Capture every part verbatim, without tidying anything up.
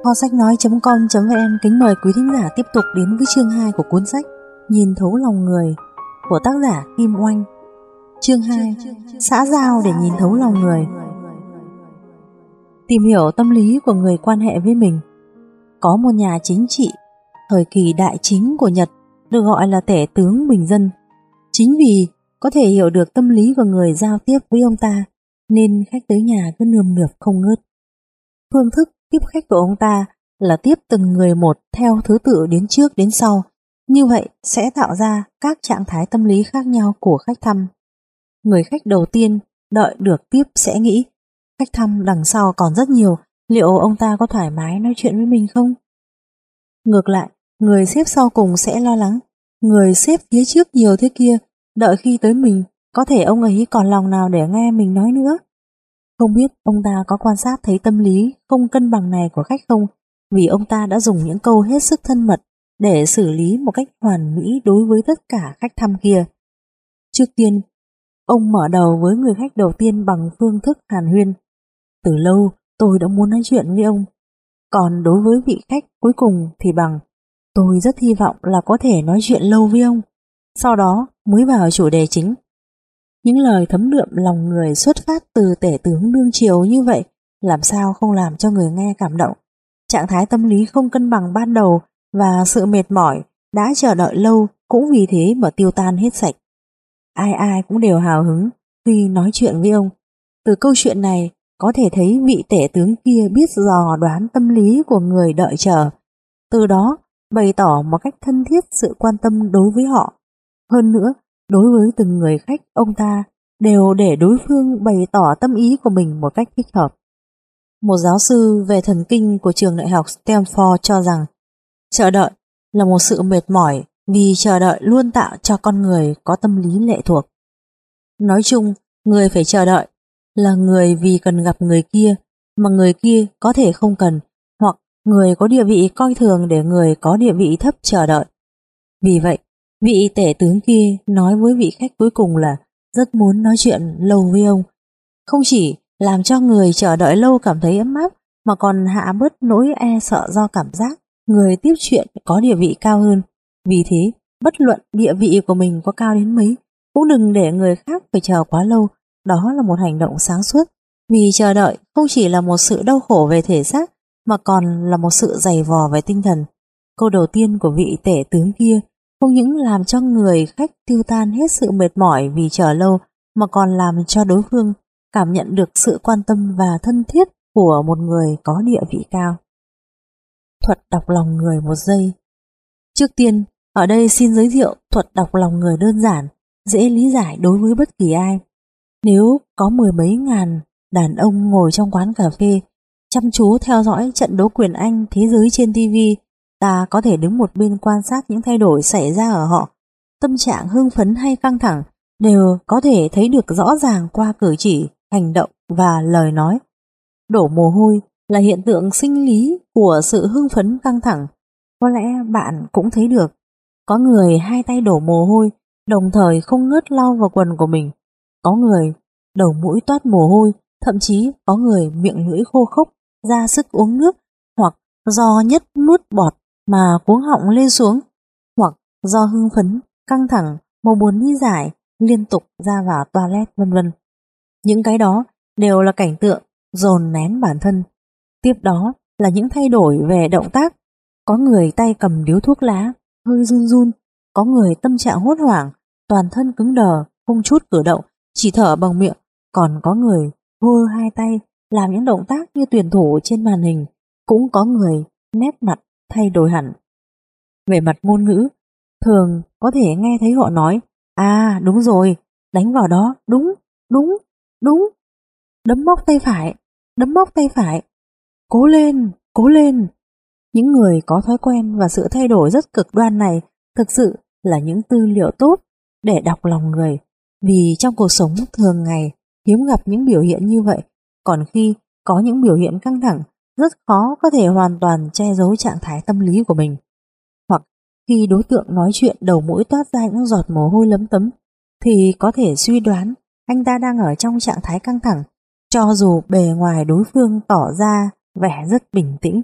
Kho sách nói.com.vn kính mời quý thính giả tiếp tục đến với chương hai của cuốn sách Nhìn thấu lòng người của tác giả Kim Oanh. Chương hai: xã giao để nhìn thấu lòng người. Tìm hiểu tâm lý của người quan hệ với mình. Có một nhà chính trị thời kỳ đại chính của Nhật được gọi là tể tướng bình dân. Chính vì có thể hiểu được tâm lý của người giao tiếp với ông ta nên khách tới nhà cứ nườm nượp không ngớt. Phương thức tiếp khách của ông ta là tiếp từng người một theo thứ tự đến trước đến sau. Như vậy sẽ tạo ra các trạng thái tâm lý khác nhau của khách thăm. Người khách đầu tiên đợi được tiếp sẽ nghĩ khách thăm đằng sau còn rất nhiều, liệu ông ta có thoải mái nói chuyện với mình không? Ngược lại, người xếp sau cùng sẽ lo lắng người xếp phía trước nhiều thế kia, đợi khi tới mình có thể ông ấy còn lòng nào để nghe mình nói nữa. Không biết ông ta có quan sát thấy tâm lý không cân bằng này của khách không, vì ông ta đã dùng những câu hết sức thân mật để xử lý một cách hoàn mỹ đối với tất cả khách thăm kia. Trước tiên, ông mở đầu với người khách đầu tiên bằng phương thức hàn huyên. Từ lâu tôi đã muốn nói chuyện với ông. Còn đối với vị khách cuối cùng thì bằng tôi rất hy vọng là có thể nói chuyện lâu với ông. Sau đó mới vào chủ đề chính. Những lời thấm đượm lòng người xuất phát từ tể tướng đương triều như vậy làm sao không làm cho người nghe cảm động. Trạng thái tâm lý không cân bằng ban đầu và sự mệt mỏi đã chờ đợi lâu cũng vì thế mà tiêu tan hết sạch. Ai ai cũng đều hào hứng khi nói chuyện với ông. Từ câu chuyện này có thể thấy vị tể tướng kia biết dò đoán tâm lý của người đợi chờ, từ đó bày tỏ một cách thân thiết sự quan tâm đối với họ. Hơn nữa, đối với từng người khách, ông ta đều để đối phương bày tỏ tâm ý của mình một cách thích hợp. Một giáo sư về thần kinh của trường đại học Stanford cho rằng chờ đợi là một sự mệt mỏi vì chờ đợi luôn tạo cho con người có tâm lý lệ thuộc. Nói chung, người phải chờ đợi là người vì cần gặp người kia mà người kia có thể không cần, hoặc người có địa vị coi thường để người có địa vị thấp chờ đợi. Vì vậy, vị tể tướng kia nói với vị khách cuối cùng là rất muốn nói chuyện lâu với ông. Không chỉ làm cho người chờ đợi lâu cảm thấy ấm áp mà còn hạ bớt nỗi e sợ do cảm giác người tiếp chuyện có địa vị cao hơn. Vì thế, bất luận địa vị của mình có cao đến mấy, cũng đừng để người khác phải chờ quá lâu. Đó là một hành động sáng suốt, vì chờ đợi không chỉ là một sự đau khổ về thể xác mà còn là một sự dày vò về tinh thần. Câu đầu tiên của vị tể tướng kia không những làm cho người khách tiêu tan hết sự mệt mỏi vì chờ lâu mà còn làm cho đối phương cảm nhận được sự quan tâm và thân thiết của một người có địa vị cao. Thuật đọc lòng người một giây. Trước tiên, ở đây xin giới thiệu thuật đọc lòng người đơn giản, dễ lý giải đối với bất kỳ ai. Nếu có mười mấy ngàn đàn ông ngồi trong quán cà phê chăm chú theo dõi trận đấu quyền Anh thế giới trên ti vi, ta có thể đứng một bên quan sát những thay đổi xảy ra ở họ. Tâm trạng hưng phấn hay căng thẳng đều có thể thấy được rõ ràng qua cử chỉ, hành động và lời nói. Đổ mồ hôi là hiện tượng sinh lý của sự hưng phấn căng thẳng. Có lẽ bạn cũng thấy được, có người hai tay đổ mồ hôi đồng thời không ngớt lau vào quần của mình. Có người đầu mũi toát mồ hôi, thậm chí có người miệng lưỡi khô khốc, ra sức uống nước, hoặc do nhất nuốt bọt mà cuống họng lên xuống, hoặc do hưng phấn, căng thẳng, mà muốn đi giải, liên tục ra vào toilet vân vân. Những cái đó đều là cảnh tượng dồn nén bản thân. Tiếp đó là những thay đổi về động tác. Có người tay cầm điếu thuốc lá, hơi run run, có người tâm trạng hốt hoảng, toàn thân cứng đờ, không chút cử động, chỉ thở bằng miệng, còn có người hô hai tay làm những động tác như tuyển thủ trên màn hình, cũng có người nét mặt thay đổi hẳn. Về mặt ngôn ngữ, thường có thể nghe thấy họ nói à đúng rồi, đánh vào đó, đúng, đúng, đúng, đấm móc tay phải, đấm móc tay phải, cố lên, cố lên. Những người có thói quen và sự thay đổi rất cực đoan này thực sự là những tư liệu tốt để đọc lòng người, vì trong cuộc sống thường ngày hiếm gặp những biểu hiện như vậy, còn khi có những biểu hiện căng thẳng rất khó có thể hoàn toàn che giấu trạng thái tâm lý của mình. Hoặc khi đối tượng nói chuyện đầu mũi toát ra những giọt mồ hôi lấm tấm thì có thể suy đoán anh ta đang ở trong trạng thái căng thẳng, cho dù bề ngoài đối phương tỏ ra vẻ rất bình tĩnh.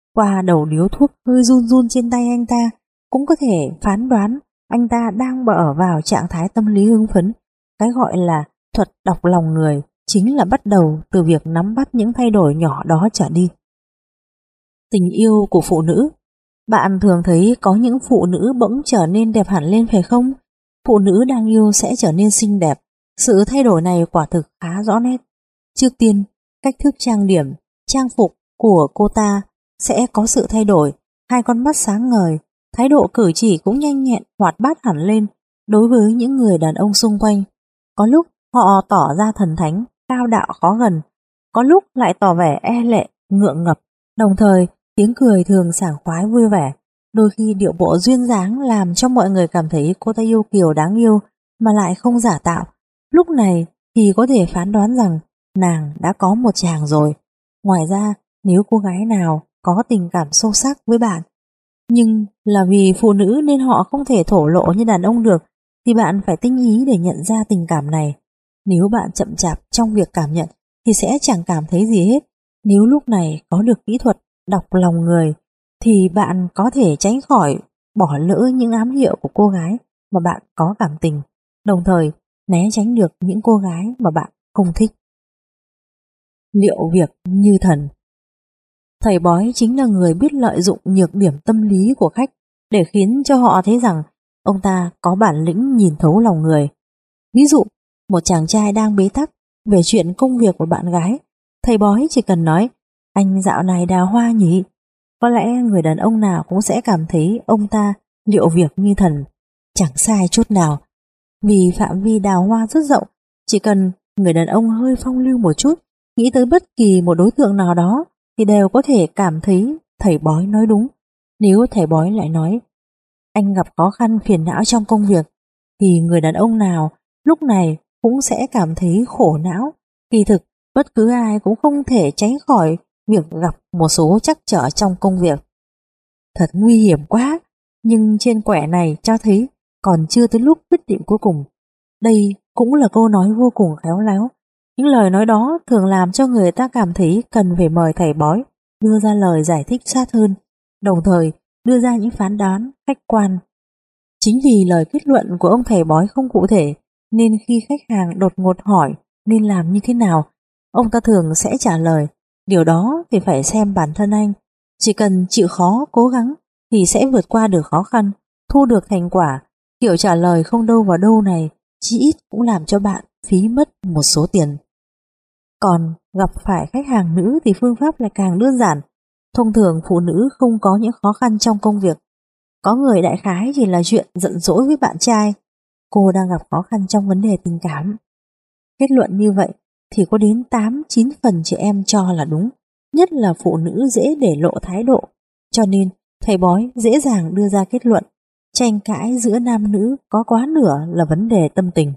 Qua đầu điếu thuốc hơi run run trên tay anh ta cũng có thể phán đoán anh ta đang ở vào trạng thái tâm lý hưng phấn. Cái gọi là thuật đọc lòng người chính là bắt đầu từ việc nắm bắt những thay đổi nhỏ đó trở đi. Tình yêu của phụ nữ. Bạn thường thấy có những phụ nữ bỗng trở nên đẹp hẳn lên phải không? Phụ nữ đang yêu sẽ trở nên xinh đẹp. Sự thay đổi này quả thực khá rõ nét. Trước tiên, cách thức trang điểm, trang phục của cô ta sẽ có sự thay đổi. Hai con mắt sáng ngời, thái độ cử chỉ cũng nhanh nhẹn, hoạt bát hẳn lên đối với những người đàn ông xung quanh. Có lúc họ tỏ ra thần thánh, cao đạo khó gần, có lúc lại tỏ vẻ e lệ, ngượng ngập. Đồng thời, tiếng cười thường sảng khoái vui vẻ, đôi khi điệu bộ duyên dáng làm cho mọi người cảm thấy cô ta yêu kiều đáng yêu mà lại không giả tạo. Lúc này thì có thể phán đoán rằng nàng đã có một chàng rồi. Ngoài ra, nếu cô gái nào có tình cảm sâu sắc với bạn, nhưng là vì phụ nữ nên họ không thể thổ lộ như đàn ông được, thì bạn phải tinh ý để nhận ra tình cảm này. Nếu bạn chậm chạp trong việc cảm nhận thì sẽ chẳng cảm thấy gì hết. Nếu lúc này có được kỹ thuật đọc lòng người thì bạn có thể tránh khỏi bỏ lỡ những ám hiệu của cô gái mà bạn có cảm tình, đồng thời né tránh được những cô gái mà bạn không thích. Liệu việc như thần. Thầy bói chính là người biết lợi dụng nhược điểm tâm lý của khách để khiến cho họ thấy rằng ông ta có bản lĩnh nhìn thấu lòng người. Ví dụ, một chàng trai đang bế tắc về chuyện công việc của bạn gái, thầy bói chỉ cần nói: anh dạo này đào hoa nhỉ? Có lẽ người đàn ông nào cũng sẽ cảm thấy ông ta liệu việc như thần. Chẳng sai chút nào. Vì phạm vi đào hoa rất rộng, chỉ cần người đàn ông hơi phong lưu một chút, nghĩ tới bất kỳ một đối tượng nào đó thì đều có thể cảm thấy thầy bói nói đúng. Nếu thầy bói lại nói anh gặp khó khăn phiền não trong công việc, thì người đàn ông nào lúc này cũng sẽ cảm thấy khổ não. Kỳ thực, bất cứ ai cũng không thể tránh khỏi việc gặp một số trắc trở trong công việc. Thật nguy hiểm quá, nhưng trên quẻ này cho thấy còn chưa tới lúc quyết định cuối cùng. Đây cũng là câu nói vô cùng khéo léo. Những lời nói đó thường làm cho người ta cảm thấy cần phải mời thầy bói đưa ra lời giải thích sát hơn, đồng thời đưa ra những phán đoán khách quan. Chính vì lời kết luận của ông thầy bói không cụ thể, nên khi khách hàng đột ngột hỏi nên làm như thế nào, ông ta thường sẽ trả lời: điều đó thì phải xem bản thân anh. Chỉ cần chịu khó cố gắng thì sẽ vượt qua được khó khăn, thu được thành quả. Kiểu trả lời không đâu vào đâu này chí ít cũng làm cho bạn phí mất một số tiền. Còn gặp phải khách hàng nữ thì phương pháp lại càng đơn giản. Thông thường phụ nữ không có những khó khăn trong công việc. Có người đại khái chỉ là chuyện giận dỗi với bạn trai. Cô đang gặp khó khăn trong vấn đề tình cảm. Kết luận như vậy thì có đến tám chín phần chị em cho là đúng. Nhất là phụ nữ dễ để lộ thái độ. Cho nên thầy bói dễ dàng đưa ra kết luận. Tranh cãi giữa nam nữ có quá nửa là vấn đề tâm tình.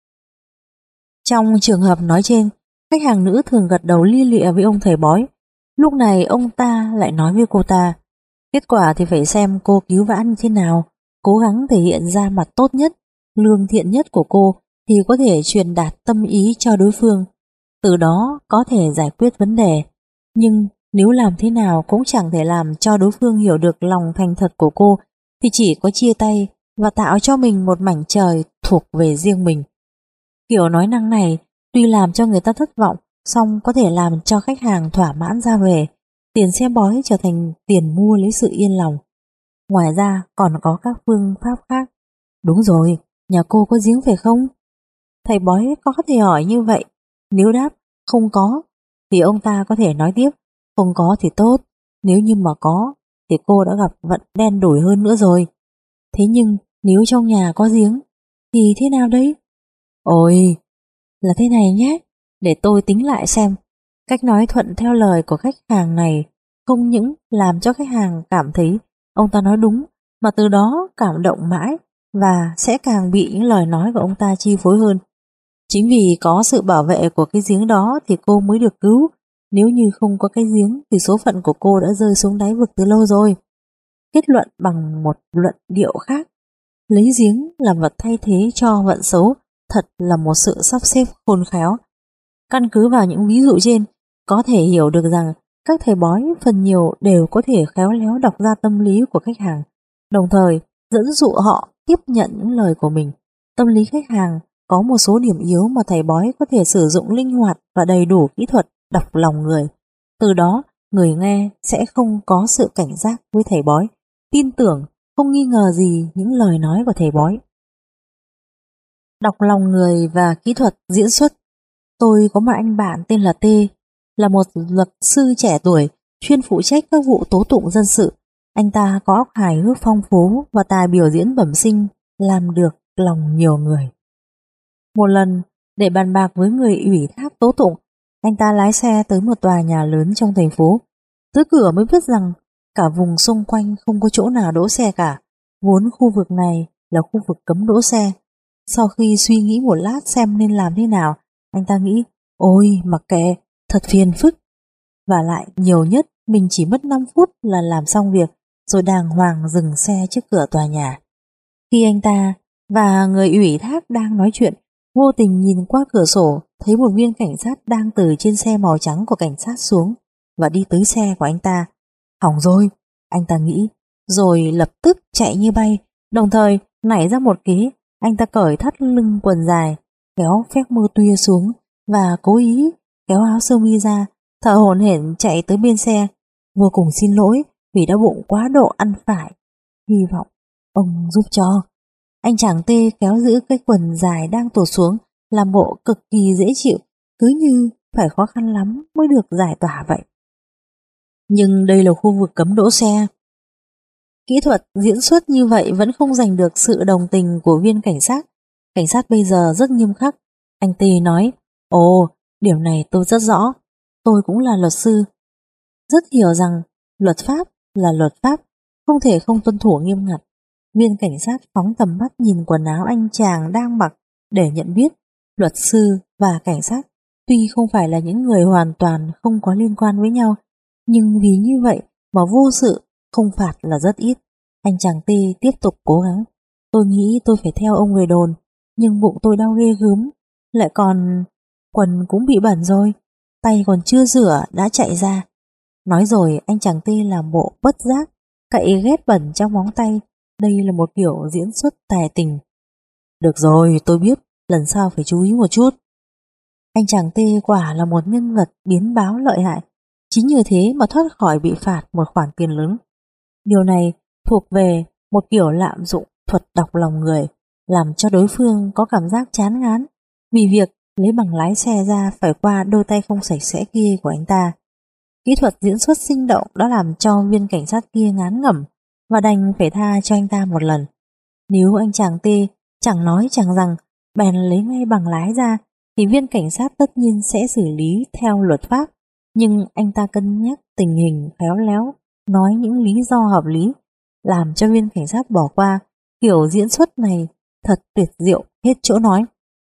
Trong trường hợp nói trên, khách hàng nữ thường gật đầu lia lịa với ông thầy bói. Lúc này ông ta lại nói với cô ta: kết quả thì phải xem cô cứu vãn như thế nào, cố gắng thể hiện ra mặt tốt nhất, lương thiện nhất của cô thì có thể truyền đạt tâm ý cho đối phương, từ đó có thể giải quyết vấn đề. Nhưng nếu làm thế nào cũng chẳng thể làm cho đối phương hiểu được lòng thành thật của cô, thì chỉ có chia tay và tạo cho mình một mảnh trời thuộc về riêng mình. Kiểu nói năng này tuy làm cho người ta thất vọng, song có thể làm cho khách hàng thỏa mãn ra về. Tiền xem bói trở thành tiền mua lấy sự yên lòng. Ngoài ra còn có các phương pháp khác. Đúng rồi, nhà cô có giếng phải không? Thầy bói có thể hỏi như vậy. Nếu đáp không có thì ông ta có thể nói tiếp: không có thì tốt, nếu như mà có thì cô đã gặp vận đen đủi hơn nữa rồi. Thế nhưng nếu trong nhà có giếng thì thế nào đấy? Ôi, là thế này nhé, để tôi tính lại xem. Cách nói thuận theo lời của khách hàng này không những làm cho khách hàng cảm thấy ông ta nói đúng, mà từ đó cảm động mãi và sẽ càng bị những lời nói của ông ta chi phối hơn. Chính vì có sự bảo vệ của cái giếng đó thì cô mới được cứu. Nếu như không có cái giếng thì số phận của cô đã rơi xuống đáy vực từ lâu rồi. Kết luận bằng một luận điệu khác: lấy giếng làm vật thay thế cho vận xấu thật là một sự sắp xếp khôn khéo. Căn cứ vào những ví dụ trên, có thể hiểu được rằng các thầy bói phần nhiều đều có thể khéo léo đọc ra tâm lý của khách hàng, đồng thời dẫn dụ họ tiếp nhận những lời của mình. Tâm lý khách hàng có một số điểm yếu mà thầy bói có thể sử dụng linh hoạt và đầy đủ kỹ thuật đọc lòng người. Từ đó, người nghe sẽ không có sự cảnh giác với thầy bói, tin tưởng, không nghi ngờ gì những lời nói của thầy bói. Đọc lòng người và kỹ thuật diễn xuất. Tôi có một anh bạn tên là T, là một luật sư trẻ tuổi, chuyên phụ trách các vụ tố tụng dân sự. Anh ta có óc hài hước phong phú và tài biểu diễn bẩm sinh, làm được lòng nhiều người. Một lần, để bàn bạc với người ủy thác tố tụng, anh ta lái xe tới một tòa nhà lớn trong thành phố. Tới cửa mới biết rằng cả vùng xung quanh không có chỗ nào đỗ xe cả, vốn khu vực này là khu vực cấm đỗ xe. Sau khi suy nghĩ một lát xem nên làm thế nào, anh ta nghĩ, ôi mặc kệ, thật phiền phức. Và lại nhiều nhất mình chỉ mất năm phút là làm xong việc, rồi đàng hoàng dừng xe trước cửa tòa nhà. Khi anh ta và người ủy thác đang nói chuyện, vô tình nhìn qua cửa sổ thấy một viên cảnh sát đang từ trên xe màu trắng của cảnh sát xuống và đi tới xe của anh ta. Hỏng rồi, anh ta nghĩ, rồi lập tức chạy như bay, đồng thời nảy ra một kế. Anh ta cởi thắt lưng quần dài, kéo phét mơ tuya xuống và cố ý kéo áo sơ mi ra, thở hổn hển chạy tới bên xe. Vô cùng xin lỗi vì đã bụng quá độ ăn phải, hy vọng ông giúp cho. Anh chàng T kéo giữ cái quần dài đang tụt xuống, làm bộ cực kỳ dễ chịu, cứ như phải khó khăn lắm mới được giải tỏa vậy. Nhưng đây là khu vực cấm đỗ xe. Kỹ thuật diễn xuất như vậy vẫn không giành được sự đồng tình của viên cảnh sát. Cảnh sát bây giờ rất nghiêm khắc. Anh T nói, ồ, điểm này tôi rất rõ. Tôi cũng là luật sư, rất hiểu rằng luật pháp là luật pháp, không thể không tuân thủ nghiêm ngặt. Viên cảnh sát phóng tầm mắt nhìn quần áo anh chàng đang mặc để nhận biết luật sư và cảnh sát tuy không phải là những người hoàn toàn không có liên quan với nhau, nhưng vì như vậy mà vô sự không phạt là rất ít. Anh chàng T tiếp tục cố gắng. Tôi nghĩ tôi phải theo ông về đồn, nhưng bụng tôi đau ghê gớm, lại còn quần cũng bị bẩn rồi, tay còn chưa rửa đã chạy ra. Nói rồi anh chàng T làm bộ bất giác cậy ghét bẩn trong móng tay. Đây là một kiểu diễn xuất tài tình. Được rồi, tôi biết, lần sau phải chú ý một chút. Anh chàng T quả là một nhân vật biến báo lợi hại, chính như thế mà thoát khỏi bị phạt một khoản tiền lớn. Điều này thuộc về một kiểu lạm dụng thuật đọc lòng người, làm cho đối phương có cảm giác chán ngán vì việc lấy bằng lái xe ra phải qua đôi tay không sạch sẽ kia của anh ta. Kỹ thuật diễn xuất sinh động đã làm cho viên cảnh sát kia ngán ngẩm và đành phải tha cho anh ta một lần. Nếu anh chàng T chẳng nói chẳng rằng, bèn lấy ngay bằng lái ra, thì viên cảnh sát tất nhiên sẽ xử lý theo luật pháp, nhưng anh ta cân nhắc tình hình khéo léo, nói những lý do hợp lý, làm cho viên cảnh sát bỏ qua. Kiểu diễn xuất này thật tuyệt diệu hết chỗ nói.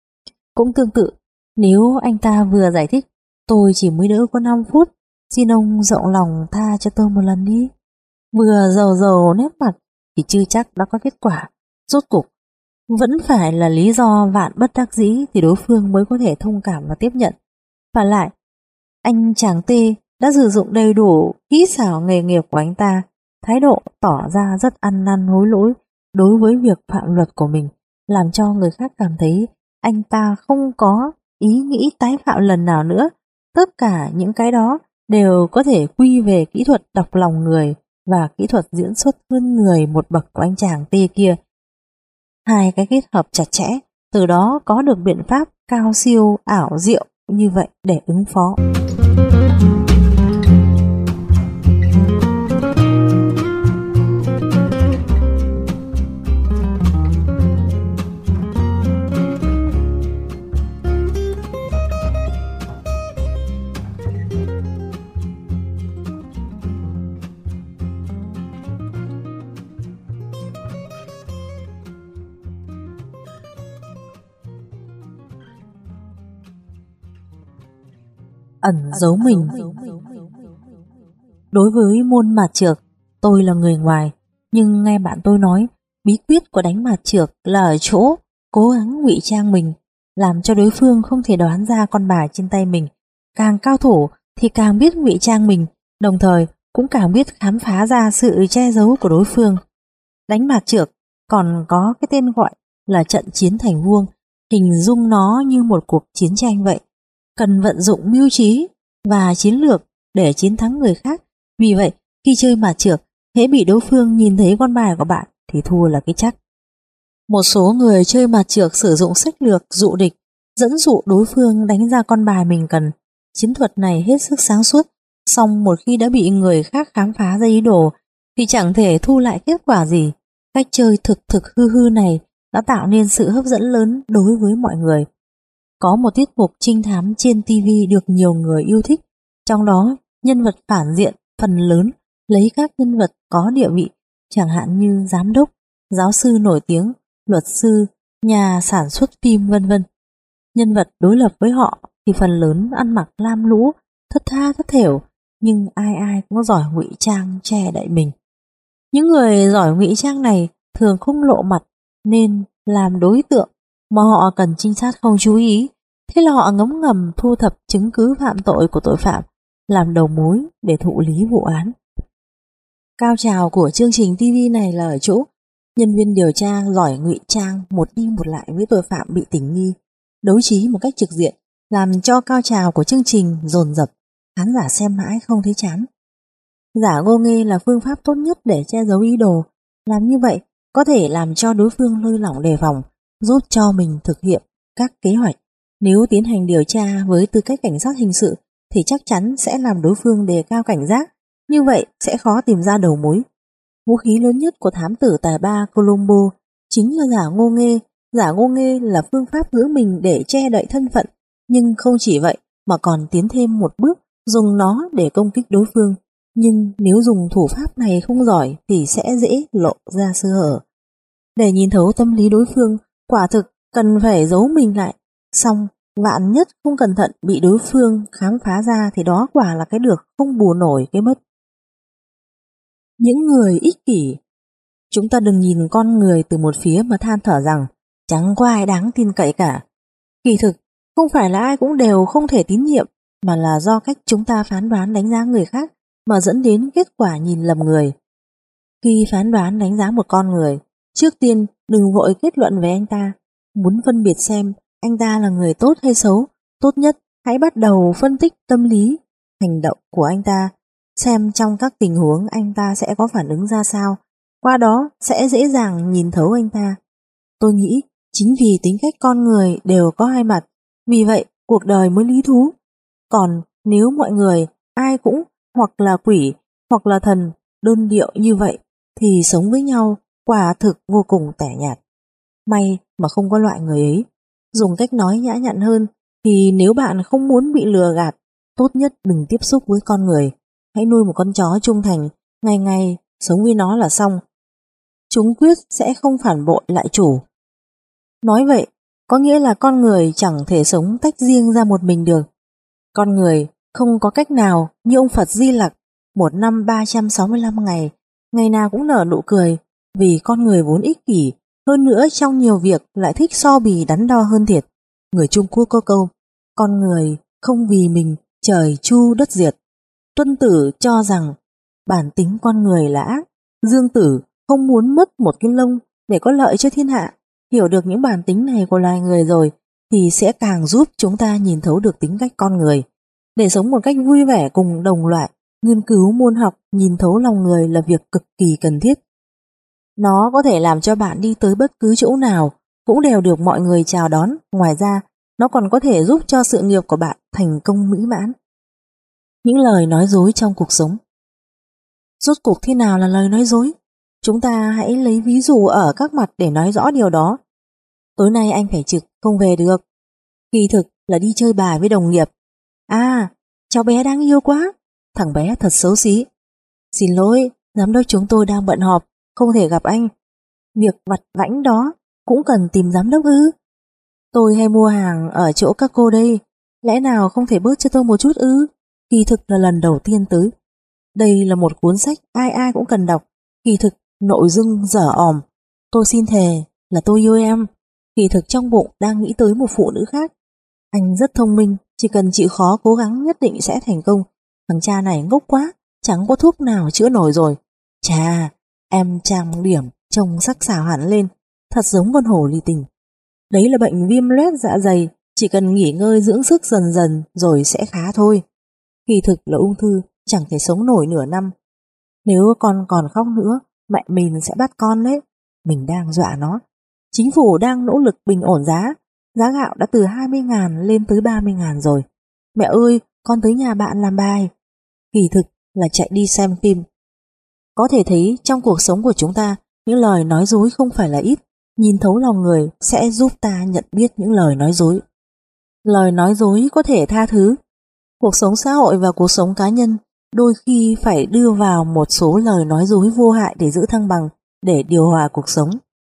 Cũng tương tự, nếu anh ta vừa giải thích, tôi chỉ mới đỡ có năm phút, xin ông rộng lòng tha cho tôi một lần đi, vừa dầu dầu nét mặt, thì chưa chắc đã có kết quả. Rốt cục vẫn phải là lý do vạn bất đắc dĩ thì đối phương mới có thể thông cảm và tiếp nhận. Và lại, anh chàng T đã sử dụng đầy đủ kỹ xảo nghề nghiệp của anh ta, thái độ tỏ ra rất ăn năn hối lỗi đối với việc phạm luật của mình, làm cho người khác cảm thấy anh ta không có ý nghĩ tái phạm lần nào nữa. Tất cả những cái đó đều có thể quy về kỹ thuật đọc lòng người và kỹ thuật diễn xuất hơn người một bậc của anh chàng T kia. Hai cái kết hợp chặt chẽ, từ đó có được biện pháp cao siêu ảo diệu như vậy để ứng phó. Ẩn giấu mình. Đối với môn mạt chược, tôi là người ngoài, nhưng nghe bạn tôi nói bí quyết của đánh mạt chược là ở chỗ cố gắng ngụy trang mình, làm cho đối phương không thể đoán ra con bài trên tay mình. Càng cao thủ thì càng biết ngụy trang mình, đồng thời cũng càng biết khám phá ra sự che giấu của đối phương. Đánh mạt trược còn có cái tên gọi là trận chiến thành vuông, hình dung nó như một cuộc chiến tranh vậy, cần vận dụng mưu trí và chiến lược để chiến thắng người khác. Vì vậy, khi chơi mạt trược, hễ bị đối phương nhìn thấy con bài của bạn thì thua là cái chắc. Một số người chơi mạt trược sử dụng sách lược dụ địch, dẫn dụ đối phương đánh ra con bài mình cần. Chiến thuật này hết sức sáng suốt, song một khi đã bị người khác khám phá ra ý đồ thì chẳng thể thu lại kết quả gì. Cách chơi thực thực hư hư này đã tạo nên sự hấp dẫn lớn đối với mọi người. Có một tiết mục trinh thám trên ti vi được nhiều người yêu thích, trong đó nhân vật phản diện phần lớn lấy các nhân vật có địa vị, chẳng hạn như giám đốc, giáo sư nổi tiếng, luật sư, nhà sản xuất phim vân vân. Nhân vật đối lập với họ thì phần lớn ăn mặc lam lũ, thất tha thất thểu, nhưng ai ai cũng giỏi ngụy trang che đậy mình. Những người giỏi ngụy trang này thường không lộ mặt nên làm đối tượng mà họ cần trinh sát không chú ý. Thế là họ ngấm ngầm thu thập chứng cứ phạm tội của tội phạm, làm đầu mối để thụ lý vụ án. Cao trào của chương trình ti vi này là ở chỗ nhân viên điều tra giỏi ngụy trang một đi một lại với tội phạm bị tình nghi, đấu trí một cách trực diện, làm cho cao trào của chương trình dồn dập, khán giả xem mãi không thấy chán. Giả ngô nghê là phương pháp tốt nhất để che giấu ý đồ. Làm như vậy có thể làm cho đối phương lơi lỏng đề phòng, giúp cho mình thực hiện các kế hoạch. Nếu tiến hành điều tra với tư cách cảnh sát hình sự thì chắc chắn sẽ làm đối phương đề cao cảnh giác, như vậy sẽ khó tìm ra đầu mối. Vũ khí lớn nhất của thám tử tài ba Colombo chính là giả ngô nghê. Giả ngô nghê là phương pháp giữ mình để che đậy thân phận, nhưng không chỉ vậy mà còn tiến thêm một bước, dùng nó để công kích đối phương. Nhưng nếu dùng thủ pháp này không giỏi thì sẽ dễ lộ ra sơ hở. Để nhìn thấu tâm lý đối phương, quả thực cần phải giấu mình lại. Xong, vạn nhất không cẩn thận bị đối phương khám phá ra thì đó quả là cái được không bù nổi cái mất. Những người ích kỷ. Chúng ta đừng nhìn con người từ một phía mà than thở rằng chẳng có ai đáng tin cậy cả. Kỳ thực, không phải là ai cũng đều không thể tín nhiệm, mà là do cách chúng ta phán đoán đánh giá người khác mà dẫn đến kết quả nhìn lầm người. Khi phán đoán đánh giá một con người, trước tiên đừng vội kết luận về anh ta. Muốn phân biệt xem anh ta là người tốt hay xấu, tốt nhất hãy bắt đầu phân tích tâm lý, hành động của anh ta, xem trong các tình huống anh ta sẽ có phản ứng ra sao, qua đó sẽ dễ dàng nhìn thấu anh ta. Tôi nghĩ chính vì tính cách con người đều có hai mặt, vì vậy cuộc đời mới lý thú. Còn nếu mọi người ai cũng hoặc là quỷ hoặc là thần đơn điệu như vậy thì sống với nhau quả thực vô cùng tẻ nhạt. May mà không có loại người ấy. Dùng cách nói nhã nhặn hơn thì nếu bạn không muốn bị lừa gạt, tốt nhất đừng tiếp xúc với con người. Hãy nuôi một con chó trung thành, ngày ngày sống với nó là xong. Chúng quyết sẽ không phản bội lại chủ. Nói vậy có nghĩa là con người chẳng thể sống tách riêng ra một mình được. Con người không có cách nào như ông Phật Di Lặc, một năm ba trăm sáu mươi lăm ngày, ngày nào cũng nở nụ cười, vì con người vốn ích kỷ, hơn nữa trong nhiều việc lại thích so bì đắn đo hơn thiệt. Người Trung Quốc có câu, con người không vì mình trời chu đất diệt. Tuân Tử cho rằng bản tính con người là ác, Dương Tử không muốn mất một cái lông để có lợi cho thiên hạ. Hiểu được những bản tính này của loài người rồi thì sẽ càng giúp chúng ta nhìn thấu được tính cách con người. Để sống một cách vui vẻ cùng đồng loại, nghiên cứu môn học nhìn thấu lòng người là việc cực kỳ cần thiết. Nó có thể làm cho bạn đi tới bất cứ chỗ nào cũng đều được mọi người chào đón. Ngoài ra, nó còn có thể giúp cho sự nghiệp của bạn thành công mỹ mãn. Những lời nói dối trong cuộc sống. Rốt cuộc thế nào là lời nói dối? Chúng ta hãy lấy ví dụ ở các mặt để nói rõ điều đó. Tối nay anh phải trực, không về được. Kỳ thực là đi chơi bài với đồng nghiệp. À, cháu bé đáng yêu quá. Thằng bé thật xấu xí. Xin lỗi, giám đốc chúng tôi đang bận họp, không thể gặp anh. Việc vặt vãnh đó cũng cần tìm giám đốc ư? Tôi hay mua hàng ở chỗ các cô đây, lẽ nào không thể bớt cho tôi một chút ư? Kỳ thực là lần đầu tiên tới. Đây là một cuốn sách ai ai cũng cần đọc. Kỳ thực nội dung dở òm. Tôi xin thề là tôi yêu em. Kỳ thực trong bụng đang nghĩ tới một phụ nữ khác. Anh rất thông minh, chỉ cần chịu khó cố gắng nhất định sẽ thành công. Thằng cha này ngốc quá, chẳng có thuốc nào chữa nổi rồi. Chà, em trang điểm trông sắc sảo hẳn lên, thật giống con hổ ly tinh. Đấy là bệnh viêm loét dạ dày, chỉ cần nghỉ ngơi dưỡng sức dần dần rồi sẽ khá thôi. Kỳ thực là ung thư chẳng thể sống nổi nửa năm. Nếu con còn khóc nữa, mẹ mình sẽ bắt con đấy. Mình đang dọa nó. Chính phủ đang nỗ lực bình ổn giá. Giá gạo đã từ hai mươi ngàn lên tới ba mươi ngàn rồi. Mẹ ơi, con tới nhà bạn làm bài. Kỳ thực là chạy đi xem phim. Có thể thấy trong cuộc sống của chúng ta, những lời nói dối không phải là ít. Nhìn thấu lòng người sẽ giúp ta nhận biết những lời nói dối. Lời nói dối có thể tha thứ. Cuộc sống xã hội và cuộc sống cá nhân đôi khi phải đưa vào một số lời nói dối vô hại để giữ thăng bằng, để điều hòa cuộc sống.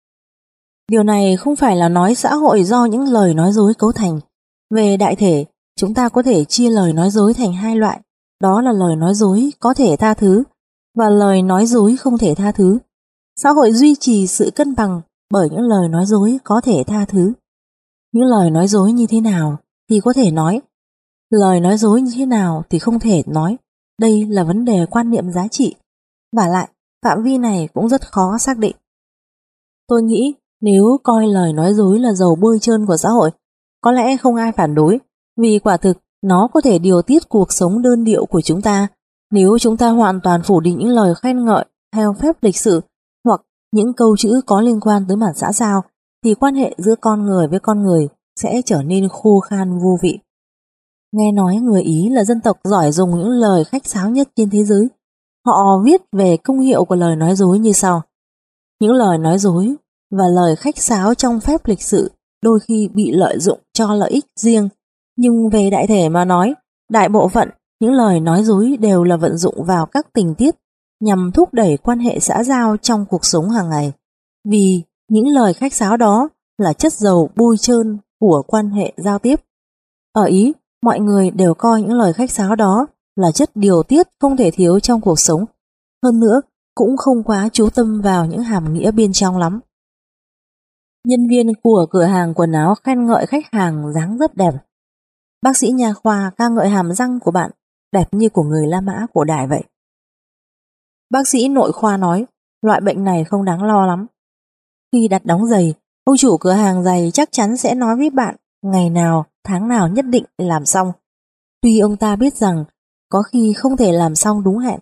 Điều này không phải là nói xã hội do những lời nói dối cấu thành. Về đại thể, chúng ta có thể chia lời nói dối thành hai loại, đó là lời nói dối có thể tha thứ và lời nói dối không thể tha thứ. Xã hội duy trì sự cân bằng bởi những lời nói dối có thể tha thứ. Những lời nói dối như thế nào thì có thể nói, lời nói dối như thế nào thì không thể nói. Đây là vấn đề quan niệm giá trị. Vả lại, phạm vi này cũng rất khó xác định. Tôi nghĩ nếu coi lời nói dối là dầu bôi trơn của xã hội, có lẽ không ai phản đối, vì quả thực nó có thể điều tiết cuộc sống đơn điệu của chúng ta. Nếu chúng ta hoàn toàn phủ định những lời khen ngợi theo phép lịch sự hoặc những câu chữ có liên quan tới bản xã giao, thì quan hệ giữa con người với con người sẽ trở nên khô khan vô vị. Nghe nói người Ý là dân tộc giỏi dùng những lời khách sáo nhất trên thế giới. Họ viết về công hiệu của lời nói dối như sau. Những lời nói dối và lời khách sáo trong phép lịch sự đôi khi bị lợi dụng cho lợi ích riêng, nhưng về đại thể mà nói, đại bộ phận những lời nói dối đều là vận dụng vào các tình tiết nhằm thúc đẩy quan hệ xã giao trong cuộc sống hàng ngày. Vì những lời khách sáo đó là chất dầu bôi trơn của quan hệ giao tiếp. Ở Ý, mọi người đều coi những lời khách sáo đó là chất điều tiết không thể thiếu trong cuộc sống. Hơn nữa, cũng không quá chú tâm vào những hàm nghĩa bên trong lắm. Nhân viên của cửa hàng quần áo khen ngợi khách hàng dáng rất đẹp. Bác sĩ nha khoa ca ngợi hàm răng của bạn đẹp như của người La Mã cổ đại vậy. Bác sĩ nội khoa nói loại bệnh này không đáng lo lắm. Khi đặt đóng giày, ông chủ cửa hàng giày chắc chắn sẽ nói với bạn ngày nào, tháng nào nhất định làm xong. Tuy ông ta biết rằng có khi không thể làm xong đúng hẹn.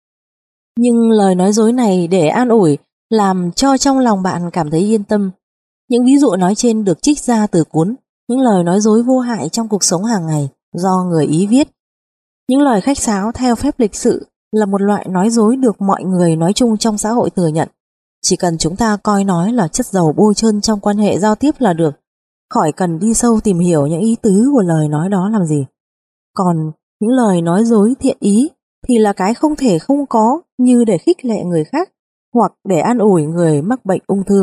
Nhưng lời nói dối này để an ủi, làm cho trong lòng bạn cảm thấy yên tâm. Những ví dụ nói trên được trích ra từ cuốn Những lời nói dối vô hại trong cuộc sống hàng ngày do người Ý viết. Những lời khách sáo theo phép lịch sự là một loại nói dối được mọi người nói chung trong xã hội thừa nhận. Chỉ cần chúng ta coi nói là chất dầu bôi trơn trong quan hệ giao tiếp là được, khỏi cần đi sâu tìm hiểu những ý tứ của lời nói đó làm gì. Còn những lời nói dối thiện ý thì là cái không thể không có, như để khích lệ người khác hoặc để an ủi người mắc bệnh ung thư.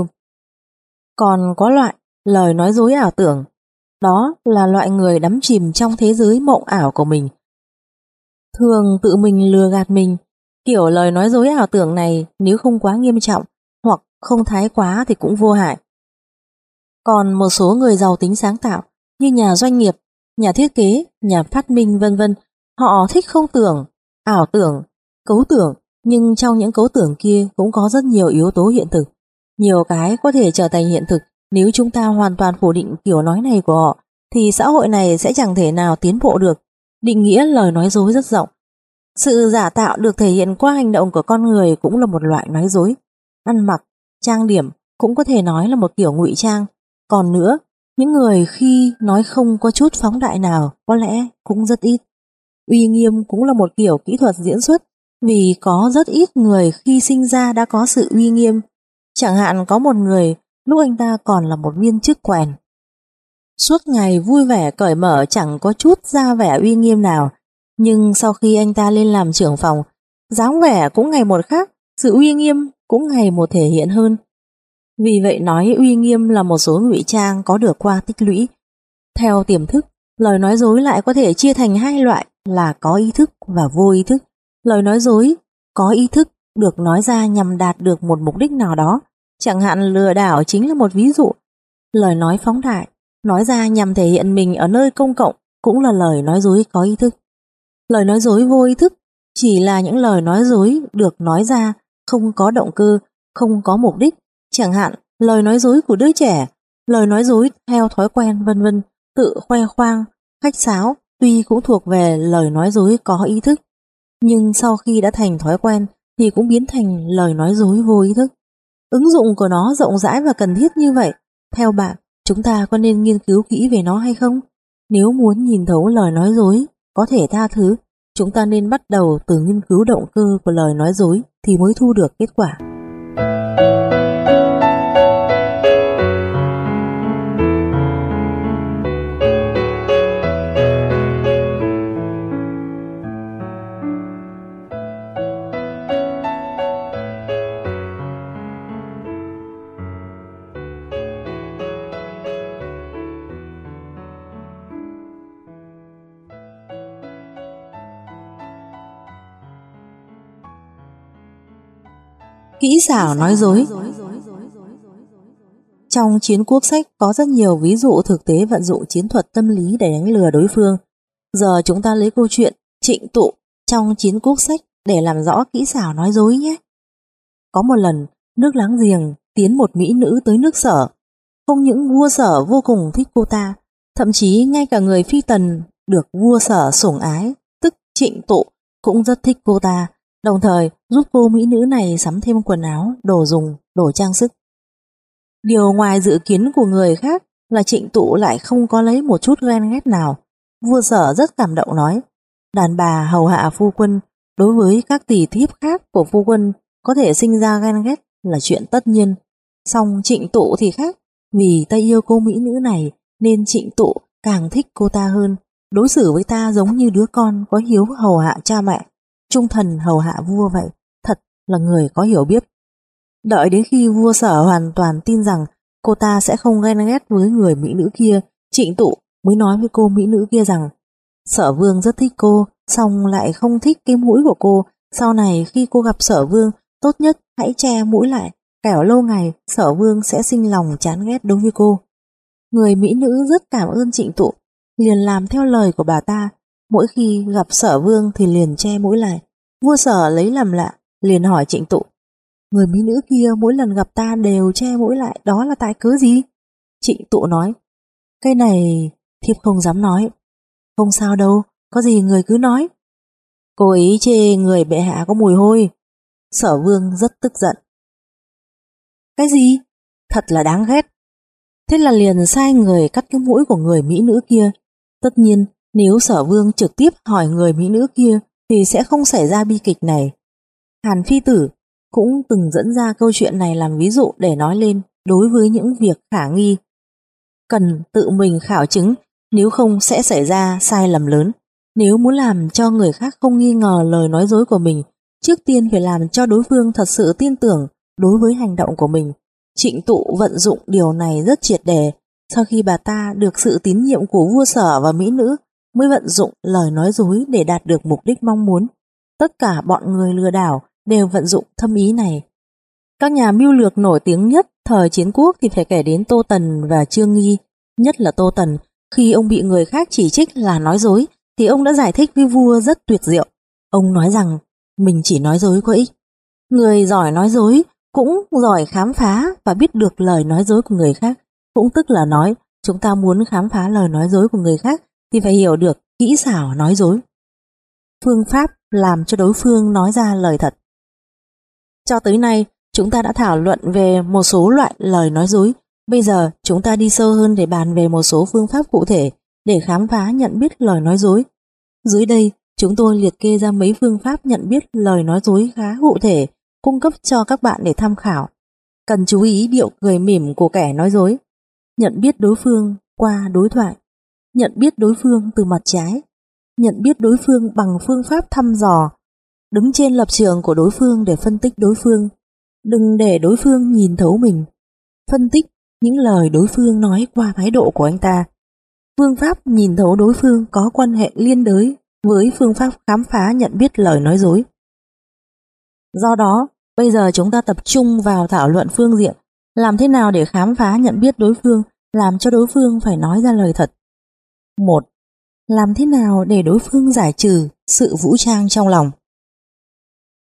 Còn có loại lời nói dối ảo tưởng, đó là loại người đắm chìm trong thế giới mộng ảo của mình, thường tự mình lừa gạt mình. Kiểu lời nói dối ảo tưởng này nếu không quá nghiêm trọng hoặc không thái quá thì cũng vô hại. Còn một số người giàu tính sáng tạo như nhà doanh nghiệp, nhà thiết kế, nhà phát minh vân vân, họ thích không tưởng, ảo tưởng, cấu tưởng, nhưng trong những cấu tưởng kia cũng có rất nhiều yếu tố hiện thực. Nhiều cái có thể trở thành hiện thực. Nếu chúng ta hoàn toàn phủ định kiểu nói này của họ thì xã hội này sẽ chẳng thể nào tiến bộ được. Định nghĩa lời nói dối rất rộng. Sự giả tạo được thể hiện qua hành động của con người cũng là một loại nói dối. Ăn mặc, trang điểm cũng có thể nói là một kiểu ngụy trang. Còn nữa, những người khi nói không có chút phóng đại nào có lẽ cũng rất ít. Uy nghiêm cũng là một kiểu kỹ thuật diễn xuất, vì có rất ít người khi sinh ra đã có sự uy nghiêm. Chẳng hạn có một người lúc anh ta còn là một viên chức quèn, suốt ngày vui vẻ cởi mở, chẳng có chút ra vẻ uy nghiêm nào. Nhưng sau khi anh ta lên làm trưởng phòng, dáng vẻ cũng ngày một khác, sự uy nghiêm cũng ngày một thể hiện hơn. Vì vậy nói uy nghiêm là một số ngụy trang có được qua tích lũy. Theo tiềm thức, lời nói dối lại có thể chia thành hai loại là có ý thức và vô ý thức. Lời nói dối có ý thức được nói ra nhằm đạt được một mục đích nào đó, chẳng hạn lừa đảo chính là một ví dụ. Lời nói phóng đại, nói ra nhằm thể hiện mình ở nơi công cộng cũng là lời nói dối có ý thức. Lời nói dối vô ý thức chỉ là những lời nói dối được nói ra không có động cơ, không có mục đích, chẳng hạn lời nói dối của đứa trẻ, lời nói dối theo thói quen vân vân, tự khoe khoang, khách sáo, tuy cũng thuộc về lời nói dối có ý thức, nhưng sau khi đã thành thói quen thì cũng biến thành lời nói dối vô ý thức. Ứng dụng của nó rộng rãi và cần thiết như vậy, theo bạn, chúng ta có nên nghiên cứu kỹ về nó hay không? Nếu muốn nhìn thấu lời nói dối, có thể tha thứ, chúng ta nên bắt đầu từ nghiên cứu động cơ của lời nói dối thì mới thu được kết quả. Kỹ xảo nói dối. Trong Chiến Quốc Sách có rất nhiều ví dụ thực tế vận dụng chiến thuật tâm lý để đánh lừa đối phương. Giờ chúng ta lấy câu chuyện Trịnh Tụ trong Chiến Quốc Sách để làm rõ kỹ xảo nói dối nhé. Có một lần, nước láng giềng tiến một mỹ nữ tới nước Sở. Không những vua Sở vô cùng thích cô ta, thậm chí ngay cả người phi tần được vua Sở sủng ái, tức Trịnh Tụ, cũng rất thích cô ta, đồng thời giúp cô mỹ nữ này sắm thêm quần áo, đồ dùng, đồ trang sức. Điều ngoài dự kiến của người khác là Trịnh Tụ lại không có lấy một chút ghen ghét nào. Vua Sở rất cảm động nói, đàn bà hầu hạ phu quân đối với các tỳ thiếp khác của phu quân có thể sinh ra ghen ghét là chuyện tất nhiên. Song Trịnh Tụ thì khác, vì ta yêu cô mỹ nữ này nên Trịnh Tụ càng thích cô ta hơn, đối xử với ta giống như đứa con có hiếu hầu hạ cha mẹ, trung thần hầu hạ vua vậy, thật là người có hiểu biết. Đợi đến khi vua Sở hoàn toàn tin rằng cô ta sẽ không ghen ghét với người mỹ nữ kia, Trịnh Tụ mới nói với cô mỹ nữ kia rằng Sở Vương rất thích cô, song lại không thích cái mũi của cô. Sau này khi cô gặp Sở Vương, tốt nhất hãy che mũi lại, kẻo lâu ngày Sở Vương sẽ sinh lòng chán ghét đối với cô. Người mỹ nữ rất cảm ơn Trịnh Tụ, liền làm theo lời của bà ta. Mỗi khi gặp Sở Vương thì liền che mũi lại. Vua Sở lấy làm lạ, liền hỏi Trịnh Tụ, người mỹ nữ kia mỗi lần gặp ta đều che mũi lại, đó là tại cớ gì? Trịnh Tụ nói, cái này thiếp không dám nói. Không sao đâu, có gì người cứ nói. Cô ấy chê người bệ hạ có mùi hôi. Sở Vương rất tức giận. Cái gì? Thật là đáng ghét. Thế là liền sai người cắt cái mũi của người mỹ nữ kia. Tất nhiên, nếu Sở Vương trực tiếp hỏi người mỹ nữ kia thì sẽ không xảy ra bi kịch này. Hàn Phi Tử cũng từng dẫn ra câu chuyện này làm ví dụ để nói lên đối với những việc khả nghi. Cần tự mình khảo chứng, nếu không sẽ xảy ra sai lầm lớn. Nếu muốn làm cho người khác không nghi ngờ lời nói dối của mình, trước tiên phải làm cho đối phương thật sự tin tưởng đối với hành động của mình. Trịnh Tụ vận dụng điều này rất triệt để. Sau khi bà ta được sự tín nhiệm của vua Sở và mỹ nữ, mới vận dụng lời nói dối để đạt được mục đích mong muốn. Tất cả bọn người lừa đảo đều vận dụng thâm ý này. Các nhà mưu lược nổi tiếng nhất thời Chiến Quốc thì phải kể đến Tô Tần và Trương Nghi. Nhất là Tô Tần, khi ông bị người khác chỉ trích là nói dối thì ông đã giải thích với vua rất tuyệt diệu. Ông nói rằng mình chỉ nói dối có ích. Người giỏi nói dối cũng giỏi khám phá và biết được lời nói dối của người khác. Cũng tức là nói, chúng ta muốn khám phá lời nói dối của người khác thì phải hiểu được kỹ xảo nói dối. Phương pháp làm cho đối phương nói ra lời thật. Cho tới nay, chúng ta đã thảo luận về một số loại lời nói dối. Bây giờ chúng ta đi sâu hơn để bàn về một số phương pháp cụ thể để khám phá nhận biết lời nói dối. Dưới đây, chúng tôi liệt kê ra mấy phương pháp nhận biết lời nói dối khá cụ thể, cung cấp cho các bạn để tham khảo. Cần chú ý điệu cười mỉm của kẻ nói dối. Nhận biết đối phương qua đối thoại. Nhận biết đối phương từ mặt trái. Nhận biết đối phương bằng phương pháp thăm dò. Đứng trên lập trường của đối phương để phân tích đối phương. Đừng để đối phương nhìn thấu mình. Phân tích những lời đối phương nói qua thái độ của anh ta. Phương pháp nhìn thấu đối phương có quan hệ liên đới với phương pháp khám phá nhận biết lời nói dối. Do đó, bây giờ chúng ta tập trung vào thảo luận phương diện làm thế nào để khám phá nhận biết đối phương, làm cho đối phương phải nói ra lời thật. một. Làm thế nào để đối phương giải trừ sự vũ trang trong lòng.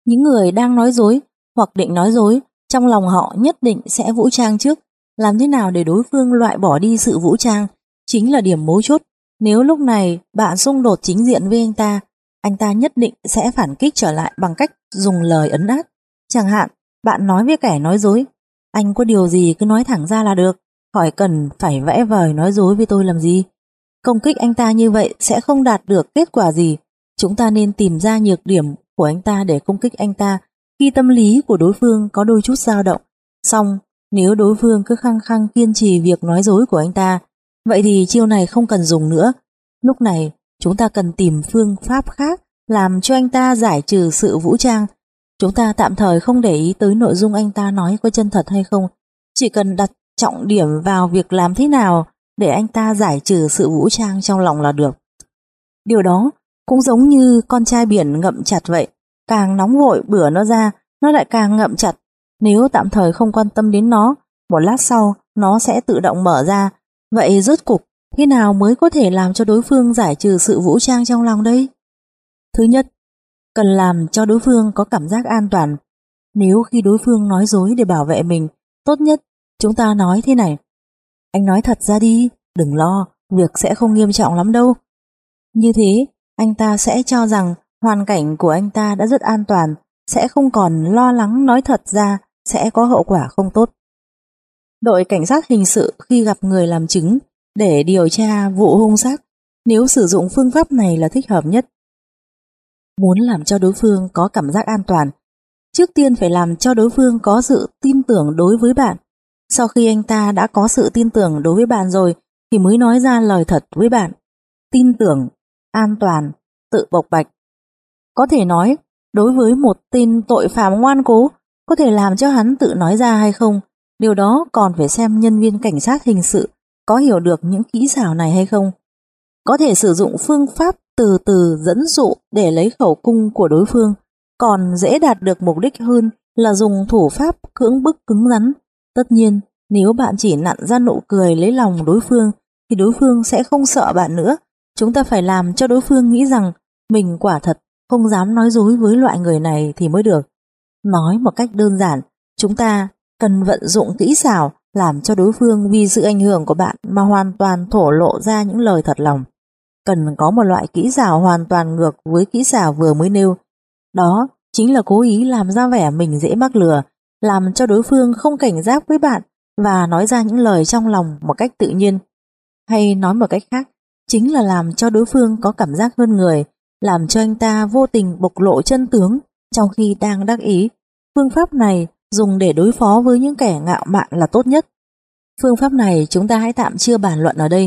Những người đang nói dối hoặc định nói dối, trong lòng họ nhất định sẽ vũ trang trước. Làm thế nào để đối phương loại bỏ đi sự vũ trang chính là điểm mấu chốt. Nếu lúc này bạn xung đột chính diện với anh ta, anh ta nhất định sẽ phản kích trở lại bằng cách dùng lời ấn át. Chẳng hạn, bạn nói với kẻ nói dối, anh có điều gì cứ nói thẳng ra là được, khỏi cần phải vẽ vời nói dối với tôi làm gì. Công kích anh ta như vậy sẽ không đạt được kết quả gì. Chúng ta nên tìm ra nhược điểm của anh ta để công kích anh ta khi tâm lý của đối phương có đôi chút dao động. Xong, nếu đối phương cứ khăng khăng kiên trì việc nói dối của anh ta, vậy thì chiêu này không cần dùng nữa. Lúc này, chúng ta cần tìm phương pháp khác làm cho anh ta giải trừ sự vũ trang. Chúng ta tạm thời không để ý tới nội dung anh ta nói có chân thật hay không, chỉ cần đặt trọng điểm vào việc làm thế nào để anh ta giải trừ sự vũ trang trong lòng là được. Điều đó cũng giống như con trai biển ngậm chặt vậy, càng nóng vội bữa nó ra, nó lại càng ngậm chặt. Nếu tạm thời không quan tâm đến nó, một lát sau nó sẽ tự động mở ra. Vậy rốt cục thế nào mới có thể làm cho đối phương giải trừ sự vũ trang trong lòng đây? Thứ nhất, cần làm cho đối phương có cảm giác an toàn. Nếu khi đối phương nói dối để bảo vệ mình, tốt nhất chúng ta nói thế này: anh nói thật ra đi, đừng lo, việc sẽ không nghiêm trọng lắm đâu. Như thế, anh ta sẽ cho rằng hoàn cảnh của anh ta đã rất an toàn, sẽ không còn lo lắng nói thật ra sẽ có hậu quả không tốt. Đội cảnh sát hình sự khi gặp người làm chứng để điều tra vụ hung sát, nếu sử dụng phương pháp này là thích hợp nhất. Muốn làm cho đối phương có cảm giác an toàn, trước tiên phải làm cho đối phương có sự tin tưởng đối với bạn. Sau khi anh ta đã có sự tin tưởng đối với bạn rồi thì mới nói ra lời thật với bạn. Tin tưởng, an toàn, tự bộc bạch. Có thể nói, đối với một tên tội phạm ngoan cố, có thể làm cho hắn tự nói ra hay không, điều đó còn phải xem nhân viên cảnh sát hình sự có hiểu được những kỹ xảo này hay không. Có thể sử dụng phương pháp từ từ dẫn dụ để lấy khẩu cung của đối phương, còn dễ đạt được mục đích hơn là dùng thủ pháp cưỡng bức cứng rắn. Tất nhiên, nếu bạn chỉ nặn ra nụ cười lấy lòng đối phương thì đối phương sẽ không sợ bạn nữa. Chúng ta phải làm cho đối phương nghĩ rằng mình quả thật không dám nói dối với loại người này thì mới được. Nói một cách đơn giản, chúng ta cần vận dụng kỹ xảo làm cho đối phương vì sự ảnh hưởng của bạn mà hoàn toàn thổ lộ ra những lời thật lòng. Cần có một loại kỹ xảo hoàn toàn ngược với kỹ xảo vừa mới nêu. Đó chính là cố ý làm ra vẻ mình dễ mắc lừa, làm cho đối phương không cảnh giác với bạn và nói ra những lời trong lòng một cách tự nhiên. Hay nói một cách khác, chính là làm cho đối phương có cảm giác hơn người, làm cho anh ta vô tình bộc lộ chân tướng trong khi đang đắc ý. Phương pháp này dùng để đối phó với những kẻ ngạo mạn là tốt nhất. Phương pháp này chúng ta hãy tạm chưa bàn luận ở đây.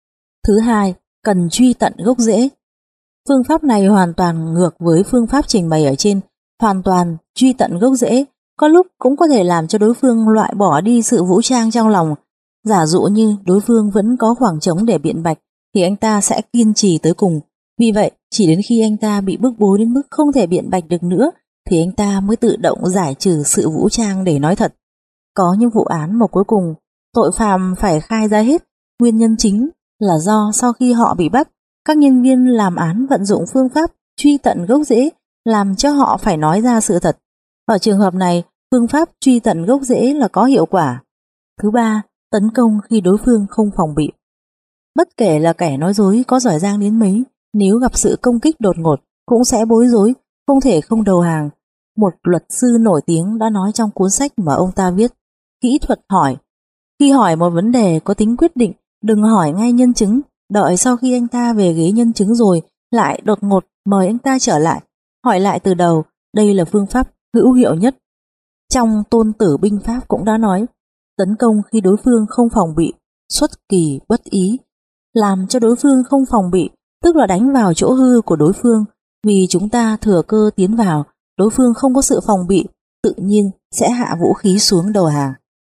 Thứ hai, cần truy tận gốc rễ. Phương pháp này hoàn toàn ngược với phương pháp trình bày ở trên, hoàn toàn truy tận gốc rễ, có lúc cũng có thể làm cho đối phương loại bỏ đi sự vũ trang trong lòng. Giả dụ như đối phương vẫn có khoảng trống để biện bạch thì anh ta sẽ kiên trì tới cùng. Vì vậy, chỉ đến khi anh ta bị bức bối đến mức không thể biện bạch được nữa thì anh ta mới tự động giải trừ sự vũ trang để nói thật. Có những vụ án mà cuối cùng tội phạm phải khai ra hết, nguyên nhân chính là do sau khi họ bị bắt, các nhân viên làm án vận dụng phương pháp truy tận gốc rễ làm cho họ phải nói ra sự thật. Ở trường hợp này, phương pháp truy tận gốc rễ là có hiệu quả. Thứ ba, tấn công khi đối phương không phòng bị. Bất kể là kẻ nói dối có giỏi giang đến mấy, nếu gặp sự công kích đột ngột cũng sẽ bối rối, không thể không đầu hàng. Một luật sư nổi tiếng đã nói trong cuốn sách mà ông ta viết, Kỹ thuật hỏi. Khi hỏi một vấn đề có tính quyết định, đừng hỏi ngay nhân chứng, đợi sau khi anh ta về ghế nhân chứng rồi lại đột ngột mời anh ta trở lại, hỏi lại từ đầu. Đây là phương pháp hữu hiệu nhất. Trong Tôn Tử binh pháp cũng đã nói, tấn công khi đối phương không phòng bị, xuất kỳ bất ý. Làm cho đối phương không phòng bị, tức là đánh vào chỗ hư của đối phương. Vì chúng ta thừa cơ tiến vào, đối phương không có sự phòng bị, tự nhiên sẽ hạ vũ khí xuống đầu hàng.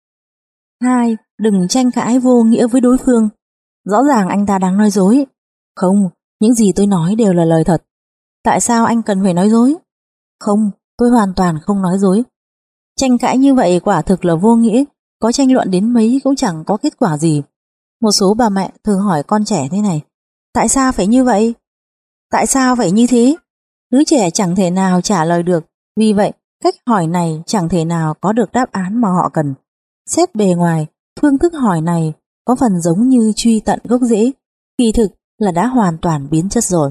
Hai, đừng tranh cãi vô nghĩa với đối phương. Rõ ràng anh ta đang nói dối. Không, những gì tôi nói đều là lời thật. Tại sao anh cần phải nói dối? Không, tôi hoàn toàn không nói dối. Tranh cãi như vậy quả thực là vô nghĩa, có tranh luận đến mấy cũng chẳng có kết quả gì. Một số bà mẹ thường hỏi con trẻ thế này: tại sao phải như vậy? Tại sao phải như thế? Đứa trẻ chẳng thể nào trả lời được, Vì vậy, cách hỏi này chẳng thể nào có được đáp án mà họ cần. Xét bề ngoài, phương thức hỏi này có phần giống như truy tận gốc rễ, kỳ thực là đã hoàn toàn biến chất rồi.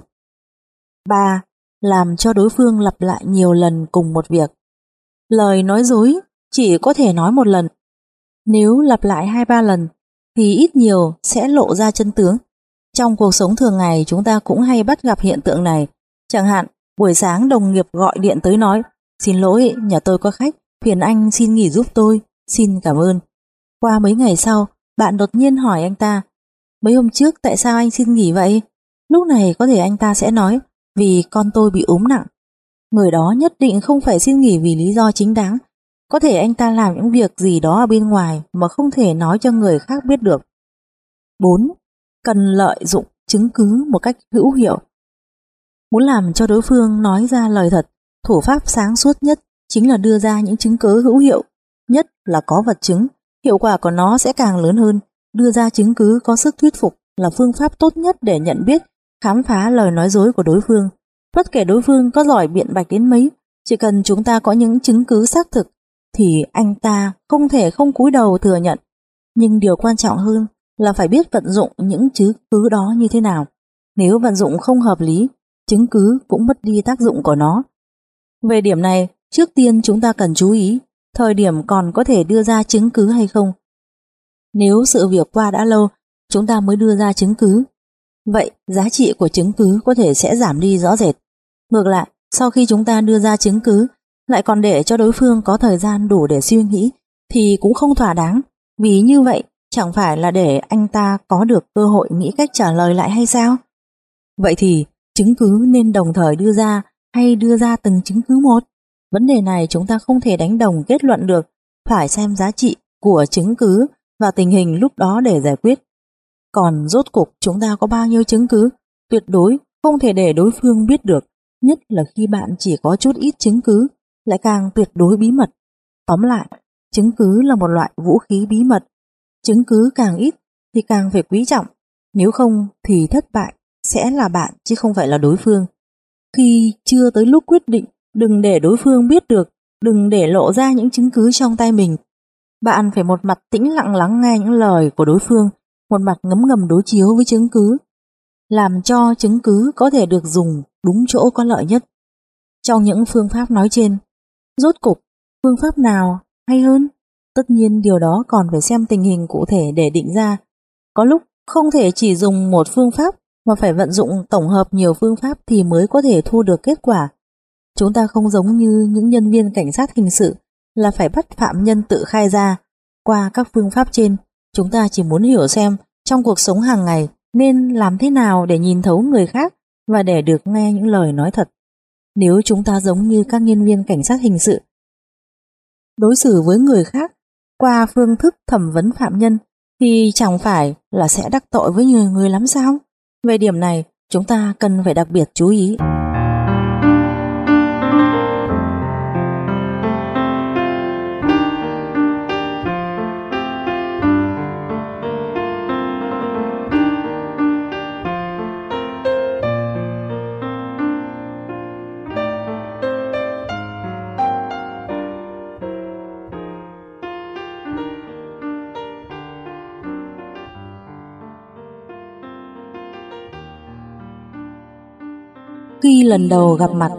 ba. Làm cho đối phương lặp lại nhiều lần cùng một việc. Lời nói dối chỉ có thể nói một lần. Nếu lặp lại hai ba lần thì ít nhiều sẽ lộ ra chân tướng. Trong cuộc sống thường ngày chúng ta cũng hay bắt gặp hiện tượng này. Chẳng hạn, buổi sáng đồng nghiệp gọi điện tới nói: "Xin lỗi, nhà tôi có khách, phiền anh xin nghỉ giúp tôi, xin cảm ơn." Qua mấy ngày sau, bạn đột nhiên hỏi anh ta: "Mấy hôm trước tại sao anh xin nghỉ vậy?" Lúc này có thể anh ta sẽ nói: "Vì con tôi bị ốm nặng." Người đó nhất định không phải xin nghỉ vì lý do chính đáng. Có thể anh ta làm những việc gì đó ở bên ngoài mà không thể nói cho người khác biết được. bốn. Cần lợi dụng chứng cứ một cách hữu hiệu. Muốn làm cho đối phương nói ra lời thật, thủ pháp sáng suốt nhất chính là đưa ra những chứng cứ hữu hiệu, nhất là có vật chứng. Hiệu quả của nó sẽ càng lớn hơn. Đưa ra chứng cứ có sức thuyết phục là phương pháp tốt nhất để nhận biết, khám phá lời nói dối của đối phương. Bất kể đối phương có giỏi biện bạch đến mấy, chỉ cần chúng ta có những chứng cứ xác thực thì anh ta không thể không cúi đầu thừa nhận. Nhưng điều quan trọng hơn là phải biết vận dụng những chứng cứ đó như thế nào. Nếu vận dụng không hợp lý, chứng cứ cũng mất đi tác dụng của nó. Về điểm này, trước tiên chúng ta cần chú ý thời điểm còn có thể đưa ra chứng cứ hay không. Nếu sự việc qua đã lâu, chúng ta mới đưa ra chứng cứ, vậy giá trị của chứng cứ có thể sẽ giảm đi rõ rệt. Ngược lại, sau khi chúng ta đưa ra chứng cứ, lại còn để cho đối phương có thời gian đủ để suy nghĩ, thì cũng không thỏa đáng, vì như vậy chẳng phải là để anh ta có được cơ hội nghĩ cách trả lời lại hay sao? Vậy thì, chứng cứ nên đồng thời đưa ra hay đưa ra từng chứng cứ một? Vấn đề này chúng ta không thể đánh đồng kết luận được, phải xem giá trị của chứng cứ và tình hình lúc đó để giải quyết. Còn rốt cuộc chúng ta có bao nhiêu chứng cứ, tuyệt đối không thể để đối phương biết được, nhất là khi bạn chỉ có chút ít chứng cứ, lại càng tuyệt đối bí mật. Tóm lại, chứng cứ là một loại vũ khí bí mật. Chứng cứ càng ít thì càng phải quý trọng, nếu không thì thất bại sẽ là bạn chứ không phải là đối phương. Khi chưa tới lúc quyết định, đừng để đối phương biết được, đừng để lộ ra những chứng cứ trong tay mình. Bạn phải một mặt tĩnh lặng lắng nghe những lời của đối phương, một mặt ngấm ngầm đối chiếu với chứng cứ, làm cho chứng cứ có thể được dùng đúng chỗ có lợi nhất. Trong những phương pháp nói trên, rốt cục phương pháp nào hay hơn? Tất nhiên điều đó còn phải xem tình hình cụ thể để định ra. Có lúc không thể chỉ dùng một phương pháp mà phải vận dụng tổng hợp nhiều phương pháp thì mới có thể thu được kết quả. Chúng ta không giống như những nhân viên cảnh sát hình sự là phải bắt phạm nhân tự khai ra. Qua các phương pháp trên, chúng ta chỉ muốn hiểu xem trong cuộc sống hàng ngày nên làm thế nào để nhìn thấu người khác và để được nghe những lời nói thật. Nếu chúng ta giống như các nhân viên cảnh sát hình sự, đối xử với người khác qua phương thức thẩm vấn phạm nhân thì chẳng phải là sẽ đắc tội với nhiều người lắm sao? Về điểm này, chúng ta cần phải đặc biệt chú ý. Khi lần đầu gặp mặt.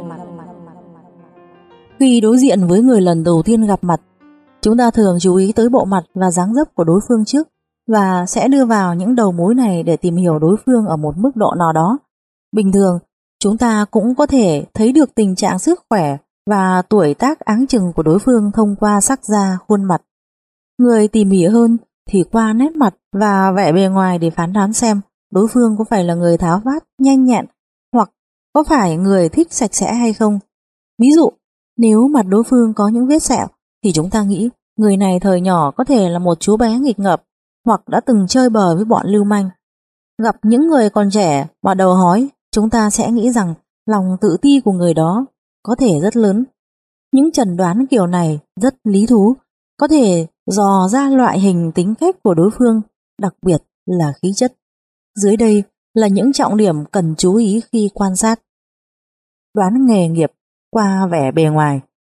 Khi đối diện với người lần đầu tiên gặp mặt, chúng ta thường chú ý tới bộ mặt và dáng dấp của đối phương trước và sẽ đưa vào những đầu mối này để tìm hiểu đối phương ở một mức độ nào đó. Bình thường, chúng ta cũng có thể thấy được tình trạng sức khỏe và tuổi tác áng chừng của đối phương thông qua sắc da, khuôn mặt. Người tỉ mỉ hơn thì qua nét mặt và vẻ bề ngoài để phán đoán xem đối phương có phải là người tháo vát, nhanh nhẹn hoặc có phải người thích sạch sẽ hay không. Ví dụ, nếu mặt đối phương có những vết sẹo thì chúng ta nghĩ người này thời nhỏ có thể là một chú bé nghịch ngợp hoặc đã từng chơi bời với bọn lưu manh. Gặp những người còn trẻ mà đầu hói, chúng ta sẽ nghĩ rằng lòng tự ti của người đó có thể rất lớn. Những chẩn đoán kiểu này rất lý thú, có thể dò ra loại hình tính cách của đối phương, đặc biệt là khí chất. Dưới đây là những trọng điểm cần chú ý khi quan sát. Đoán nghề nghiệp qua vẻ bề ngoài.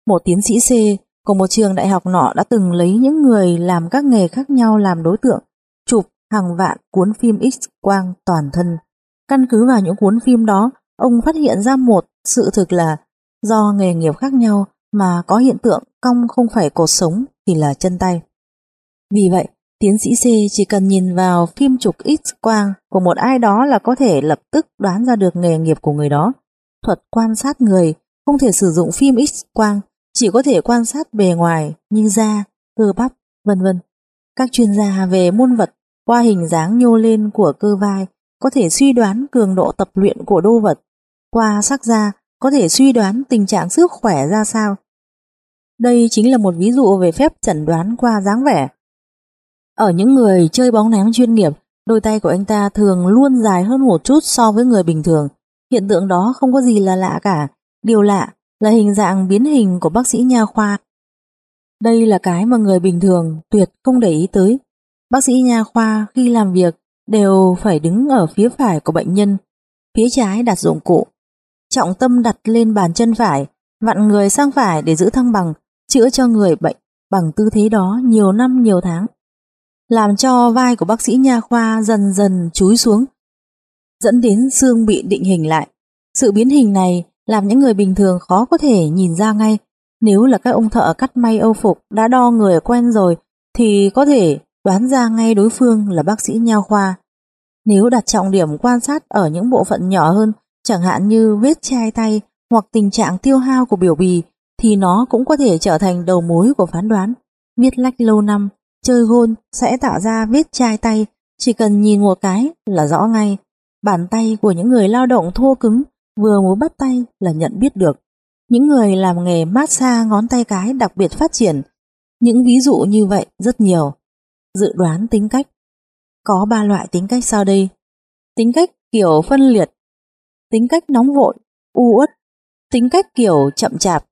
Một tiến sĩ C của một trường đại học nọ đã từng lấy những người làm các nghề khác nhau làm đối tượng, chụp hàng vạn cuốn phim X-quang toàn thân. Căn cứ vào những cuốn phim đó, ông phát hiện ra một sự thực là do nghề nghiệp khác nhau mà có hiện tượng cong không phải cột sống thì là chân tay. Vì vậy, tiến sĩ C chỉ cần nhìn vào phim chụp X-quang của một ai đó là có thể lập tức đoán ra được nghề nghiệp của người đó. Thuật quan sát người không thể sử dụng phim X-quang, chỉ có thể quan sát bề ngoài như da, cơ bắp, vân vân. Các chuyên gia về muôn vật qua hình dáng nhô lên của cơ vai có thể suy đoán cường độ tập luyện của đô vật, qua sắc da có thể suy đoán tình trạng sức khỏe ra sao. Đây chính là một ví dụ về phép chẩn đoán qua dáng vẻ. Ở những người chơi bóng ném chuyên nghiệp, đôi tay của anh ta thường luôn dài hơn một chút so với người bình thường. Hiện tượng đó không có gì là lạ cả. Điều lạ là hình dạng biến hình của bác sĩ nha khoa. Đây là cái mà người bình thường tuyệt không để ý tới. Bác sĩ nha khoa khi làm việc đều phải đứng ở phía phải của bệnh nhân, phía trái đặt dụng cụ, trọng tâm đặt lên bàn chân phải, vặn người sang phải để giữ thăng bằng, chữa cho người bệnh bằng tư thế đó nhiều năm nhiều tháng, làm cho vai của bác sĩ nha khoa dần dần chúi xuống, dẫn đến xương bị định hình lại. Sự biến hình này làm những người bình thường khó có thể nhìn ra ngay. Nếu là các ông thợ cắt may âu phục đã đo người quen rồi thì có thể đoán ra ngay đối phương là bác sĩ nha khoa. Nếu đặt trọng điểm quan sát ở những bộ phận nhỏ hơn, chẳng hạn như vết chai tay hoặc tình trạng tiêu hao của biểu bì, thì nó cũng có thể trở thành đầu mối của phán đoán. Viết lách lâu năm, chơi gôn sẽ tạo ra vết chai tay, chỉ cần nhìn một cái là rõ ngay. Bàn tay của những người lao động thô cứng vừa mới bắt tay là nhận biết được. Những người làm nghề massage ngón tay cái đặc biệt phát triển. Những ví dụ như vậy rất nhiều. Dự đoán tính cách. Có ba loại tính cách sau đây. Tính cách kiểu phân liệt, tính cách nóng vội, u uất, tính cách kiểu chậm chạp.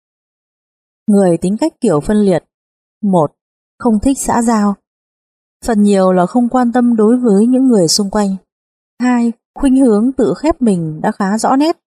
Người tính cách kiểu phân liệt. Một. Không thích xã giao. Phần nhiều là không quan tâm đối với những người xung quanh. Hai. Khuynh hướng tự khép mình đã khá rõ nét.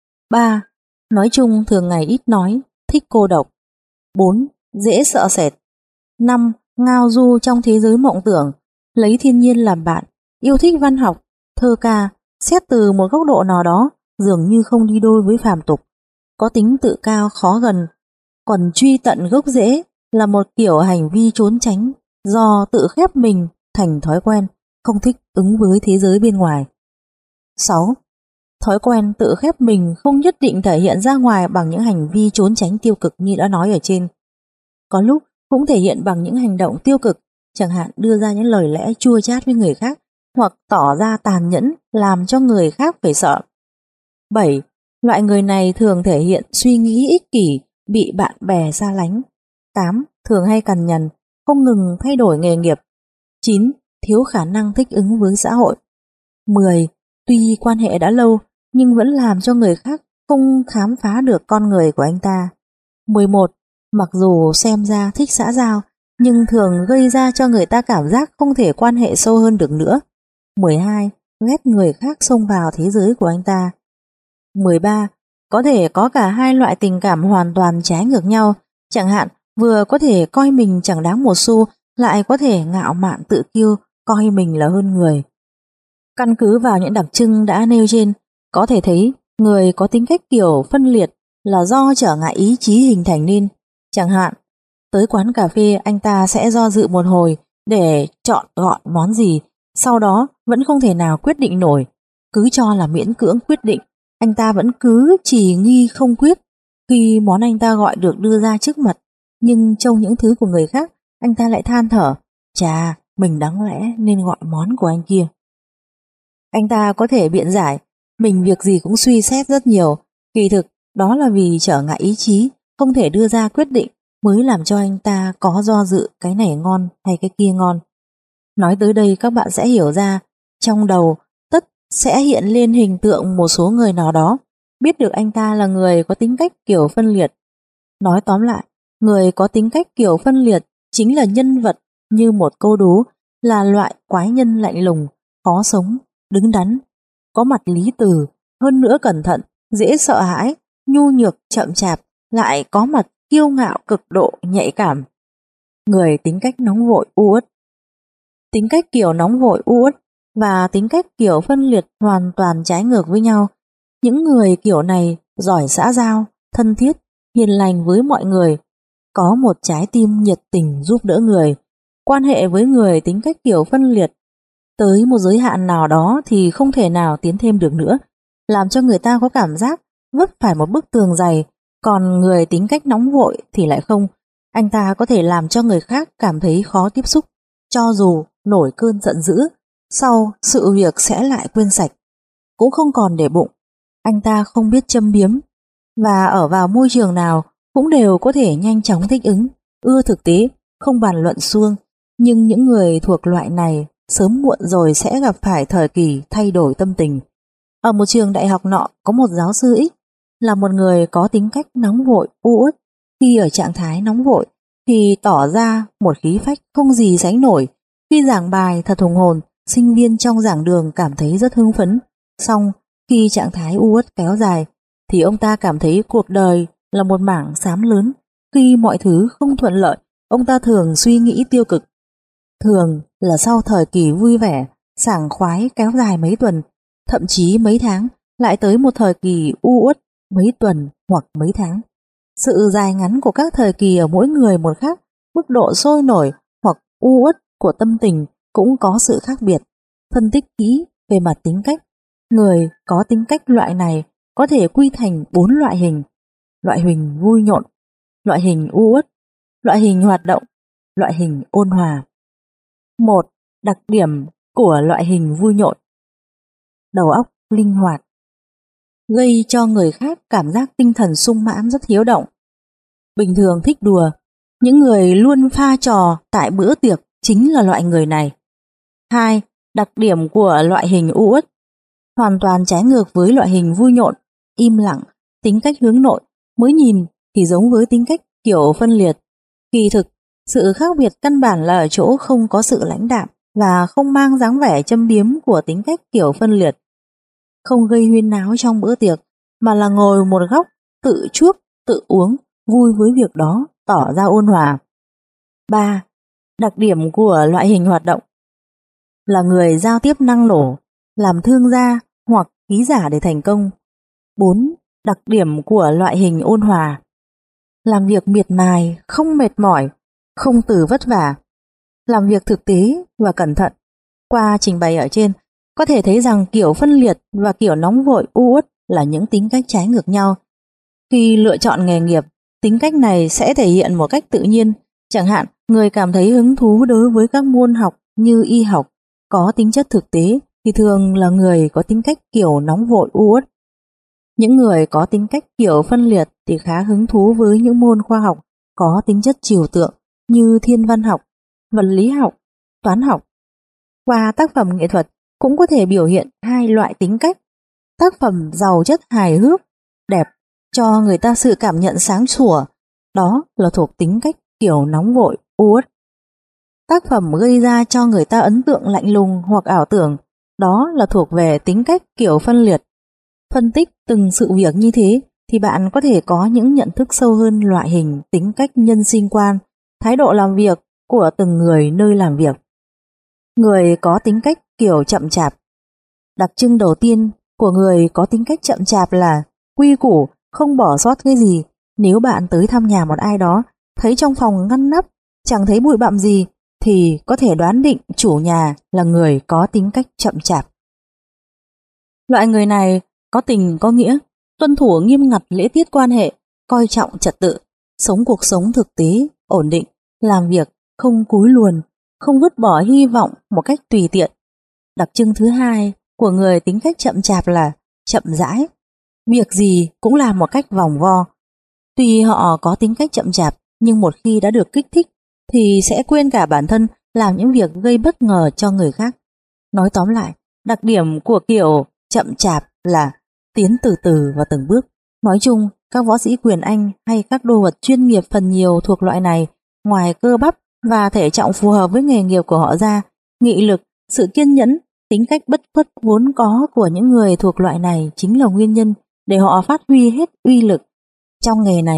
Ba. Nói chung thường ngày ít nói, thích cô độc. Bốn. Dễ sợ sệt. Năm. Ngao du trong thế giới mộng tưởng, lấy thiên nhiên làm bạn, yêu thích văn học, thơ ca, xét từ một góc độ nào đó dường như không đi đôi với phàm tục, có tính tự cao khó gần, còn truy tận gốc rễ là một kiểu hành vi trốn tránh do tự khép mình thành thói quen, không thích ứng với thế giới bên ngoài. Sáu. Thói quen tự khép mình không nhất định thể hiện ra ngoài bằng những hành vi trốn tránh tiêu cực như đã nói ở trên. Có lúc cũng thể hiện bằng những hành động tiêu cực, chẳng hạn đưa ra những lời lẽ chua chát với người khác hoặc tỏ ra tàn nhẫn làm cho người khác phải sợ. Bảy. Loại người này thường thể hiện suy nghĩ ích kỷ, bị bạn bè xa lánh. Tám. Thường hay cằn nhằn, không ngừng thay đổi nghề nghiệp. Chín. Thiếu khả năng thích ứng với xã hội. Mười. Tuy quan hệ đã lâu nhưng vẫn làm cho người khác không khám phá được con người của anh ta. Mười một. Mặc dù xem ra thích xã giao nhưng thường gây ra cho người ta cảm giác không thể quan hệ sâu hơn được nữa. Mười hai. Ghét người khác xông vào thế giới của anh ta. Mười ba. Có thể có cả hai loại tình cảm hoàn toàn trái ngược nhau, chẳng hạn vừa có thể coi mình chẳng đáng một xu, lại có thể ngạo mạn tự kiêu, coi mình là hơn người. Căn cứ vào những đặc trưng đã nêu trên, có thể thấy người có tính cách kiểu phân liệt là do trở ngại ý chí hình thành nên. Chẳng hạn, tới quán cà phê anh ta sẽ do dự một hồi để chọn gọi món gì, sau đó vẫn không thể nào quyết định nổi. Cứ cho là miễn cưỡng quyết định, anh ta vẫn cứ trì nghi không quyết. Khi món anh ta gọi được đưa ra trước mặt, nhưng trông những thứ của người khác, anh ta lại than thở, chà, mình đáng lẽ nên gọi món của anh kia. Anh ta có thể biện giải, mình việc gì cũng suy xét rất nhiều, kỳ thực đó là vì trở ngại ý chí, không thể đưa ra quyết định mới làm cho anh ta có do dự cái này ngon hay cái kia ngon. Nói tới đây các bạn sẽ hiểu ra, trong đầu tất sẽ hiện lên hình tượng một số người nào đó, biết được anh ta là người có tính cách kiểu phân liệt. Nói tóm lại, người có tính cách kiểu phân liệt chính là nhân vật như một câu đố, là loại quái nhân lạnh lùng, khó sống, đứng đắn, có mặt lý từ, hơn nữa cẩn thận, dễ sợ hãi, nhu nhược, chậm chạp, lại có mặt kiêu ngạo cực độ nhạy cảm. Người tính cách nóng vội u uất. Tính cách kiểu nóng vội u uất và tính cách kiểu phân liệt hoàn toàn trái ngược với nhau. Những người kiểu này giỏi xã giao, thân thiết, hiền lành với mọi người, có một trái tim nhiệt tình giúp đỡ người. Quan hệ với người tính cách kiểu phân liệt tới một giới hạn nào đó thì không thể nào tiến thêm được nữa, làm cho người ta có cảm giác vấp phải một bức tường dày. Còn người tính cách nóng vội thì lại không, anh ta có thể làm cho người khác cảm thấy khó tiếp xúc, cho dù nổi cơn giận dữ, sau sự việc sẽ lại quên sạch, cũng không còn để bụng. Anh ta không biết châm biếm, và ở vào môi trường nào cũng đều có thể nhanh chóng thích ứng, ưa thực tế, không bàn luận suông. Nhưng những người thuộc loại này sớm muộn rồi sẽ gặp phải thời kỳ thay đổi tâm tình. Ở một trường đại học nọ có một giáo sư X là một người có tính cách nóng vội u uất. Khi ở trạng thái nóng vội thì tỏ ra một khí phách không gì sánh nổi. Khi giảng bài thật hùng hồn, sinh viên trong giảng đường cảm thấy rất hưng phấn. Song khi trạng thái u uất kéo dài thì ông ta cảm thấy cuộc đời là một mảng xám lớn. Khi mọi thứ không thuận lợi, ông ta thường suy nghĩ tiêu cực. Thường là sau thời kỳ vui vẻ, sảng khoái kéo dài mấy tuần, thậm chí mấy tháng, lại tới một thời kỳ u uất mấy tuần hoặc mấy tháng. Sự dài ngắn của các thời kỳ ở mỗi người một khác, mức độ sôi nổi hoặc u uất của tâm tình cũng có sự khác biệt. Phân tích kỹ về mặt tính cách, người có tính cách loại này có thể quy thành bốn loại hình: loại hình vui nhộn, loại hình u uất, loại hình hoạt động, loại hình ôn hòa. Một. Đặc điểm của loại hình vui nhộn: đầu óc linh hoạt, gây cho người khác cảm giác tinh thần sung mãn, rất hiếu động. Bình thường thích đùa, những người luôn pha trò tại bữa tiệc chính là loại người này. Hai. Đặc điểm của loại hình u uất: hoàn toàn trái ngược với loại hình vui nhộn, im lặng, tính cách hướng nội, mới nhìn thì giống với tính cách kiểu phân liệt. Kỳ thực, sự khác biệt căn bản là ở chỗ không có sự lãnh đạm và không mang dáng vẻ châm biếm của tính cách kiểu phân liệt. Không gây huyên náo trong bữa tiệc, mà là ngồi một góc, tự chuốc, tự uống, vui với việc đó, tỏ ra ôn hòa. Ba. Đặc điểm của loại hình hoạt động: là người giao tiếp năng nổ, làm thương gia hoặc ký giả để thành công. Bốn. Đặc điểm của loại hình ôn hòa: làm việc miệt mài, không mệt mỏi, không từ vất vả, làm việc thực tế và cẩn thận. Qua trình bày ở trên, có thể thấy rằng kiểu phân liệt và kiểu nóng vội u uất là những tính cách trái ngược nhau. Khi lựa chọn nghề nghiệp, tính cách này sẽ thể hiện một cách tự nhiên. Chẳng hạn, người cảm thấy hứng thú đối với các môn học như y học, có tính chất thực tế, thì thường là người có tính cách kiểu nóng vội u uất. Những người có tính cách kiểu phân liệt thì khá hứng thú với những môn khoa học có tính chất trừu tượng như thiên văn học, vật lý học, toán học. Qua tác phẩm nghệ thuật cũng có thể biểu hiện hai loại tính cách. Tác phẩm giàu chất hài hước, đẹp, cho người ta sự cảm nhận sáng sủa, đó là thuộc tính cách kiểu nóng vội u uất. Tác phẩm gây ra cho người ta ấn tượng lạnh lùng hoặc ảo tưởng, đó là thuộc về tính cách kiểu phân liệt. Phân tích từng sự việc như thế thì bạn có thể có những nhận thức sâu hơn loại hình tính cách nhân sinh quan, thái độ làm việc của từng người nơi làm việc. Người có tính cách kiểu chậm chạp: đặc trưng đầu tiên của người có tính cách chậm chạp là quy củ, không bỏ sót cái gì. Nếu bạn tới thăm nhà một ai đó, thấy trong phòng ngăn nắp, chẳng thấy bụi bặm gì, thì có thể đoán định chủ nhà là người có tính cách chậm chạp. Loại người này có tình có nghĩa, tuân thủ nghiêm ngặt lễ tiết quan hệ, coi trọng trật tự, sống cuộc sống thực tế, ổn định, làm việc không cúi luồn, không vứt bỏ hy vọng một cách tùy tiện. Đặc trưng thứ hai của người tính cách chậm chạp là chậm rãi, việc gì cũng làm một cách vòng vo. Tuy họ có tính cách chậm chạp, nhưng một khi đã được kích thích thì sẽ quên cả bản thân, làm những việc gây bất ngờ cho người khác. Nói tóm lại, đặc điểm của kiểu chậm chạp là tiến từ từ và từng bước. Nói chung, các võ sĩ quyền Anh hay các đô vật chuyên nghiệp phần nhiều thuộc loại này, ngoài cơ bắp và thể trọng phù hợp với nghề nghiệp của họ ra, nghị lực, sự kiên nhẫn, tính cách bất khuất vốn có của những người thuộc loại này chính là nguyên nhân để họ phát huy hết uy lực. Trong nghề này,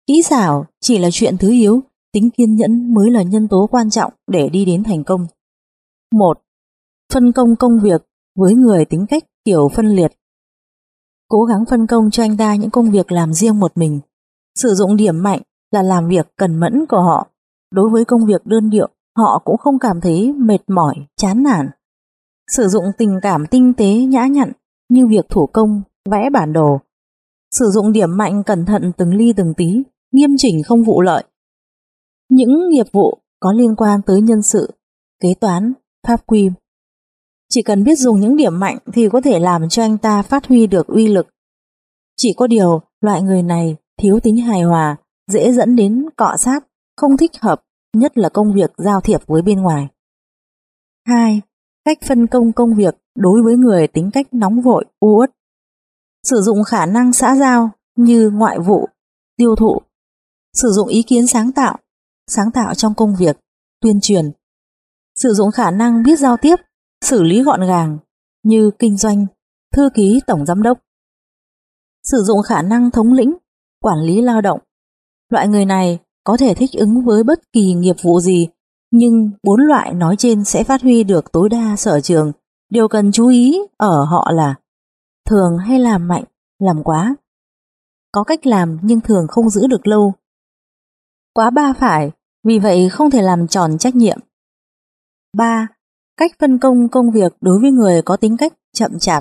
Kỹ xảo chỉ là chuyện thứ yếu, tính kiên nhẫn mới là nhân tố quan trọng để đi đến thành công. một. Phân công công việc với người tính cách kiểu phân liệt. Cố gắng phân công cho anh ta những công việc làm riêng một mình. Sử dụng điểm mạnh là làm việc cần mẫn của họ. Đối với công việc đơn điệu, họ cũng không cảm thấy mệt mỏi, chán nản. Sử dụng tình cảm tinh tế nhã nhặn như việc thủ công, vẽ bản đồ. Sử dụng điểm mạnh cẩn thận từng ly từng tí, nghiêm chỉnh không vụ lợi. Những nghiệp vụ có liên quan tới nhân sự, kế toán, pháp quy. Chỉ cần biết dùng những điểm mạnh thì có thể làm cho anh ta phát huy được uy lực. Chỉ có điều, loại người này thiếu tính hài hòa, dễ dẫn đến cọ sát, không thích hợp, nhất là công việc giao thiệp với bên ngoài. hai. Cách phân công công việc đối với người tính cách nóng vội, u uất. Sử dụng khả năng xã giao như ngoại vụ, tiêu thụ. Sử dụng ý kiến sáng tạo, sáng tạo trong công việc, tuyên truyền. Sử dụng khả năng biết giao tiếp, xử lý gọn gàng như kinh doanh, thư ký tổng giám đốc. Sử dụng khả năng thống lĩnh, quản lý lao động. Loại người này có thể thích ứng với bất kỳ nghiệp vụ gì, nhưng bốn loại nói trên sẽ phát huy được tối đa sở trường. Điều cần chú ý ở họ là thường hay làm mạnh, làm quá. Có cách làm nhưng thường không giữ được lâu. Quá ba phải, vì vậy không thể làm tròn trách nhiệm. ba. Cách phân công công việc đối với người có tính cách chậm chạp.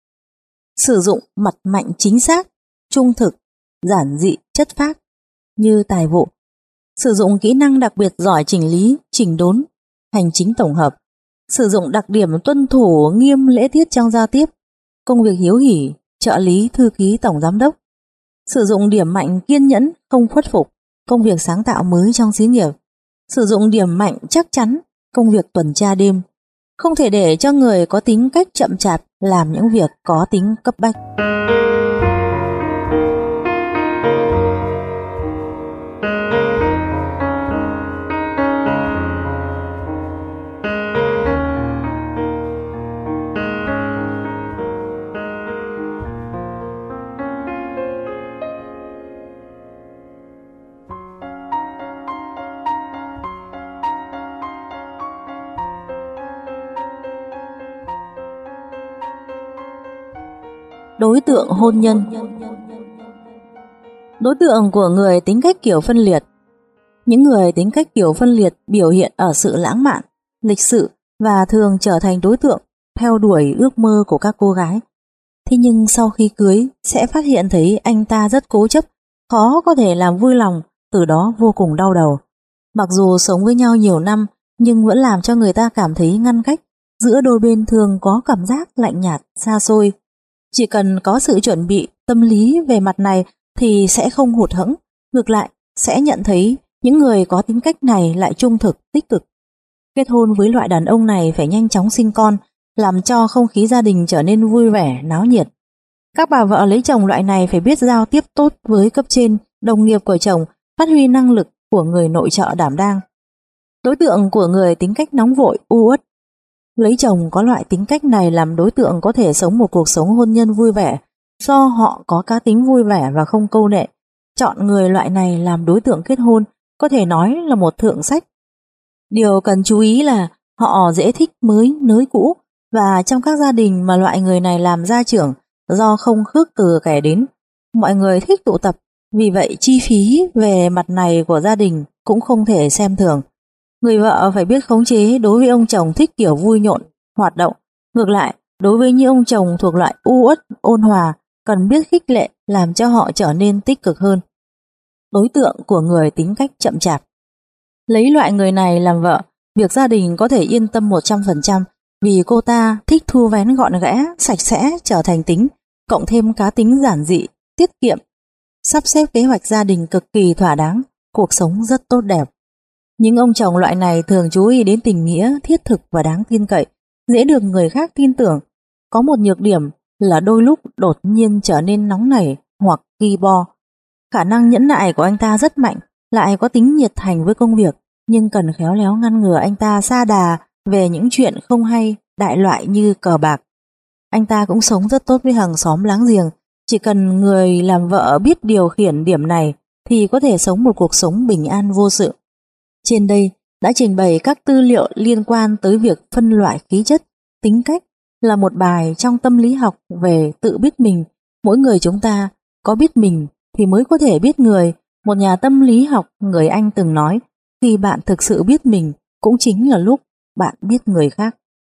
Sử dụng mặt mạnh chính xác, trung thực, giản dị, chất phác như tài vụ. Sử dụng kỹ năng đặc biệt giỏi chỉnh lý, chỉnh đốn, hành chính tổng hợp. Sử dụng đặc điểm tuân thủ nghiêm lễ tiết trong giao tiếp, công việc hiếu hỉ, trợ lý, thư ký tổng giám đốc. Sử dụng điểm mạnh kiên nhẫn, không khuất phục, công việc sáng tạo mới trong xí nghiệp. Sử dụng điểm mạnh chắc chắn, công việc tuần tra đêm. Không thể để cho người có tính cách chậm chạp làm những việc có tính cấp bách. Đối tượng hôn nhân. Đối tượng của người tính cách kiểu phân liệt. Những người tính cách kiểu phân liệt biểu hiện ở sự lãng mạn, lịch sự và thường trở thành đối tượng theo đuổi ước mơ của các cô gái. Thế nhưng sau khi cưới sẽ phát hiện thấy anh ta rất cố chấp, khó có thể làm vui lòng, từ đó vô cùng đau đầu. Mặc dù sống với nhau nhiều năm nhưng vẫn làm cho người ta cảm thấy ngăn cách, giữa đôi bên thường có cảm giác lạnh nhạt, xa xôi. Chỉ cần có sự chuẩn bị tâm lý về mặt này thì sẽ không hụt hẫng, ngược lại sẽ nhận thấy những người có tính cách này lại trung thực, tích cực. Kết hôn với loại đàn ông này phải nhanh chóng sinh con, làm cho không khí gia đình trở nên vui vẻ, náo nhiệt. Các bà vợ lấy chồng loại này phải biết giao tiếp tốt với cấp trên, đồng nghiệp của chồng, phát huy năng lực của người nội trợ đảm đang. Đối tượng của người tính cách nóng vội, u uất. Lấy chồng có loại tính cách này làm đối tượng có thể sống một cuộc sống hôn nhân vui vẻ, do họ có cá tính vui vẻ và không câu nệ. Chọn người loại này làm đối tượng kết hôn có thể nói là một thượng sách. Điều cần chú ý là họ dễ thích mới nới cũ, và trong các gia đình mà loại người này làm gia trưởng, do không khước từ kẻ đến, mọi người thích tụ tập, vì vậy chi phí về mặt này của gia đình cũng không thể xem thường. Người vợ phải biết khống chế đối với ông chồng thích kiểu vui nhộn, hoạt động. Ngược lại, đối với những ông chồng thuộc loại u uất, ôn hòa, cần biết khích lệ làm cho họ trở nên tích cực hơn. Đối tượng của người tính cách chậm chạp. Lấy loại người này làm vợ, việc gia đình có thể yên tâm một trăm phần trăm vì cô ta thích thu vén gọn gẽ, sạch sẽ trở thành tính, cộng thêm cá tính giản dị, tiết kiệm, sắp xếp kế hoạch gia đình cực kỳ thỏa đáng, cuộc sống rất tốt đẹp. Những ông chồng loại này thường chú ý đến tình nghĩa, thiết thực và đáng tin cậy, dễ được người khác tin tưởng. Có một nhược điểm là đôi lúc đột nhiên trở nên nóng nảy hoặc ki bo. Khả năng nhẫn nại của anh ta rất mạnh, lại có tính nhiệt thành với công việc, nhưng cần khéo léo ngăn ngừa anh ta sa đà về những chuyện không hay, đại loại như cờ bạc. Anh ta cũng sống rất tốt với hàng xóm láng giềng, chỉ cần người làm vợ biết điều khiển điểm này thì có thể sống một cuộc sống bình an vô sự. Trên đây đã trình bày các tư liệu liên quan tới việc phân loại khí chất, tính cách là một bài trong tâm lý học về tự biết mình. Mỗi người chúng ta có biết mình thì mới có thể biết người. Một nhà tâm lý học người Anh từng nói, khi bạn thực sự biết mình cũng chính là lúc bạn biết người khác.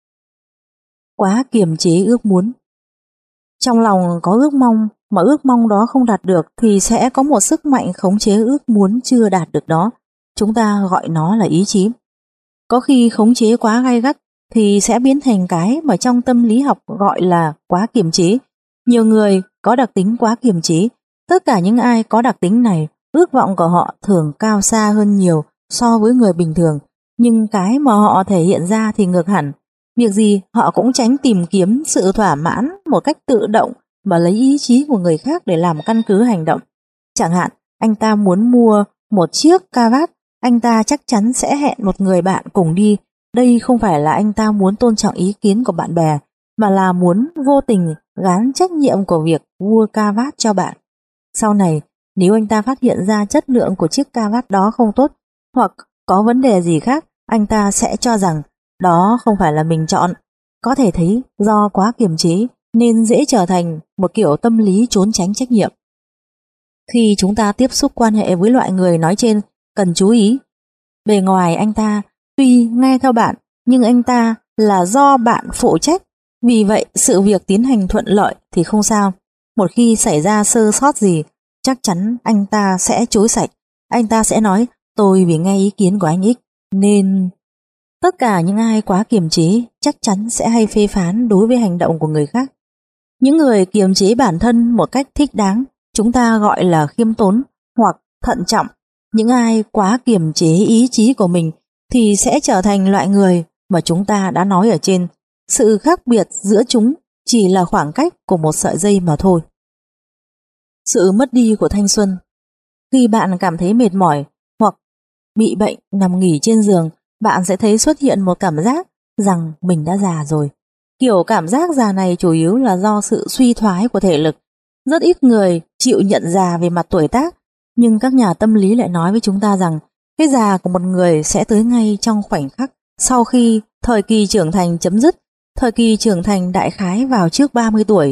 Quá kiềm chế ước muốn. Trong lòng có ước mong mà ước mong đó không đạt được thì sẽ có một sức mạnh khống chế ước muốn chưa đạt được đó. Chúng ta gọi nó là ý chí. Có khi khống chế quá gay gắt thì sẽ biến thành cái mà trong tâm lý học gọi là quá kiềm chế. Nhiều người có đặc tính quá kiềm chế. Tất cả những ai có đặc tính này, ước vọng của họ thường cao xa hơn nhiều so với người bình thường. Nhưng cái mà họ thể hiện ra thì ngược hẳn. Việc gì họ cũng tránh tìm kiếm sự thỏa mãn một cách tự động mà lấy ý chí của người khác để làm căn cứ hành động. Chẳng hạn, anh ta muốn mua một chiếc cravat, anh ta chắc chắn sẽ hẹn một người bạn cùng đi. Đây không phải là anh ta muốn tôn trọng ý kiến của bạn bè, mà là muốn vô tình gán trách nhiệm của việc mua cravat cho bạn. Sau này, nếu anh ta phát hiện ra chất lượng của chiếc cravat đó không tốt, hoặc có vấn đề gì khác, anh ta sẽ cho rằng đó không phải là mình chọn. Có thể thấy do quá kiềm chế nên dễ trở thành một kiểu tâm lý trốn tránh trách nhiệm. Khi chúng ta tiếp xúc quan hệ với loại người nói trên, cần chú ý. Bề ngoài anh ta tuy nghe theo bạn, nhưng anh ta là do bạn phụ trách. Vì vậy sự việc tiến hành thuận lợi thì không sao. Một khi xảy ra sơ sót gì, chắc chắn anh ta sẽ chối sạch. Anh ta sẽ nói, tôi vì nghe ý kiến của anh X nên... Tất cả những ai quá kiềm chế chắc chắn sẽ hay phê phán đối với hành động của người khác. Những người kiềm chế bản thân một cách thích đáng, chúng ta gọi là khiêm tốn hoặc thận trọng. Những ai quá kiềm chế ý chí của mình thì sẽ trở thành loại người mà chúng ta đã nói ở trên. Sự khác biệt giữa chúng chỉ là khoảng cách của một sợi dây mà thôi. Sự mất đi của thanh xuân. Khi bạn cảm thấy mệt mỏi hoặc bị bệnh nằm nghỉ trên giường, bạn sẽ thấy xuất hiện một cảm giác rằng mình đã già rồi. Kiểu cảm giác già này chủ yếu là do sự suy thoái của thể lực. Rất ít người chịu nhận già về mặt tuổi tác, nhưng các nhà tâm lý lại nói với chúng ta rằng cái già của một người sẽ tới ngay trong khoảnh khắc sau khi thời kỳ trưởng thành chấm dứt. Thời kỳ trưởng thành đại khái vào trước ba mươi tuổi,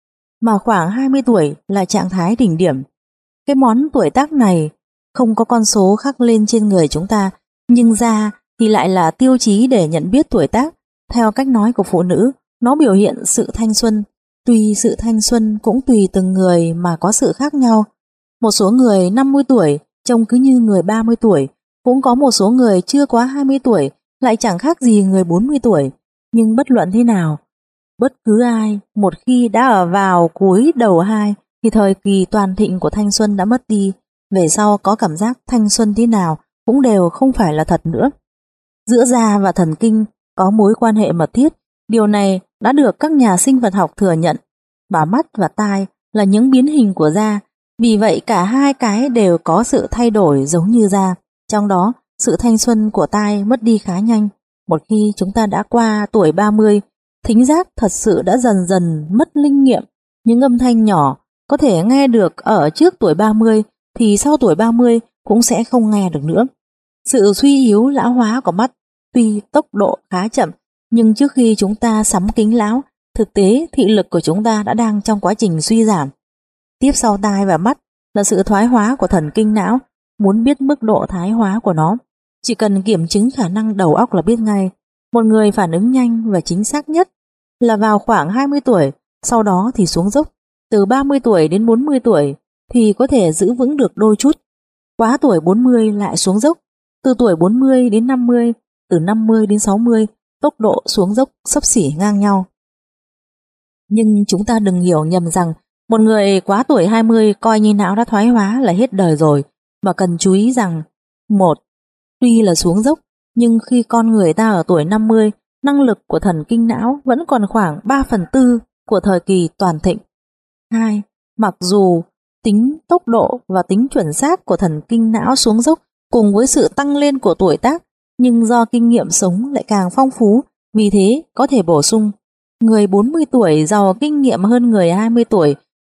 mà khoảng hai mươi tuổi là trạng thái đỉnh điểm. Cái món tuổi tác này không có con số khắc lên trên người chúng ta, nhưng già thì lại là tiêu chí để nhận biết tuổi tác. Theo cách nói của phụ nữ, nó biểu hiện sự thanh xuân. Tuy sự thanh xuân cũng tùy từng người mà có sự khác nhau. Một số người năm mươi tuổi trông cứ như người ba mươi tuổi, cũng có một số người chưa quá hai mươi tuổi lại chẳng khác gì người bốn mươi tuổi. Nhưng bất luận thế nào, bất cứ ai một khi đã ở vào cuối đầu hai thì thời kỳ toàn thịnh của thanh xuân đã mất đi. Về sau có cảm giác thanh xuân thế nào cũng đều không phải là thật nữa. Giữa da và thần kinh có mối quan hệ mật thiết. Điều này đã được các nhà sinh vật học thừa nhận. Và mắt và tai là những biến hình của da. Vì vậy cả hai cái đều có sự thay đổi giống như da. Trong đó sự thanh xuân của tai mất đi khá nhanh. Một khi chúng ta đã qua tuổi ba mươi, thính giác thật sự đã dần dần mất linh nghiệm. Những âm thanh nhỏ có thể nghe được ở trước tuổi ba mươi thì sau tuổi ba mươi cũng sẽ không nghe được nữa. Sự suy yếu lão hóa của mắt tuy tốc độ khá chậm, nhưng trước khi chúng ta sắm kính lão, thực tế thị lực của chúng ta đã đang trong quá trình suy giảm. Tiếp sau tai và mắt là sự thoái hóa của thần kinh não. Muốn biết mức độ thoái hóa của nó, chỉ cần kiểm chứng khả năng đầu óc là biết ngay. Một người phản ứng nhanh và chính xác nhất là vào khoảng hai mươi tuổi, sau đó thì xuống dốc. Từ ba mươi tuổi đến bốn mươi tuổi thì có thể giữ vững được đôi chút. Quá tuổi bốn mươi lại xuống dốc. Từ tuổi bốn mươi đến năm mươi, từ năm mươi đến sáu mươi, tốc độ xuống dốc xấp xỉ ngang nhau. Nhưng chúng ta đừng hiểu nhầm rằng một người quá tuổi hai mươi coi như não đã thoái hóa là hết đời rồi, mà cần chú ý rằng một, tuy là xuống dốc, nhưng khi con người ta ở tuổi năm mươi, năng lực của thần kinh não vẫn còn khoảng ba phần tư của thời kỳ toàn thịnh. Hai, mặc dù tính tốc độ và tính chuẩn xác của thần kinh não xuống dốc cùng với sự tăng lên của tuổi tác, nhưng do kinh nghiệm sống lại càng phong phú, vì thế có thể bổ sung. Người bốn mươi tuổi giàu kinh nghiệm hơn người hai mươi tuổi